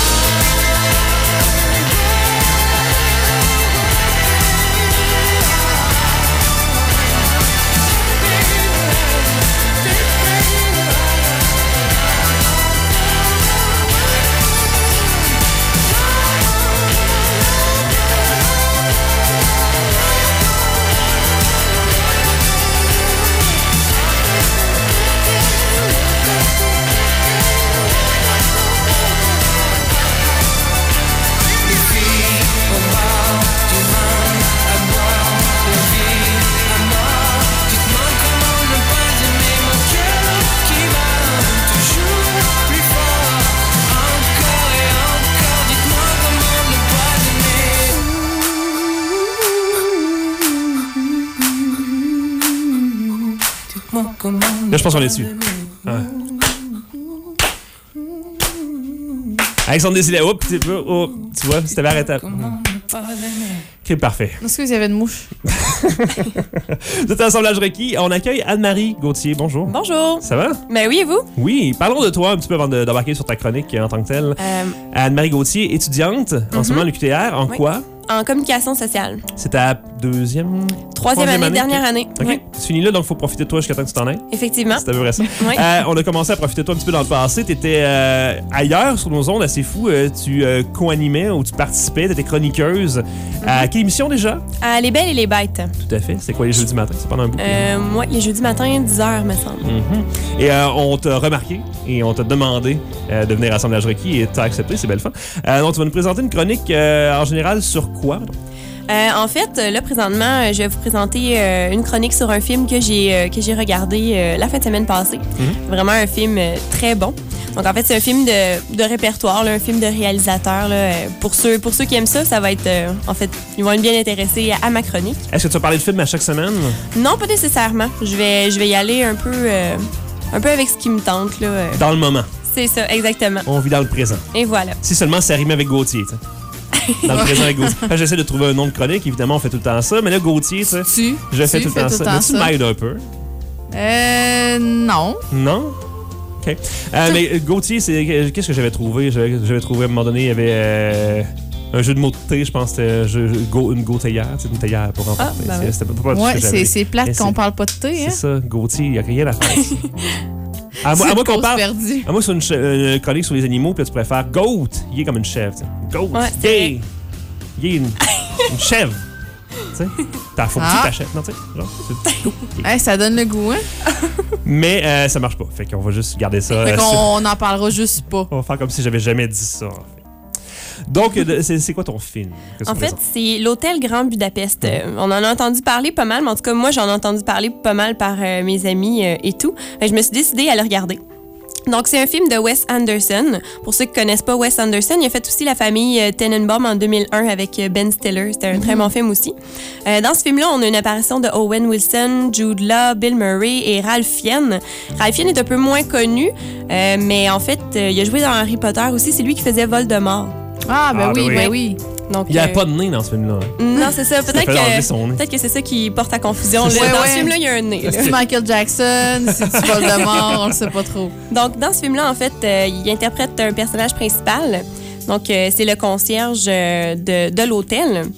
Là, je pense qu'on est dessus. Ouais. Alexandre Desilets, oh, tu, oh, tu vois, c'était arrêté. Ok, parfait. Excusez, il y avait une mouche. Vous êtes Assemblage requis. On accueille Anne-Marie Gauthier. Bonjour. Bonjour. Ça va? Ben oui, et vous? Oui. Parlons de toi un petit peu avant de, d'embarquer sur ta chronique en tant que telle. Euh... Anne-Marie Gauthier, étudiante mm-hmm. en ce moment à l'U Q T R. En oui. quoi? En communication sociale. C'est ta deuxième? Troisième, troisième année, année, dernière okay. année. OK. Oui. Tu finis là, donc il faut profiter de toi jusqu'à temps que tu t'en ailles. Effectivement. C'est à peu près ça. Oui. Euh, on a commencé à profiter de toi un petit peu dans le passé. Tu étais euh, ailleurs sur nos ondes, assez fou. Euh, tu euh, co-animais ou tu participais, tu étais chroniqueuse. Mm-hmm. À quelle émission déjà? À Les Belles et les Bêtes. Tout à fait. C'est quoi les jeudis matins? C'est pendant un bout? Euh, moi, les jeudis matins, dix heures, me semble. Mm-hmm. Et euh, on t'a remarqué et on t'a demandé euh, de venir à Assemblage requis et t'as accepté. C'est belle fun. Euh, donc, tu vas nous présenter une chronique euh, en général sur quoi? Euh, en fait, là, présentement, je vais vous présenter euh, une chronique sur un film que j'ai euh, que j'ai regardé euh, la fin de semaine passée. Mm-hmm. Vraiment un film euh, très bon. Donc, en fait, c'est un film de, de répertoire, là, un film de réalisateur. Là. Pour ceux, pour ceux qui aiment ça, ça va être... Euh, en fait, ils vont être bien intéressés à, à ma chronique. Est-ce que tu vas parler de film à chaque semaine? Non, pas nécessairement. Je vais, je vais y aller un peu, euh, un peu avec ce qui me tente. Là. Dans le moment. C'est ça, exactement. On vit dans le présent. Et voilà. Si seulement ça rime avec Gauthier, tu sais. Dans le présent avec Gauthier. Quand j'essaie de trouver un nom de chronique, évidemment, on fait tout le temps ça. Mais là, Gauthier, tu sais, je fais tout le temps ça. Mais tu m'aides un peu. Euh, non. Non? OK. Euh, mais Gauthier, c'est, qu'est-ce que j'avais trouvé? J'avais, j'avais trouvé, à un moment donné, il y avait euh, un jeu de mots de thé, je pense que c'était un jeu, go, une Gauthière, c'est une théière pour remporter. Ah, ben c'est, c'était pas, pas ouais, que c'est, c'est plate qu'on parle pas de thé. C'est hein? ça, Gauthier, il n'y a rien à faire ici. À moi, à moi qu'on parle. Perdu. À moi, c'est une, ch- une chronique sur les animaux, puis là, tu préfères Goat. Il est comme une chèvre. T'sais. Goat. Ouais, yeah. Il est une, une chèvre. Tu sais, t'as faut ah. que tu t'achètes. Non, tu sais, genre, c'est hey, ça donne le goût, hein? Mais euh, ça marche pas. Fait qu'on va juste garder ça. Fait euh, qu'on n'en parlera juste pas. On va faire comme si j'avais jamais dit ça, en fait. Donc, c'est, c'est quoi ton film? En fait, c'est l'Hôtel Grand Budapest. Euh, on en a entendu parler pas mal, mais en tout cas, moi, j'en ai entendu parler pas mal par euh, mes amis euh, et tout. Fait, je me suis décidée à le regarder. Donc, c'est un film de Wes Anderson. Pour ceux qui connaissent pas Wes Anderson, il a fait aussi La famille euh, Tenenbaum en deux mille un avec euh, Ben Stiller. C'était un mm-hmm. très bon film aussi. Euh, dans ce film-là, on a une apparition de Owen Wilson, Jude Law, Bill Murray et Ralph Fiennes. Ralph Fiennes est un peu moins connu, euh, mais en fait, euh, il a joué dans Harry Potter aussi. C'est lui qui faisait Voldemort. Ah, ben ah, oui, ben oui. oui. Donc, il n'y a euh... pas de nez dans ce film-là. Hein. Non, c'est ça. Peut-être, que, peut-être que c'est ça qui porte à confusion. Là. Ouais, dans ouais. ce film-là, il y a un nez. Si c'est Michael Jackson, si tu Voldemort, on ne sait pas trop. Donc, dans ce film-là, en fait, euh, il interprète un personnage principal. Donc, euh, c'est le concierge euh, de, de l'hôtel.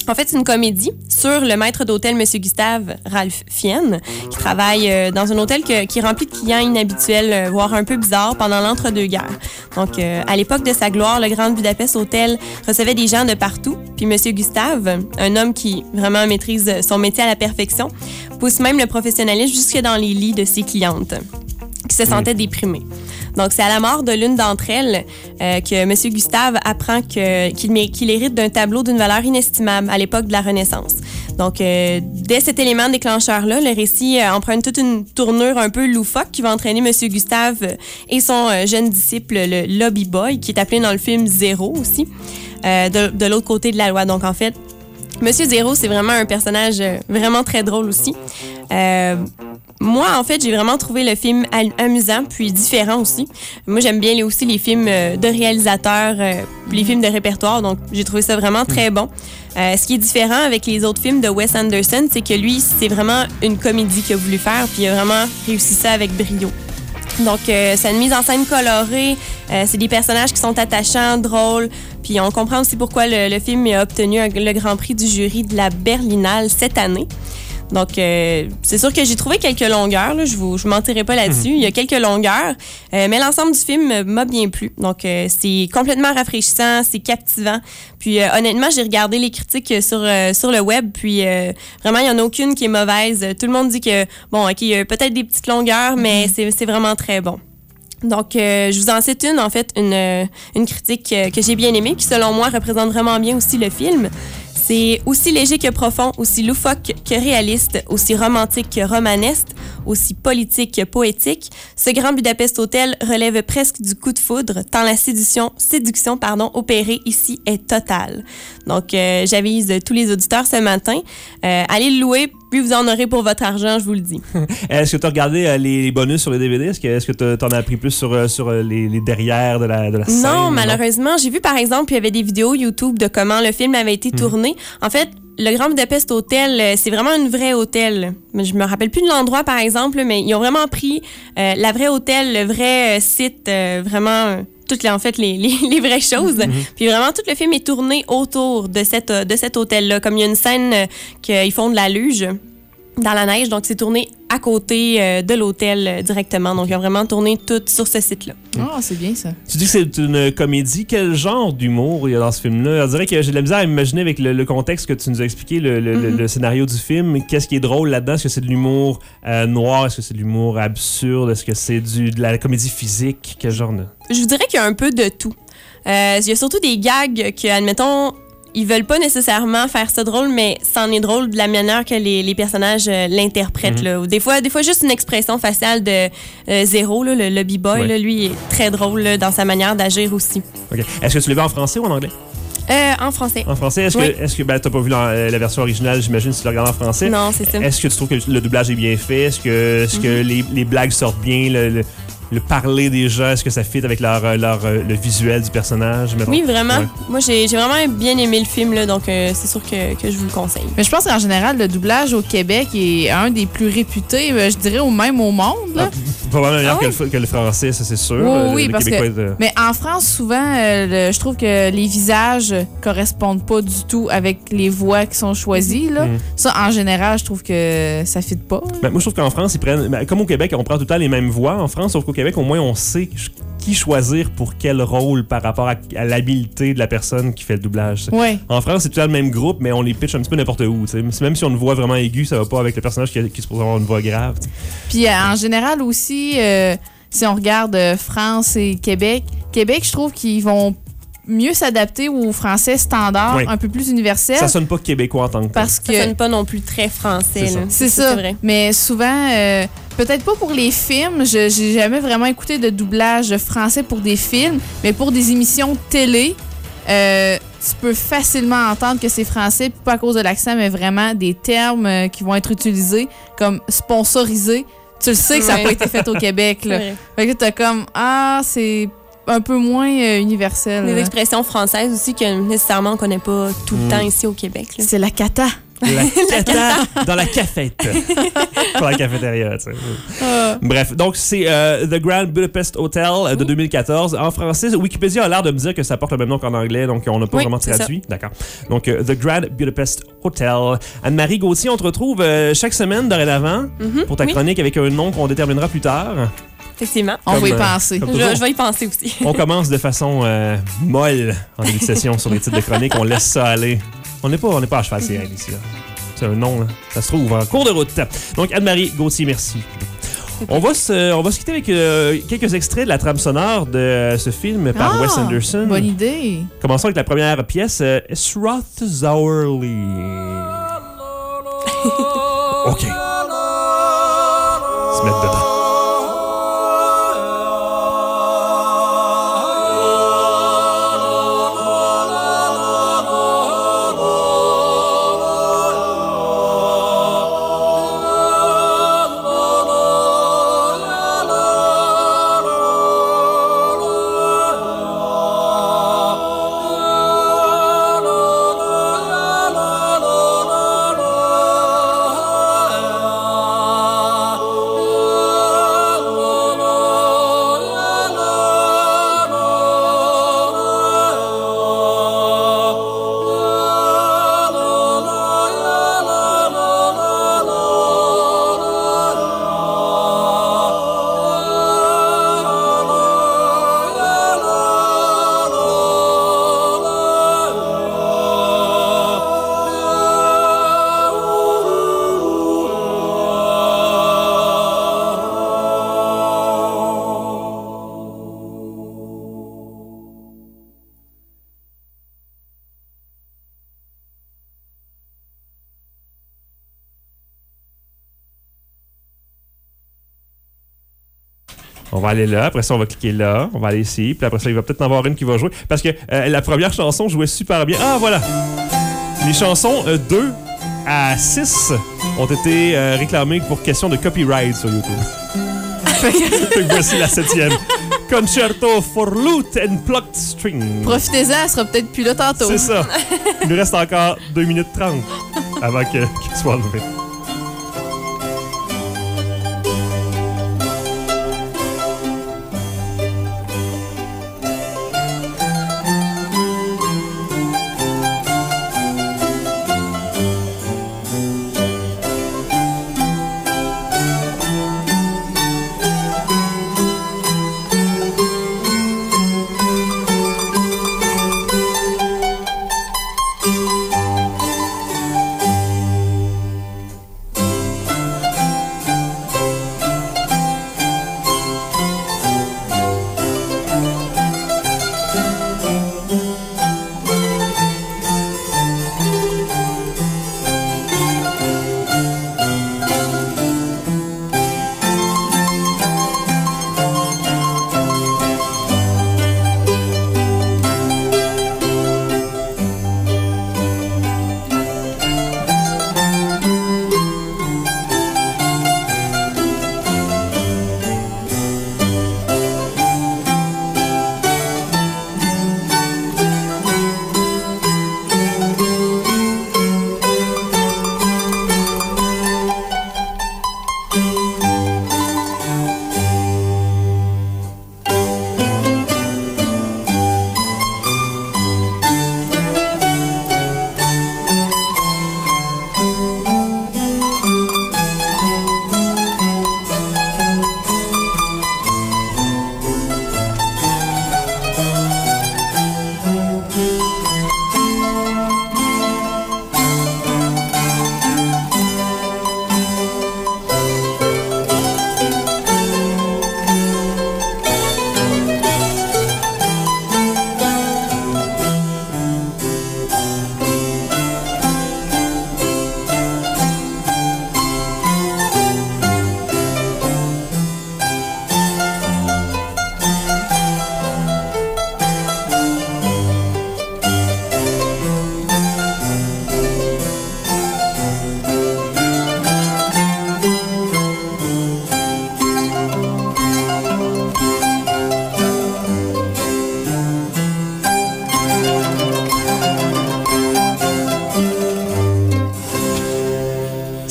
En fait, c'est une comédie sur le maître d'hôtel, M. Gustave Ralph Fiennes, qui travaille euh, dans un hôtel que, qui est rempli de clients inhabituels, euh, voire un peu bizarres, pendant l'entre-deux-guerres. Donc, euh, à l'époque de sa gloire, le Grand Budapest Hotel recevait des gens de partout. Puis M. Gustave, un homme qui vraiment maîtrise son métier à la perfection, pousse même le professionnalisme jusque dans les lits de ses clientes, qui se sentaient déprimées. Donc, c'est à la mort de l'une d'entre elles euh, que M. Gustave apprend que, qu'il, qu'il hérite d'un tableau d'une valeur inestimable à l'époque de la Renaissance. Donc, euh, dès cet élément déclencheur-là, le récit euh, emprunte toute une tournure un peu loufoque qui va entraîner M. Gustave euh, et son euh, jeune disciple, le Lobby Boy, qui est appelé dans le film Zéro aussi, euh, de, de l'autre côté de la loi. Donc, en fait, M. Zéro, c'est vraiment un personnage euh, vraiment très drôle aussi. Euh, Moi, en fait, j'ai vraiment trouvé le film amusant puis différent aussi. Moi, j'aime bien aussi les films de réalisateurs, euh, les films de répertoire, donc j'ai trouvé ça vraiment très bon. Euh, ce qui est différent avec les autres films de Wes Anderson, c'est que lui, c'est vraiment une comédie qu'il a voulu faire puis il a vraiment réussi ça avec brio. Donc, euh, c'est une mise en scène colorée, euh, c'est des personnages qui sont attachants, drôles, puis on comprend aussi pourquoi le, le film a obtenu un, le Grand Prix du jury de la Berlinale cette année. Donc, euh, c'est sûr que j'ai trouvé quelques longueurs. Là, je vous, je mentirai pas là-dessus. Il y a quelques longueurs, euh, mais l'ensemble du film m'a bien plu. Donc, euh, c'est complètement rafraîchissant, c'est captivant. Puis, euh, honnêtement, j'ai regardé les critiques sur euh, sur le web. Puis, euh, vraiment, il y en a aucune qui est mauvaise. Tout le monde dit que bon, ok, il y a peut-être des petites longueurs, mais c'est c'est vraiment très bon. Donc, euh, je vous en cite une, en fait, une, une critique euh, que j'ai bien aimée, qui, selon moi, représente vraiment bien aussi le film. C'est aussi léger que profond, aussi loufoque que réaliste, aussi romantique que romanesque, aussi politique que poétique. Ce Grand Budapest Hotel relève presque du coup de foudre, tant la séduction, séduction pardon, opérée ici est totale. Donc, euh, j'avise tous les auditeurs ce matin. Euh, allez le louer, puis vous en aurez pour votre argent, je vous le dis. Est-ce que tu as regardé euh, les bonus sur les D V D? Est-ce que est-ce que tu en as appris plus sur, euh, sur les, les derrières de la, de la scène? Non, malheureusement. J'ai vu, par exemple, il y avait des vidéos YouTube de comment le film avait été tourné. Mmh. En fait, le Grand Budapest Hotel, c'est vraiment un vrai hôtel. Je me rappelle plus de l'endroit, par exemple, mais ils ont vraiment pris euh, la vraie hôtel, le vrai euh, site, euh, vraiment... toutes les, en fait, les, les, les vraies choses. Mm-hmm. Puis vraiment, tout le film est tourné autour de, cette, de cet hôtel-là. Comme il y a une scène euh, qu'ils font de la luge dans la neige, donc c'est tourné à côté euh, de l'hôtel euh, directement. Donc, ils ont vraiment tourné tout sur ce site-là. Oh, c'est bien ça. Tu dis que c'est une comédie. Quel genre d'humour il y a dans ce film-là? On dirait que j'ai de la misère à imaginer avec le, le contexte que tu nous as expliqué, le, le, mm-hmm. le, le scénario du film. Qu'est-ce qui est drôle là-dedans? Est-ce que c'est de l'humour euh, noir? Est-ce que c'est de l'humour absurde? Est-ce que c'est du, de la comédie physique? Quel genre de... Je vous dirais qu'il y a un peu de tout. Euh, il y a surtout des gags que, admettons, ils veulent pas nécessairement faire ça drôle, mais c'en est drôle de la manière que les, les personnages euh, l'interprètent. Mm-hmm. Là. Ou des fois, des fois, juste une expression faciale de euh, Zéro, là, le Lobby Boy, ouais. là, lui, est très drôle là, dans sa manière d'agir aussi. Okay. Est-ce que tu l'as vu en français ou en anglais? Euh, en français. En français? Est-ce oui. que, est-ce que ben, t'as pas vu la, la version originale, j'imagine, si tu la regardes en français? Non, c'est ça. Est-ce que tu trouves que le doublage est bien fait? Est-ce que, est-ce mm-hmm. que les, les blagues sortent bien? Le, le, le parler des gens, est-ce que ça fit avec leur, leur, le visuel du personnage? Mettons? Oui, vraiment. Ouais. Moi, j'ai, j'ai vraiment bien aimé le film, là, donc euh, c'est sûr que, que je vous le conseille. Mais je pense qu'en général, le doublage au Québec est un des plus réputés, je dirais, au même au monde. Là. Ah, probablement meilleur ah, oui. que, le, que le français, ça c'est sûr. Oui, le, oui le parce que... De... Mais en France, souvent, euh, le, je trouve que les visages correspondent pas du tout avec les voix qui sont choisies. Là. Mm. Ça, en général, je trouve que ça fit pas. Ben, moi, je trouve qu'en France, ils prennent... Ben, comme au Québec, on prend tout le temps les mêmes voix en France, sauf qu'au Québec, au moins, on sait qui choisir pour quel rôle par rapport à, à l'habileté de la personne qui fait le doublage. Ouais. En France, c'est tout le même groupe, mais on les pitch un petit peu n'importe où. T'sais. Même si on a une voix vraiment aiguë, ça va pas avec le personnage qui, qui se pose avoir une voix grave. T'sais. Puis euh, en général aussi, euh, si on regarde euh, France et Québec, Québec, je trouve qu'ils vont mieux s'adapter au français standard, oui. un peu plus universel. Ça sonne pas québécois en tant que Parce que ça sonne pas non plus très français. C'est ça. Là. C'est, c'est ça. C'est vrai. Mais souvent, euh, peut-être pas pour les films. Je, j'ai jamais vraiment écouté de doublage français pour des films, mais pour des émissions télé, euh, tu peux facilement entendre que c'est français, pas à cause de l'accent, mais vraiment des termes euh, qui vont être utilisés comme sponsorisé. Tu le sais que ça n'a pas été fait au Québec. Là. Fait que t'as comme, ah, c'est un peu moins euh, universel. Des là. expressions françaises aussi que nécessairement on connaît pas tout le mmh. temps ici au Québec. Là. C'est la cata. La cata dans la cafette. Pour la cafétéria, tu sais. Euh, ça. Bref, donc c'est euh, The Grand Budapest Hotel euh, de deux mille quatorze. En français, Wikipédia a l'air de me dire que ça porte le même nom qu'en anglais, donc on n'a pas Oui, vraiment c'est traduit. D'accord. Donc euh, The Grand Budapest Hotel. Anne-Marie Gauthier, on te retrouve euh, chaque semaine dorénavant Mhm, pour ta oui. chronique avec un nom qu'on déterminera plus tard. Effectivement. On Comme, va y euh, penser. comme Je, toujours. je vais y penser aussi. On commence de façon euh, molle en début de session sur les titres de chronique. On laisse ça aller. On n'est pas, on n'est pas à cheval C L ici. Là. C'est un nom, là. Ça se trouve en cours de route. Donc, Anne-Marie Gauthier, merci. On va, se, on va se quitter avec euh, quelques extraits de la trame sonore de ce film par Ah, Wes Anderson. Bonne idée. Commençons avec la première pièce, euh, Srothzaurly. OK. Se mettre dedans. On va aller là, après ça, on va cliquer là, on va aller ici, puis après ça, il va peut-être en avoir une qui va jouer. Parce que euh, la première chanson jouait super bien. Ah, voilà! Les chansons euh, deux à six ont été euh, réclamées pour question de copyright sur YouTube. Donc voici la septième. Concerto for Lute and Plucked String. Profitez-en, elle sera peut-être plus là tantôt. C'est ça. Il nous reste encore deux minutes trente avant que- qu'il soit enlevé.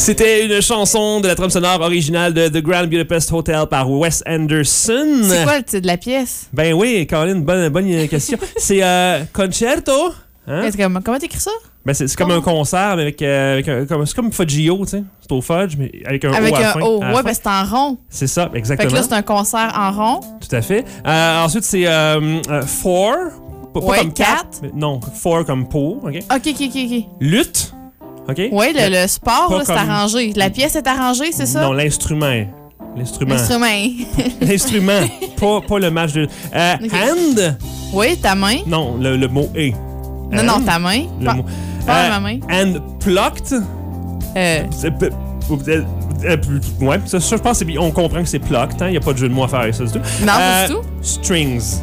C'était une chanson de la trame sonore originale de The Grand Budapest Hotel par Wes Anderson. C'est quoi le titre de la pièce? Ben oui, Colin, bonne, bonne question. C'est euh, Concerto. Hein? Comment, comment t'écris ça? Ben c'est, c'est comme un concert, mais avec, euh, avec un, comme, c'est comme Fudgio, tu sais. C'est au fudge, mais avec un avec O à la un fin. O, à la ouais, fin. ben c'est en rond. C'est ça, exactement. Fait que là, c'est un concert en rond. Tout à fait. Euh, ensuite, c'est euh, euh, Four. Pas, pas Ouais, comme quatre. quatre. mais Non, Four comme pour, OK? Ok, ok, ok, ok. Lutte. OK? Oui, le, le sport, Pas là, c'est comme- arrangé. La pièce est arrangée, c'est ça? Non, l'instrument. L'instrument. L'instrument. L'instrument. pas, pas le match de. Euh, Ok. Hand. Oui, ta main. Non, le, le mot est. Non, non, ta main. Le Pas, mot. pas Euh, ma main. And plucked. Euh, C'est peu- euh, euh, ouais, ça, ça, je pense que c'est- on comprend que c'est plucked. Il n'y a pas de jeu de mots à faire avec ça du tout. non, pas Euh, du tout. Strings.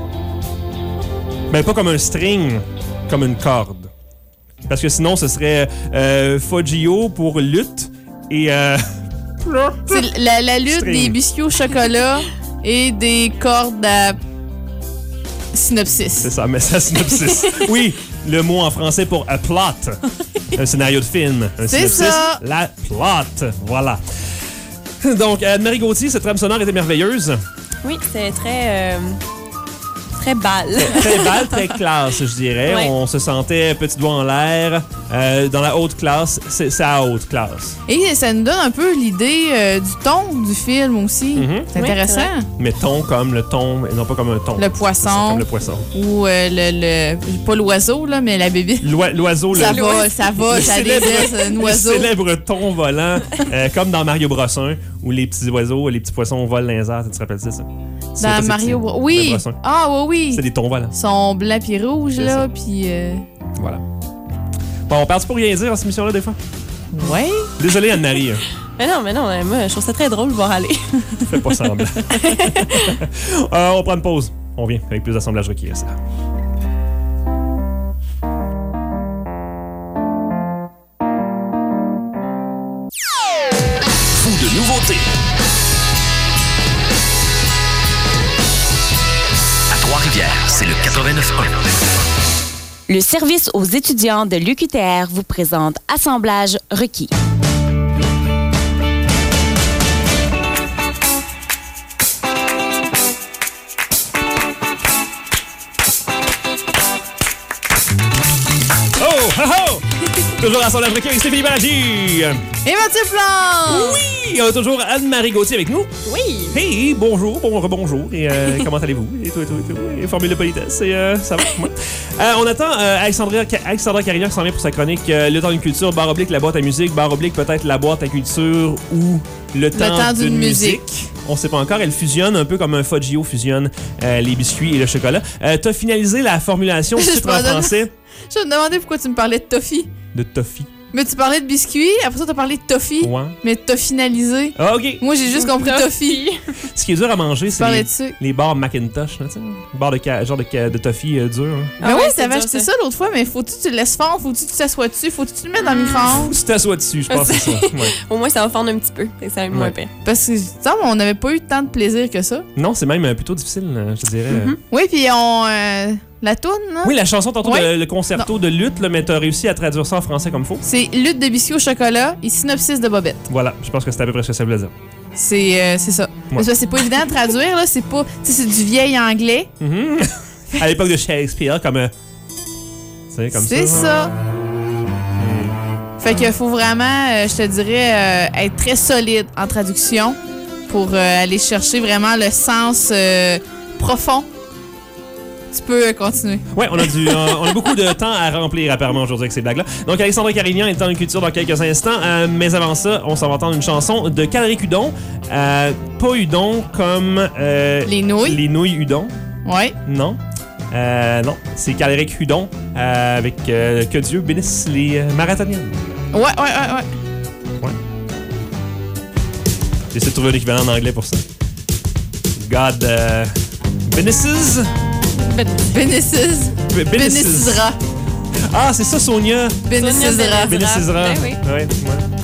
Ben, pas comme un string, comme une corde. Parce que sinon, ce serait euh, Fudgio pour lutte et. Euh, C'est la, la lutte String. des biscuits au chocolat et des cordes à synopsis. c'est ça, mais ça, synopsis. Oui, le mot en français pour a plot. Un scénario de film. Un C'est synopsis, ça. La plot. Voilà. Donc, Anne-Marie Gauthier, cette trame sonore était merveilleuse. Oui, c'est très. euh, très balle. Très belle, très classe, je dirais. Ouais. On se sentait petit doigt en l'air. Euh, dans la haute classe, c'est, c'est à haute classe. Et ça nous donne un peu l'idée euh, du ton du film aussi. Mhm. C'est Oui, intéressant. Mais ton comme le ton, et non pas comme un ton. Le C'est ça, poisson comme le poisson. ou euh, le, le. Pas l'oiseau, là, mais la bébé. L'oi- l'oiseau, Ça le, va, ça va, le ça a des célèbre, ailes, c'est un le oiseau. célèbre ton volant, euh, comme dans Mario Bros un, où les petits oiseaux, les petits poissons volent dans les airs. Tu te rappelles ça? ça? Tu sais pas, Dans c'est Mario petit, Bros. le Oui! Bros un. Ah, oui, oui. C'est des tons volants. Ils sont blancs puis rouges, C'est là, ça. puis. Euh... Voilà. Bon, on parle pour rien dire dans cette émission-là, des fois. Ouais. Désolé, Anne-Marie. hein. Mais non, mais non, euh, moi, je trouve ça très drôle de voir aller. Fais pas semblant. Euh, on prend une pause. On revient avec plus d'assemblage requis. Ça. Fou de nouveautés. À Trois-Rivières, c'est le quatre-vingt-neuf un. Le service aux étudiants de l'U Q T R vous présente Assemblage requis. Oh, ho, ho! Toujours assemblage requis avec Stéphanie Banerjee. Et Mathieu Plante! Oui, on a toujours Anne-Marie Gauthier avec nous. Oui! Hey, bonjour, bon rebonjour. Et euh, comment allez-vous? Et tout, et tout, et tout. Et formule de politesse, et euh, ça va? Ouais. Euh, on attend euh, Alexandra, Alexandra Carignan qui s'en vient pour sa chronique euh, Le temps d'une culture, barre oblique, la boîte à musique, barre oblique, peut-être la boîte à culture ou le temps, temps d'une d'une musique. musique. On sait pas encore. Elle fusionne un peu comme un Fudgio fusionne euh, les biscuits et le chocolat. Euh, T'as finalisé la formulation du Je titre en me donne- français Je me demandais pourquoi tu me parlais de toffee. de Toffee. Mais tu parlais de biscuits, après ça, t'as parlé de toffee. Ouais. Mais t'as finalisé. Ah, OK. Moi, j'ai juste compris toffee. Ce qui est dur à manger, Tu c'est parlais les, de sucre. les barres Macintosh. Là, tu sais. Barres de ca- genre de, ca- de toffee euh, dur. Hein. Ben Ah oui, ouais, c'est t'avais dur, acheté ça. ça l'autre fois, mais faut-tu que tu le laisses fondre, faut-tu que tu t'assoies dessus, faut-tu que tu le mettes dans le micro-ondes? Tu t'assois dessus, je pense que c'est ça. Ouais. Au moins, ça va fondre un petit peu. Fait que ça va être moins Ouais. pire. Parce que, ça, on n'avait pas eu tant de plaisir que ça. Non, c'est même euh, plutôt difficile, euh, je te dirais. euh. Oui, puis on. euh, la toune, là. Oui, la chanson, tantôt, Ouais. le, le concerto de lutte, là, mais t'as réussi à traduire ça en français comme faut. C'est lutte de biscuits au chocolat et synopsis de bobette. Voilà, je pense que c'est à peu près ce que ça voulait dire. C'est euh, c'est ça. Parce que c'est pas évident à traduire, là. C'est pas. Tu sais, c'est du vieil anglais. Mhm. À l'époque de Shakespeare, comme. euh, tu sais, comme ça. C'est ça. Fait qu'il faut vraiment, euh, je te dirais, euh, être très solide en traduction pour euh, aller chercher vraiment le sens euh, profond. Tu peux euh, continuer. Ouais, on a, du, euh, on a beaucoup de temps à remplir apparemment aujourd'hui avec ces blagues-là. Donc, Alexandra Carignan est dans une culture dans quelques instants. Euh, mais avant ça, on s'en va entendre une chanson de Calric Udon. Euh, pas Udon comme. euh, Les nouilles. Les nouilles Udon. Ouais. Non. Euh, non, c'est Calric Udon euh, avec euh, Que Dieu bénisse les euh, marathoniennes. Ouais, ouais, ouais, ouais. J'essaie de trouver un équivalent en anglais pour ça. God euh, benesses. Benesses. B- benesses. Benessera. Ah, c'est ça, Sonia. Benessera. Benessera. Ben oui. Ouais, ouais.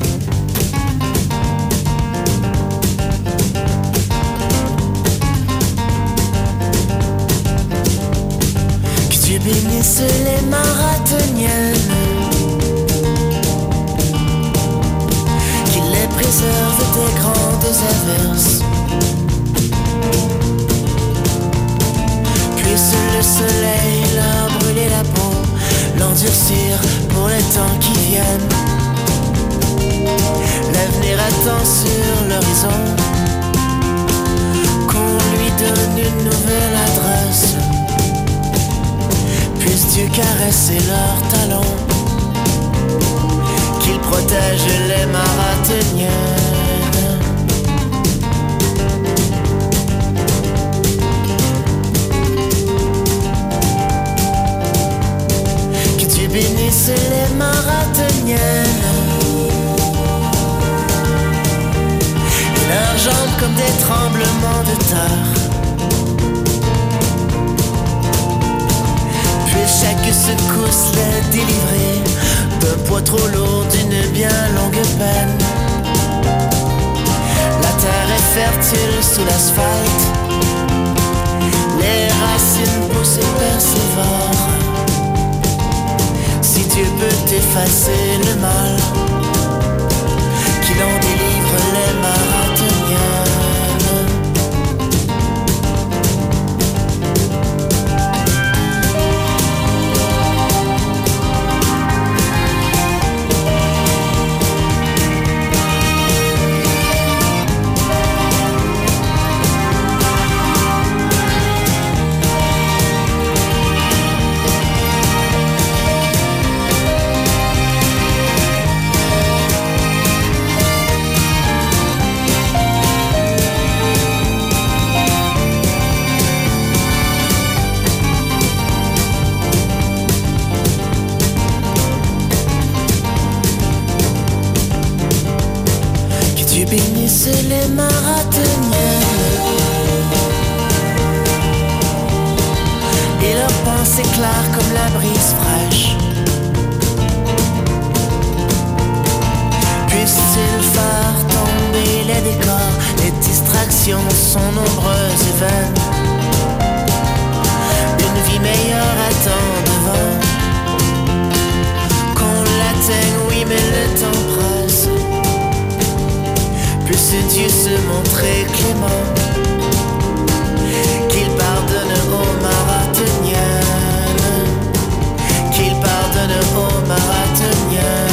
Que Dieu bénisse les marathoniennes réserve des grandes averses. Puisse le soleil leur brûler la peau, l'endurcir pour les temps qui viennent. L'avenir attend sur l'horizon qu'on lui donne une nouvelle adresse. Puisses-tu caresser leurs talons, qu'ils protègent les marathoniennes. Que tu bénisses les marathoniennes. Leurs jambes comme des tremblements de terre. Puis chaque secousse les délivrer d'un poids trop lourd, d'une bien longue peine. La terre est fertile sous l'asphalte, les racines poussent et persévèrent. Si Dieu peut effacer le mal, qu'il en délivre les marathoniennes. Bénissent les marathoniennes et leurs pensées claires comme la brise fraîche. Puisse-t-il faire tomber les décors, les distractions sont nombreuses et vaines. Une vie meilleure attend devant, qu'on l'atteigne, oui, mais le temps presse. Puisse Dieu se montrer clément, qu'il pardonne aux marathoniennes, qu'il pardonne aux marathoniennes.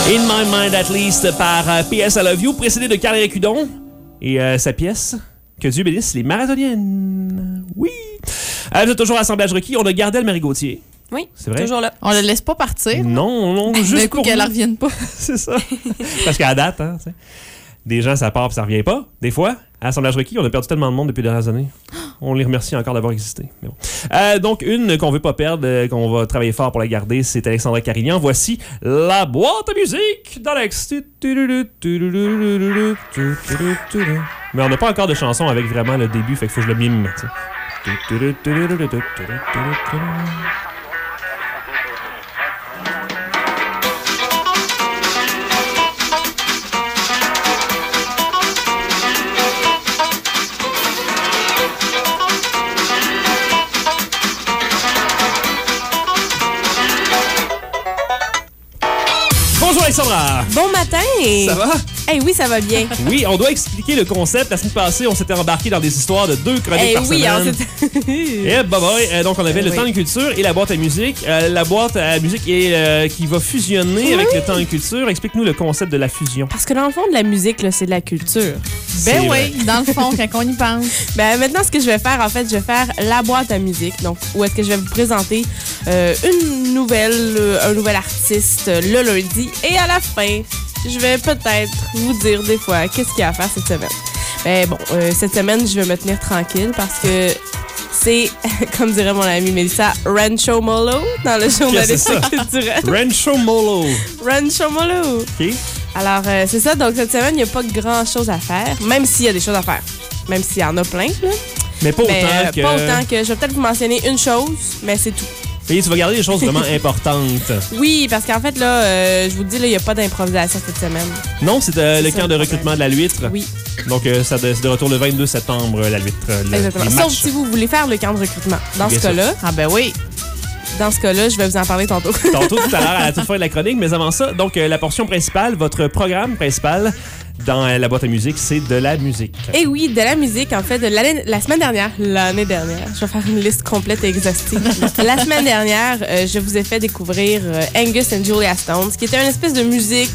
In My Mind At Least par euh, P S I Love You, précédé de Carl Récudon et euh, sa pièce Que Dieu bénisse les marathoniennes. Oui. Euh, vous êtes toujours à Assemblage requis. On a Gardel Marie-Gauthier. Oui, c'est vrai. Toujours là. On le laisse pas partir. Non, non, juste D'un coup pour qu'elle nous. ne revienne pas. C'est ça. Parce qu'à la date, hein, tu sais, des gens, ça part et ça revient pas. Des fois, à Assemblage requis, on a perdu tellement de monde depuis les dernières années. On les remercie encore d'avoir existé. Mais bon. euh, donc, une qu'on veut pas perdre, euh, qu'on va travailler fort pour la garder, c'est Alexandra Carignan. Voici la boîte à musique d'Alex. Mais on n'a pas encore de chanson avec vraiment le début, fait qu'il faut que je le mime. Bonjour Alexandra! Bon matin! Ça va? Eh hey, oui, ça va bien. Oui, on doit expliquer le concept. La semaine passée, on s'était embarqué dans des histoires de deux chroniques Eh par oui, semaine. alors c'est... Et bah boy, euh, donc on avait Eh le oui. temps de culture et la boîte à musique. Euh, la boîte à musique est, euh, qui va fusionner Oui. avec le temps de culture. Explique-nous le concept de la fusion. Parce que dans le fond, de la musique, là, c'est de la culture. C'est Ben vrai. oui, dans le fond, quand on y pense. Ben maintenant, ce que je vais faire, en fait, je vais faire la boîte à musique. Donc, où est-ce que je vais vous présenter euh, une nouvelle, euh, un nouvel artiste euh, le lundi. Et à la fin, je vais peut-être vous dire des fois qu'est-ce qu'il y a à faire cette semaine. Ben bon, euh, cette semaine, je vais me tenir tranquille parce que c'est, comme dirait mon amie Mélissa, Rancho Molo dans le journalisme c'est ça? culturel. Rancho Molo. Rancho Molo. OK? Alors, euh, c'est ça. Donc, cette semaine, il n'y a pas grand-chose à faire, même s'il y a des choses à faire. Même s'il y en a plein, là. Mais pas Mais, autant euh, que... pas autant que... Je vais peut-être vous mentionner une chose, mais c'est tout. Et tu vas garder des choses vraiment importantes. Oui, parce qu'en fait, là, euh, je vous dis, là, il n'y a pas d'improvisation cette semaine. Non, c'est euh, C'est le ça, camp de le recrutement de la Luître. Oui, Donc, euh, ça de- c'est de retour le vingt-deux septembre, la Luître. le- exactement. les Sauf matchs. si vous voulez faire le camp de recrutement. Dans Bien ce sûr. cas-là, Ah ben oui. dans ce cas-là, je vais vous en parler tantôt. Tantôt, tout à l'heure, à la toute fin de la chronique. Mais avant ça, donc, euh, la portion principale, votre programme principal dans euh, la boîte à musique, c'est de la musique. Et oui, de la musique, en fait, de l'année, la semaine dernière, l'année dernière, je vais faire une liste complète et exhaustive. La semaine dernière, euh, je vous ai fait découvrir euh, Angus and Julia Stone, qui était une espèce de musique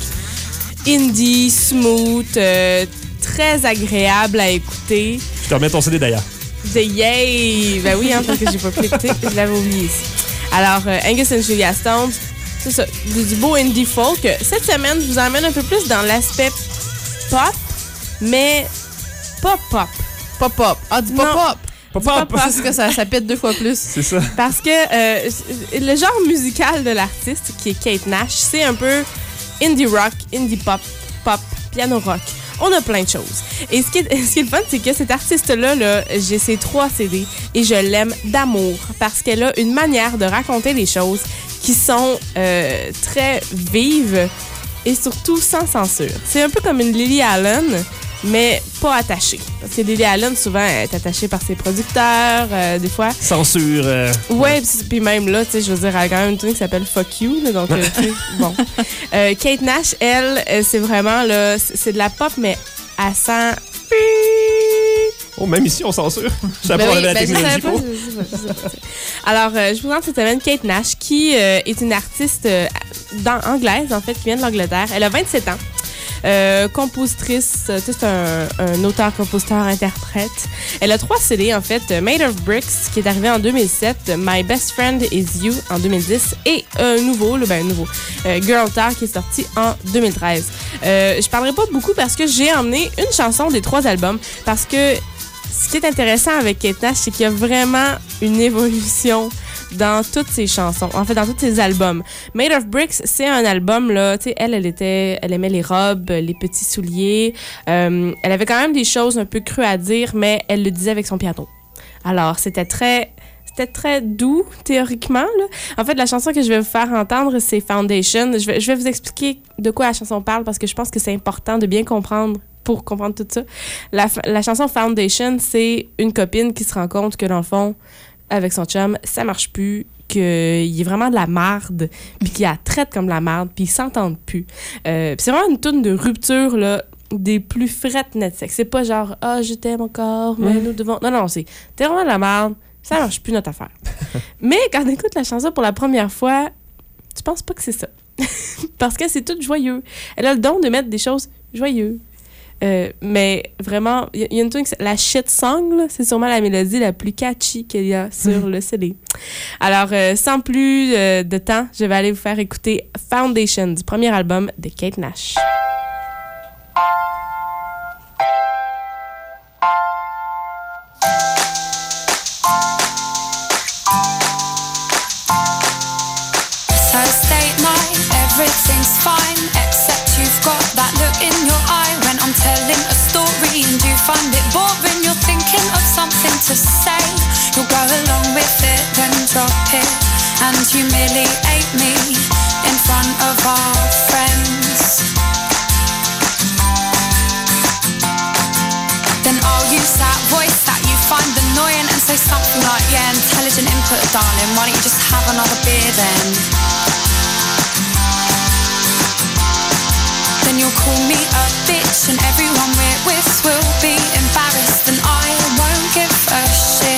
indie, smooth, euh, très agréable à écouter. Je te remets ton C D d'ailleurs. De yay! Ben oui, hein, parce que j'ai pas pu écouter, je l'avais oublié ici. Alors, euh, Angus and Julia Stone, c'est ça, du, du beau indie folk. Cette semaine, je vous emmène un peu plus dans l'aspect pop, mais pas pop. Pop-up. Ah, du Non. pop-up. Papa, pop-up. Parce que ça, ça pète deux fois plus. c'est ça. Parce que euh, le genre musical de l'artiste, qui est Kate Nash, c'est un peu indie rock, indie pop, pop, piano rock. On a plein de choses. Et ce qui est, ce qui est le fun, c'est que cette artiste-là, là, j'ai ses trois C D et je l'aime d'amour parce qu'elle a une manière de raconter les choses qui sont euh, très vives et surtout sans censure. C'est un peu comme une Lily Allen, mais pas attachée. Parce que Lily Allen, souvent, elle est attachée par ses producteurs, euh, des fois. Censure. euh, Ouais, pis- puis même là, tu sais, je veux dire, elle a quand même une tune qui s'appelle Fuck You, là, donc, euh, tu sais, bon. Euh, Kate Nash, elle, euh, c'est vraiment, là, c'est c'est de la pop, mais à sent... Oh, même ici, on censure. Je savais Ben pas qu'on oui, avait la ben je technologie savais pas, pour. Je sais pas, je sais pas, je sais pas. Alors, euh, je vous présente cette semaine Kate Nash, qui euh, est une artiste euh, dans- anglaise, en fait, qui vient de l'Angleterre. Elle a vingt-sept ans. Euh, compositrice, euh, tu sais, c'est un, un auteur, compositeur, interprète. Elle a trois C D, en fait. euh, Made of Bricks, qui est arrivé en deux mille sept, My Best Friend Is You en deux mille dix, et un nouveau, le ben nouveau, euh, Girl Talk, qui est sorti en deux mille treize. Euh, je parlerai pas beaucoup parce que j'ai emmené une chanson des trois albums, parce que ce qui est intéressant avec Kate Nash, c'est qu'il y a vraiment une évolution dans toutes ses chansons, en fait dans tous ses albums. Made of Bricks, c'est un album là, tu sais, elle, elle était, elle aimait les robes, les petits souliers. Euh, elle avait quand même des choses un peu crues à dire, mais elle le disait avec son piano. Alors c'était très C'était très doux, théoriquement. Là. En fait, la chanson que je vais vous faire entendre, c'est Foundation. Je vais, je vais vous expliquer de quoi la chanson parle parce que je pense que c'est important de bien comprendre pour comprendre tout ça. La, la chanson Foundation, c'est une copine qui se rend compte que, dans le fond, avec son chum, ça marche plus, qu'il est vraiment de la marde, puis qu'il la traite comme de la marde, puis ils s'entendent plus. Euh, puis c'est vraiment une toune de rupture, là, des plus frettes net sex. C'est pas genre « Ah, je t'aime encore, mais Mm. nous devons... » Non, non, c'est « T'es vraiment de la marde, ça marche plus notre affaire. » Mais quand on écoute la chanson pour la première fois, tu penses pas que c'est ça. parce que c'est tout joyeux. Elle a le don de mettre des choses joyeuses. Euh, mais vraiment, il y, y a une tune, la Shit Song, là, c'est sûrement la mélodie la plus catchy qu'il y a sur le C D. Alors, euh, sans plus euh, de temps, je vais aller vous faire écouter Foundation du premier album de Kate Nash. Thursday night, everything's fine, except you've got that look in your eye when I'm telling a story and you find it boring. You're thinking of something to say, you'll go along with it, then drop it and humiliate me in front of our friends. Then I'll use that voice that you find annoying and say something like, yeah, intelligent input, darling, why don't you just have another beer then? Then you'll call me a bitch and everyone we're with will be embarrassed and I won't give a shit.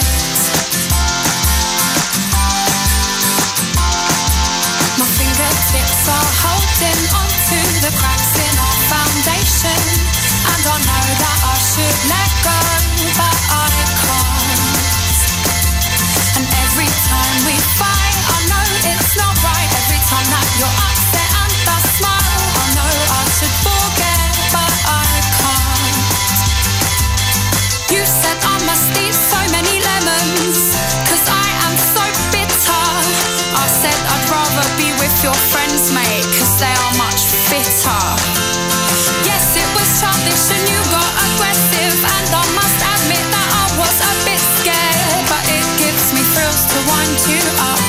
My fingertips are holding onto the cracks in our foundation, and I know that I should let go, but I can't. And every time we fight, I know it's not right. Every time that you're upset and I smile, I know I should forget, but I can't. You said I must eat so many lemons, cause I am so bitter. I said I'd rather be with your friends, mate, cause they are much fitter. Yes, it was childish and you got aggressive, and I must admit that I was a bit scared, but it gives me thrills to wind you up.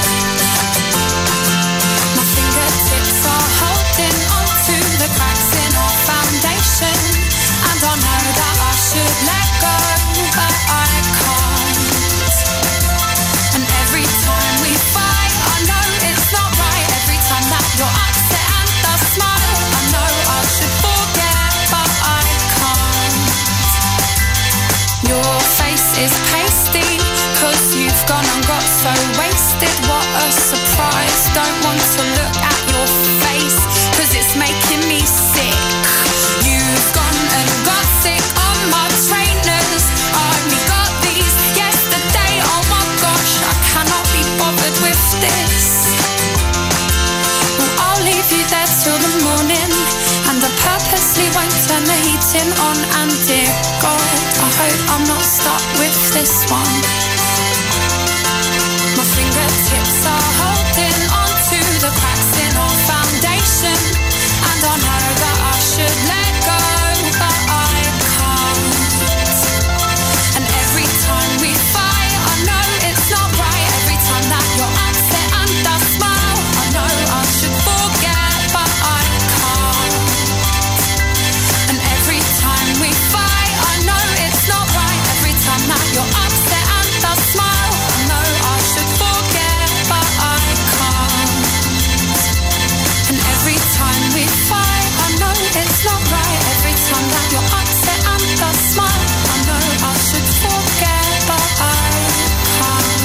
My fingertips are holding onto the cracks in our foundation, and I know that I should let go, but I can't. And every time we fight, I know it's not right. Every time that you're upset and I smile, I know I should forget, but I can't. Your face is pasty, cause you've gone and got so wasted. What a surprise, don't want to look at your face, cause it's making me sick. You've gone and got sick on my trainers, I only got these yesterday. Oh my gosh, I cannot be bothered with this. Well, I'll leave you there till the morning, and I purposely won't turn the heating on. And dear God, I hope I'm not stuck with this one. My fingertips are holding onto the cracks in our foundation, and I know that I should let go, but I can't. And every time we fight, I know it's not right. Every time that you're upset and I smile, I know I should forget, but I can't. And every time we fight, I know it's not right. Every time that you're upset and I smile, I know I should forget, but I can't. And every time we fight, I know it's not right. Every time that you're upset and I smile, I know I should forget, but I can't.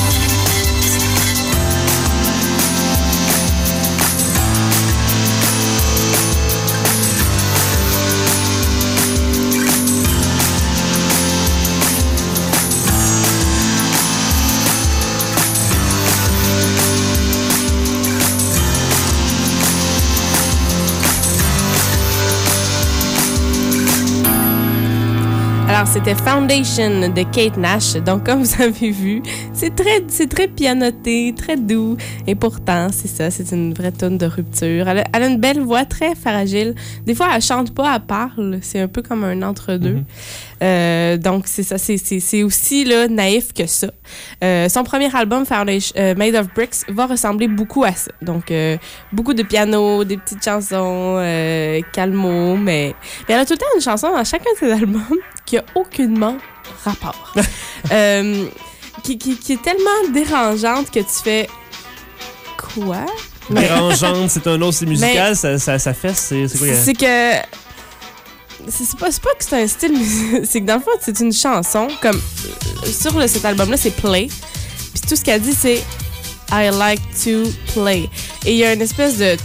Alors, c'était Foundation de Kate Nash. Donc, comme vous avez vu, c'est très, c'est très pianoté, très doux. Et pourtant, c'est ça, c'est une vraie tune de rupture. Elle a, elle a une belle voix, très fragile. Des fois, elle chante pas, elle parle. C'est un peu comme un entre-deux. Mm-hmm. Euh, donc, c'est ça. C'est, c'est, c'est aussi là, naïf que ça. Euh, son premier album, Foundation, euh, Made of Bricks, va ressembler beaucoup à ça. Donc, euh, beaucoup de piano, des petites chansons, euh, calmo, mais... mais elle a tout le temps une chanson dans chacun de ses albums qui a aucunement rapport. euh, qui, qui, qui est tellement dérangeante que tu fais... Quoi? Dérangeante, c'est un autre, c'est musical, mais ça, ça, ça fait, c'est, c'est quoi? C'est que... C'est, c'est, pas, c'est pas que c'est un style, c'est que dans le fond, c'est une chanson, comme sur le, cet album-là, c'est Play. Puis tout ce qu'elle dit, c'est I like to play. Et il y a une espèce de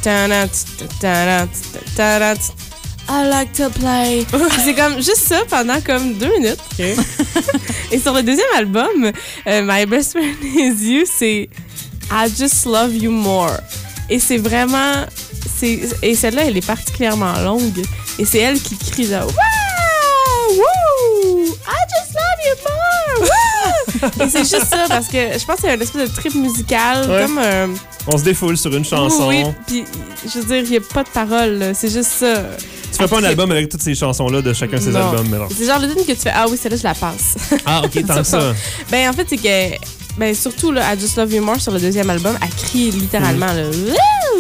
I like to play. C'est comme juste ça pendant comme deux minutes. Okay. Et sur le deuxième album, euh, My Best Friend Is You, c'est I Just Love You More. Et c'est vraiment... C'est, et celle-là, elle est particulièrement longue. Et c'est elle qui crie là. Wow! Woo! I just love you more! Woo! Et c'est juste ça, parce que je pense qu'il y a une espèce de trip musical. Ouais. Comme euh, on se défoule sur une chanson. Oui, puis je veux dire, il n'y a pas de paroles. C'est juste ça. Tu fais pas un album avec toutes ces chansons-là de chacun de ces albums, mais non. C'est genre le d'une que tu fais, ah oui, celle-là, je la passe. Ah, ok, tant que ça. Ben, en fait, c'est que, ben, surtout, là, I Just Love You More sur le deuxième album, elle crie littéralement, mm. là.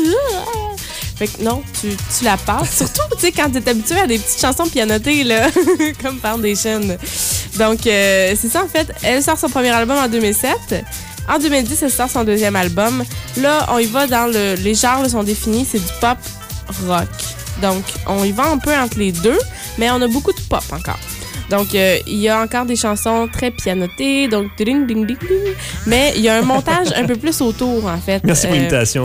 Fait que non, tu, tu la passes. Surtout, tu sais, quand t'es habitué à des petites chansons pianotées, là, comme Foundation. Donc, euh, c'est ça, en fait. Elle sort son premier album en deux mille sept. En deux mille dix, elle sort son deuxième album. Là, on y va dans le... Les genres là, sont définis, c'est du pop rock. Donc, on y va un peu entre les deux, mais on a beaucoup de pop encore. Donc, euh, il y a encore des chansons très pianotées, donc ding, ding, ding, ding. Mais il y a un montage un peu plus autour, en fait. Merci pour euh, l'imitation.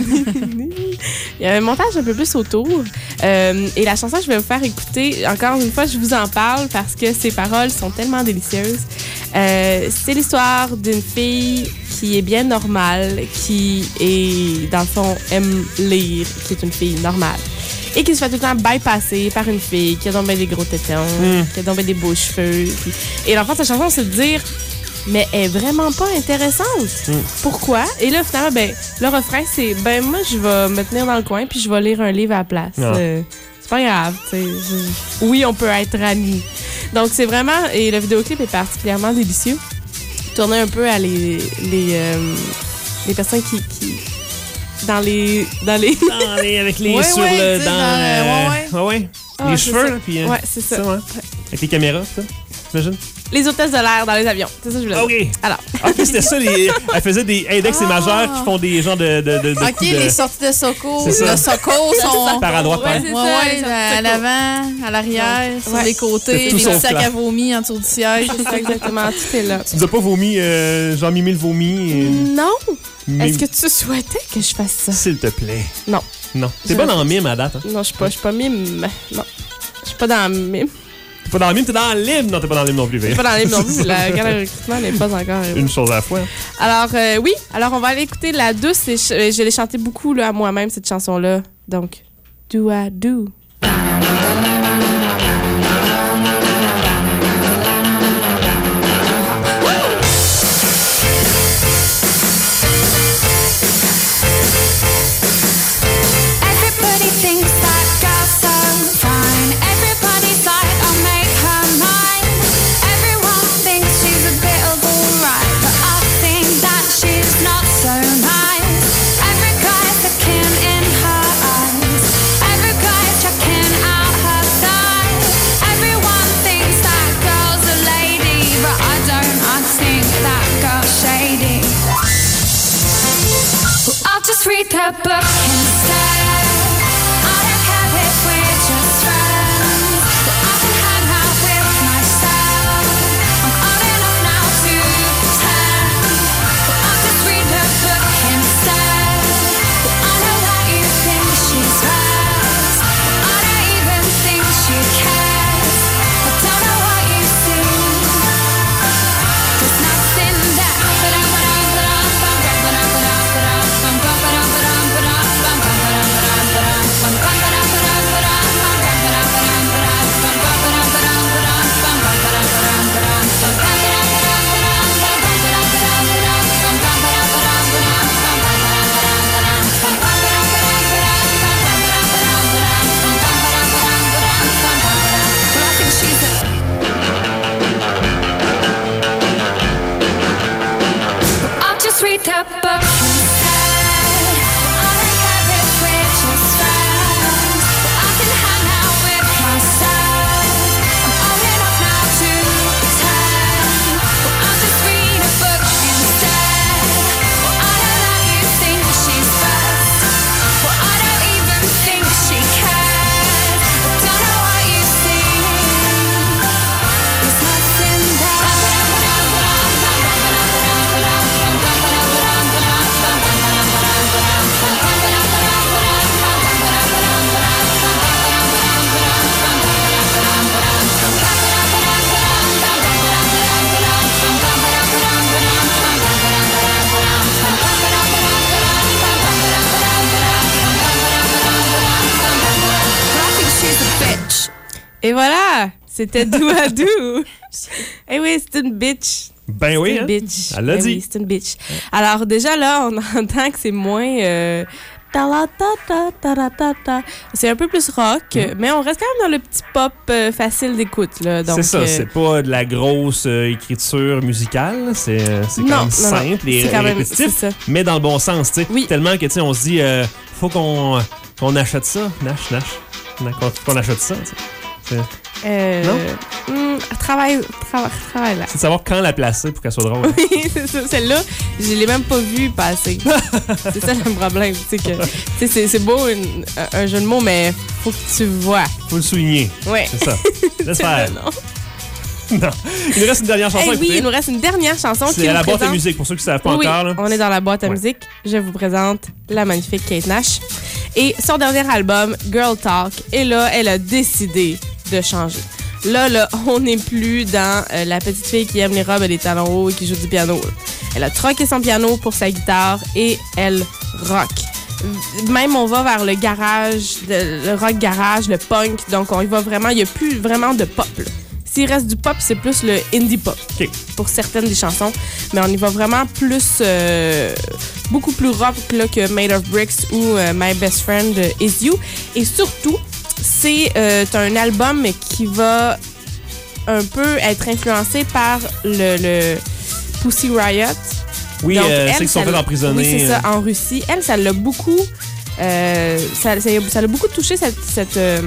Il y a un montage un peu plus autour. Euh, et la chanson que je vais vous faire écouter, encore une fois, je vous en parle parce que ses paroles sont tellement délicieuses. Euh, c'est l'histoire d'une fille qui est bien normale, qui est, dans le fond, aime lire, qui est une fille normale. Et qui se fait tout le temps bypasser par une fille qui a donc des gros tétons, mm. qui a donc des beaux cheveux. Puis... Et l'enfant de sa chanson, c'est de dire, mais elle est vraiment pas intéressante. Mm. Pourquoi? Et là, finalement, ben, le refrain, c'est, ben, moi, je vais me tenir dans le coin puis je vais lire un livre à la place. Ah. Euh, c'est pas grave, tu sais. Je... Oui, on peut être amis. Donc, c'est vraiment... Et le vidéoclip est particulièrement délicieux. Tourner un peu à les... les, euh, les personnes qui... qui Dans les. Dans les. Dans les avec les. Ouais, sur ouais, le. Dans. dans Euh, ouais, ouais. ouais, ouais. Ah, les c'est cheveux, ça. là. Puis, euh, ouais, c'est ça. ça ouais. Avec les caméras, ça. T'imagines? Les hôtesses de l'air dans les avions. C'est ça que je voulais dire. OK. Alors. OK, c'était ça. Les, elle faisait des index Ah. et majeurs qui font des genres de. de, de, de OK, coups de... les sorties de secours. C'est ça. Le secours sont. Par endroit, Ouais, par c'est Ouais, ça, ouais, les sorties à de l'avant, à l'arrière, Ouais. sur Ouais. les côtés, Tout les son petits sacs plan. à vomi en dessous du siège. C'est ça, exactement. Tout est là. Tu nous as pas vomi, euh, Jean-Mimi le vomi? Et... Non. Mime. Est-ce que tu souhaitais que je fasse ça? S'il te plaît. Non. Non. T'es Je pas le dans fais. mime à date. Hein? Non, je suis pas, je suis pas mime. Non. Je suis pas dans mime. T'es pas dans mime, t'es dans l'hymne. Non, t'es pas dans l'hymne non plus. Je suis pas dans mime non plus. La galerie de recrutement n'est pas encore. Une chose à la fois. Alors, euh, oui. Alors, on va aller écouter La Douce. Et je, je l'ai chanté beaucoup là, à moi-même, cette chanson-là. Donc, Do I Do? Everybody thinks that girl's so fine. Everybody's like, I'll make her mine. Everyone thinks she's a bit of alright, but I think that she's not so nice. Every guy's looking in her eyes. Every guy's checking out her side. Everyone thinks that girl's a lady, but I don't. I think that girl's shady. Well, I'll just read her book instead. I don't care if we're just friends, but I can hang out with myself. I'm old enough now to pretend. But I'll just read her book instead. But I know that you think she's hers, but I don't even think she cares. I don't know what you see. There's nothing there. But I'm, but I'm, but I'm, but I'm, but I'm, but I'm, but I'm, but I'm, but I'm, but I'm, but I'm, but I'm. Et voilà, c'était Douadou. Eh oui, c'est une bitch. Ben c'est oui, une hein? bitch. Elle l'a Ben dit. Oui, c'est une bitch. Alors déjà là, on entend que c'est moins... Euh, ta-la-ta-ta, ta-la-ta-ta. C'est un peu plus rock, mm. mais on reste quand même dans le petit pop euh, facile d'écoute. Là. Donc, c'est ça, euh, c'est pas de la grosse euh, écriture musicale, c'est, c'est quand non, même non, simple non. et C'est quand même- répétitif, c'est ça. mais dans le bon sens, tu sais. Oui. Tellement que, tu sais, on se dit, euh, faut qu'on, qu'on achète ça, Nash, Nash, qu'on, qu'on achète ça, tu sais. C'est, Euh, Non? hmm, travaille, travaille, travaille là. c'est de savoir quand la placer pour qu'elle soit drôle. Oui, c'est ça. Celle-là, je l'ai même pas vue passer. C'est ça le problème. C'est que tu sais, c'est, c'est beau une- un, un jeu de mots, mais faut que tu vois. Faut le souligner. Ouais. C'est ça. Laisse C'est faire. ça, non. Non. Il nous reste une dernière chanson Hey, à oui, écouter. il nous reste une dernière chanson C'est qui à nous la boîte à présente- musique, pour ceux qui ne savent pas Oui, encore. Là. on est dans la boîte à Ouais. musique. Je vous présente la magnifique Kate Nash. Et son dernier album, Girl Talk. Et là, elle a décidé de changer. Là, là, on n'est plus dans euh, la petite fille qui aime les robes et les talons hauts et qui joue du piano. là. Elle a troqué son piano pour sa guitare et elle rock. Même on va vers le garage, le, le rock garage, le punk. Donc on y va vraiment, il n'y a plus vraiment de pop. là. S'il reste du pop, c'est plus le indie pop OK. pour certaines des chansons. Mais on y va vraiment plus, euh, beaucoup plus rock là, que Made of Bricks ou euh, My Best Friend Is You. Et surtout, c'est euh, un album qui va un peu être influencé par le, le Pussy Riot. Oui, Donc, euh, elle, c'est qu'ils sont ça fait l'a- emprisonner. Oui, c'est ça, en Russie. Elle, ça l'a beaucoup... Euh, ça, ça, ça l'a beaucoup touché, cette... cette euh,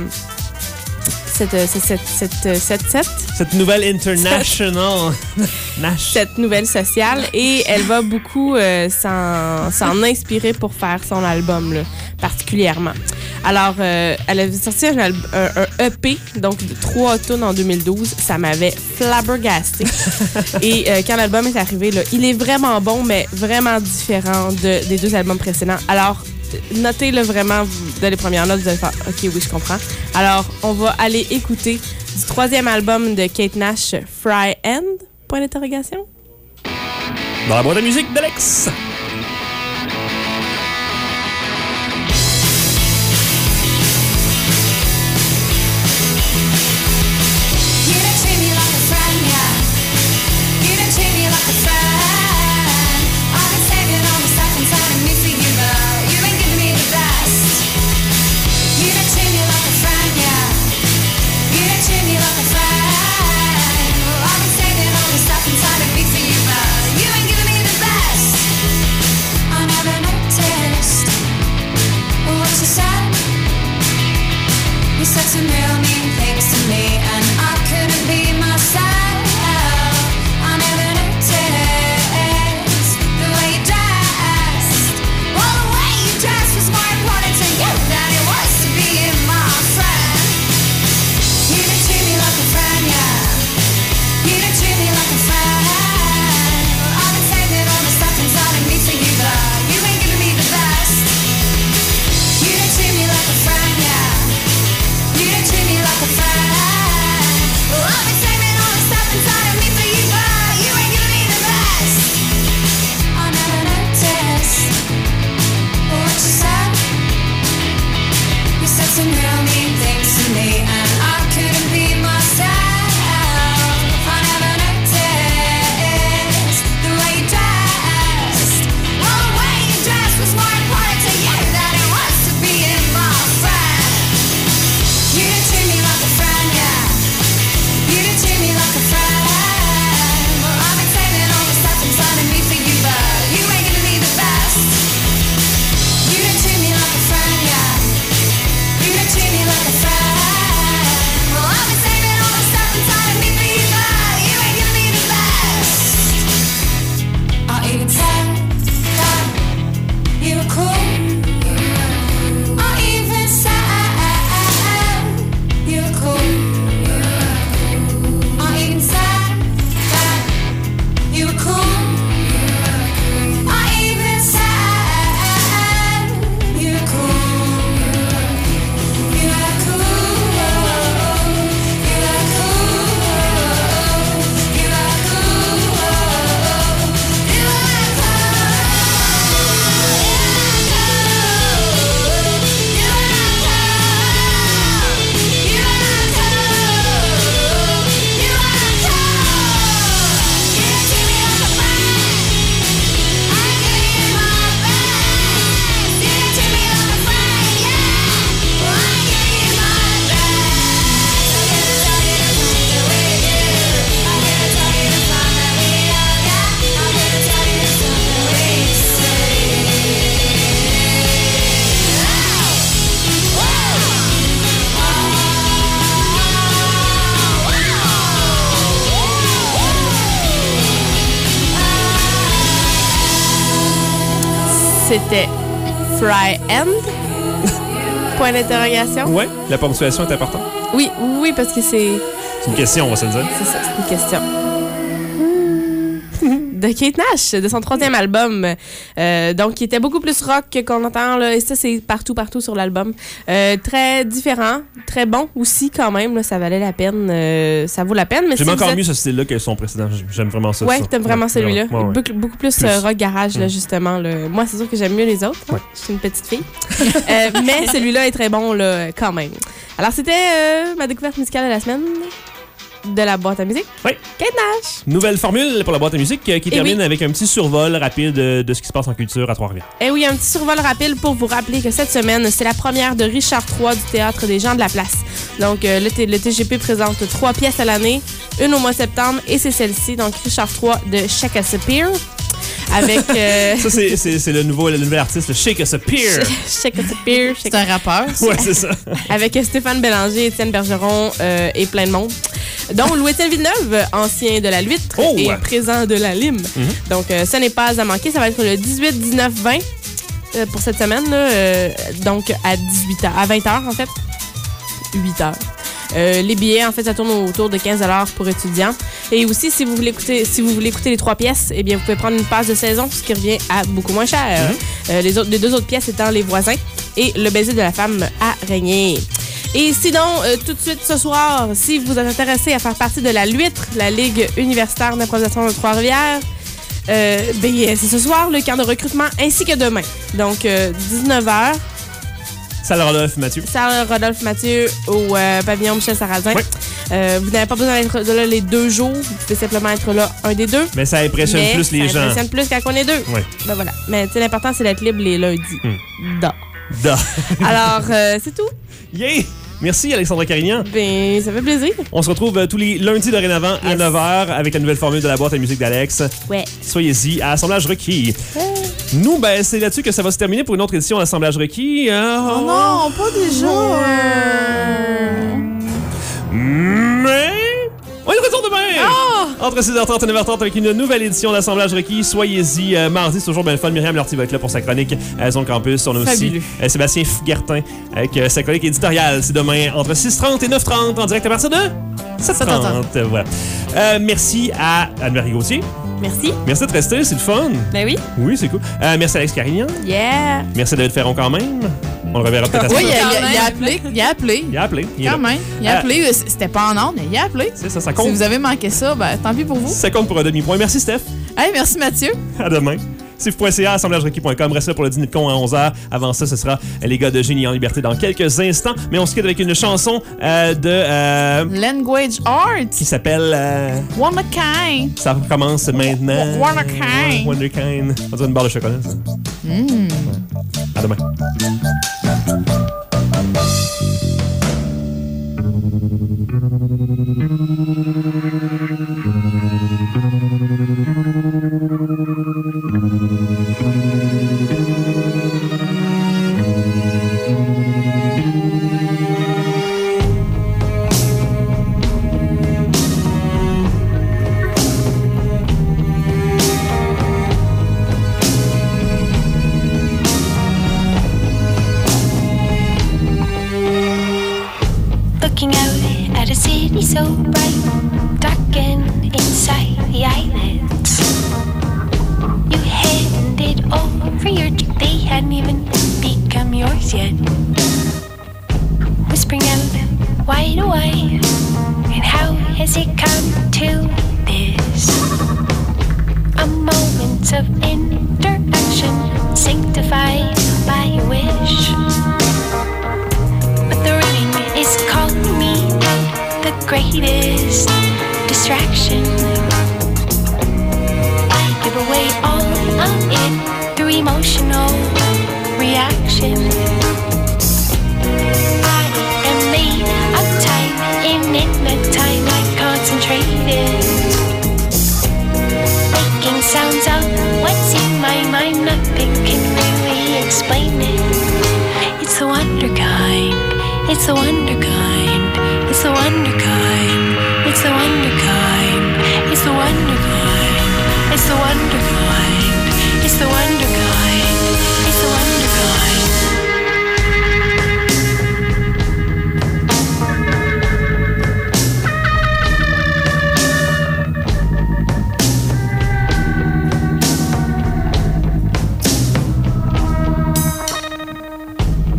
cette, euh, cette, cette, cette, cette, cette, Cette nouvelle international. Nash. cette nouvelle sociale et elle va beaucoup euh, s'en, s'en inspirer pour faire son album là, particulièrement. Alors, euh, elle a sorti un, alb- un, un E P, donc de trois tunes en deux mille douze. Ça m'avait flabbergasté. Et euh, quand l'album est arrivé, là, il est vraiment bon, mais vraiment différent de, des deux albums précédents. Alors, notez-le vraiment vous- dès les premières notes, vous allez faire « OK, oui, je comprends ». Alors, on va aller écouter du troisième album de Kate Nash, Fry End, point d'interrogation. Dans la boîte à musique d'Alex. You don't treat me like a friend, yeah. You don't treat me like a friend. I've been saving all the stuff inside of me for you, but you ain't giving me the best. You don't treat me like a friend, yeah. You don't treat me like a friend. I've been saving all the stuff inside of me for you, but you ain't giving me the best. I never noticed what you said. You said some real mean things to me, and I couldn't be myself. I never noticed the way you dressed. Well, the way you dressed was more important to you than it was to being my friend. You didn't treat me like a friend, yeah. You didn't treat me like a friend. I've been saving all the stuff inside of me for you, but you ain't giving me the best. You didn't treat me like a friend, yeah. You didn't treat me like a friend. C'était Fry End? Point d'interrogation. Ouais, la ponctuation est importante. Oui, oui, parce que c'est... C'est une question, on va se le dire. C'est ça, c'est une question. De Kate Nash, de son troisième album. Euh, donc, qui était beaucoup plus rock que qu'on entend, là. Et ça, c'est partout, partout sur l'album. Euh, très différent, très bon aussi, quand même. Là, ça valait la peine. Euh, ça vaut la peine. Mais J'aime si encore êtes... mieux ce style-là que son précédent. J'aime vraiment ça. Ouais, ça. t'aimes vraiment ouais, celui-là. Ouais, ouais. Beaucoup, beaucoup plus, plus. Euh, rock garage, là, Mm. justement. Là. Moi, c'est sûr que j'aime mieux les autres. Ouais. Je suis une petite fille. euh, mais celui-là est très bon, là, quand même. Alors, c'était euh, ma découverte musicale de la semaine. De la boîte à musique. Oui. Kate Nash. Nouvelle formule pour la boîte à musique euh, qui Et termine oui. avec un petit survol rapide de, de ce qui se passe en culture à Trois-Rivières. Eh oui, un petit survol rapide pour vous rappeler que cette semaine, c'est la première de Richard trois du Théâtre des gens de la place. Donc, euh, le, T- le T G P présente trois pièces à l'année, une au mois de septembre, et c'est celle-ci, donc Richard trois de Shakespeare. Avec. Euh... Ça, c'est, c'est, c'est le, nouveau, le nouvel artiste, le Shakespeare. Shakespeare. C'est un rappeur. Ouais, c'est ça. Avec Stéphane Bélanger, Étienne Bergeron euh, et plein de monde. Dont Louis-Étienne Villeneuve, ancien de la Luître Oh, et ouais. présent de la Lime. Mm-hmm. Donc, euh, ça n'est pas à manquer. Ça va être le dix-huit, dix-neuf, vingt euh, pour cette semaine. Là, euh, donc, à dix-huit heures, à vingt heures, en fait. huit heures. Euh, les billets, en fait, ça tourne autour de quinze dollars pour étudiants. Et aussi, si vous voulez écouter, si vous voulez écouter les trois pièces, eh bien, vous pouvez prendre une passe de saison, ce qui revient à beaucoup moins cher. Mm-hmm. Euh, les, autres, les deux autres pièces étant Les Voisins et Le baiser de la femme araignée. Et sinon, euh, tout de suite ce soir, si vous êtes intéressé à faire partie de la Luître, la Ligue universitaire d'improvisation de Trois-Rivières, euh, ben, c'est ce soir le camp de recrutement ainsi que demain. Donc, euh, dix-neuf heures. Salle Rodolphe Mathieu. Salle Rodolphe Mathieu au euh, pavillon Michel Sarrazin. Oui. Euh, vous n'avez pas besoin d'être là les deux jours. Vous pouvez simplement être là un des deux. Mais ça impressionne Mais plus les ça gens. impressionne plus quand on est deux. Oui. Ben voilà. Mais tu sais, l'important, c'est d'être libre les lundis. Hmm. Da. Da. Alors, euh, c'est tout. Yeah! Merci, Alexandra Carignan. Ben, ça fait plaisir. On se retrouve euh, tous les lundis dorénavant à Yes. neuf heures avec la nouvelle formule de la boîte à musique d'Alex. Ouais. Soyez-y à Assemblage requis. Nous, ben, c'est là-dessus que ça va se terminer pour une autre édition d'Assemblage requis. Euh, Oh non, pas déjà. Mais... On est de retour demain! Oh! Entre six heures trente et neuf heures trente avec une nouvelle édition d'Assemblage requis. Soyez-y. Euh, mardi, c'est toujours bien le fun. Myriam Lortie va être là pour sa chronique à Zone Campus. On a Fabuleux. aussi euh, Sébastien Fougertin avec euh, sa chronique éditoriale. C'est demain entre six heures trente et neuf heures trente en direct à partir de sept heures trente. Euh, voilà. Euh, merci à Anne-Marie Gauthier. Merci. Merci d'être resté, c'est le fun. Ben oui. Oui, c'est cool. Euh, merci Alex Carignan. Yeah. Merci David Ferron quand même. On le reverra peut-être à Oui, il ce a, moment. il a- il a appelé. Il a appelé. Il a appelé. Il est Quand là. même. Il a Euh, appelé. C'était pas en ordre, mais il a appelé. C'est ça, ça Si compte. vous avez manqué ça, ben tant pis pour vous. Ça compte pour un demi-point. Merci Steph. Hey, merci Mathieu. À demain. Sif point C A, assemblages requis point com. Reste là pour le dîner de con à onze heures. Avant ça, ce sera les gars de Génie en liberté dans quelques instants. Mais on se quitte avec une chanson euh, de... euh, Language Art. qui s'appelle... euh, One of a kind. ça commence maintenant. One of a kind. One of a kind. On dirait une barre de chocolat, ça. Mm. À demain. Looking out at a city so bright, darkened inside the eyelids. You handed over your drink, they hadn't even become yours yet. Whispering out, why do I? And how has it come to this? A moment of interaction, sanctified by a wish. But the rain is calling me out, the greatest distraction. I give away all of it through emotional reaction. I am made of time, and in that time I concentrated, making sounds of what's in my mind. Nothing can really explain it. It's the wonder kind. It's the wonder kind. It's the wonder kind. It's the wonder kind. It's the wonder kind. It's the wonder kind. It's the wonder kind.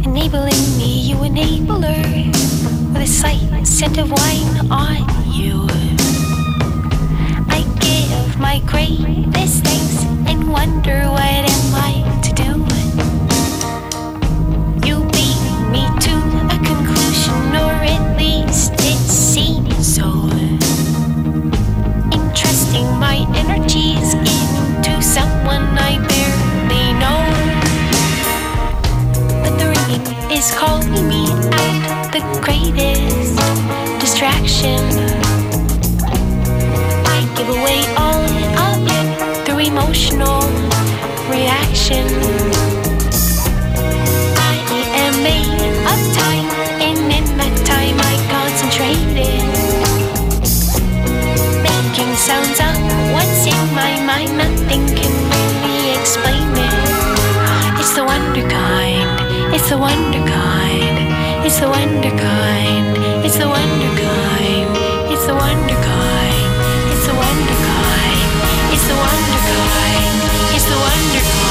enabling me, you enabler, with a slight scent of wine on you. I give my greatest thanks and wonder what am I to do. You beat me to a conclusion, or at least it seems so. Entrusting my energies into someone I barely know. But the ringing is calling me out, the greatest distraction. I give away all of it through emotional reaction. I am made of time, and in that time I concentrated, making sounds of what's in my mind. Nothing can really explain it. It's the wonder kind, it's the wonder kind, it's the wonder kind, it's the wonder kind, it's the wonder kind, it's the wonder kind, it's the wonder kind, it's the wonder kind.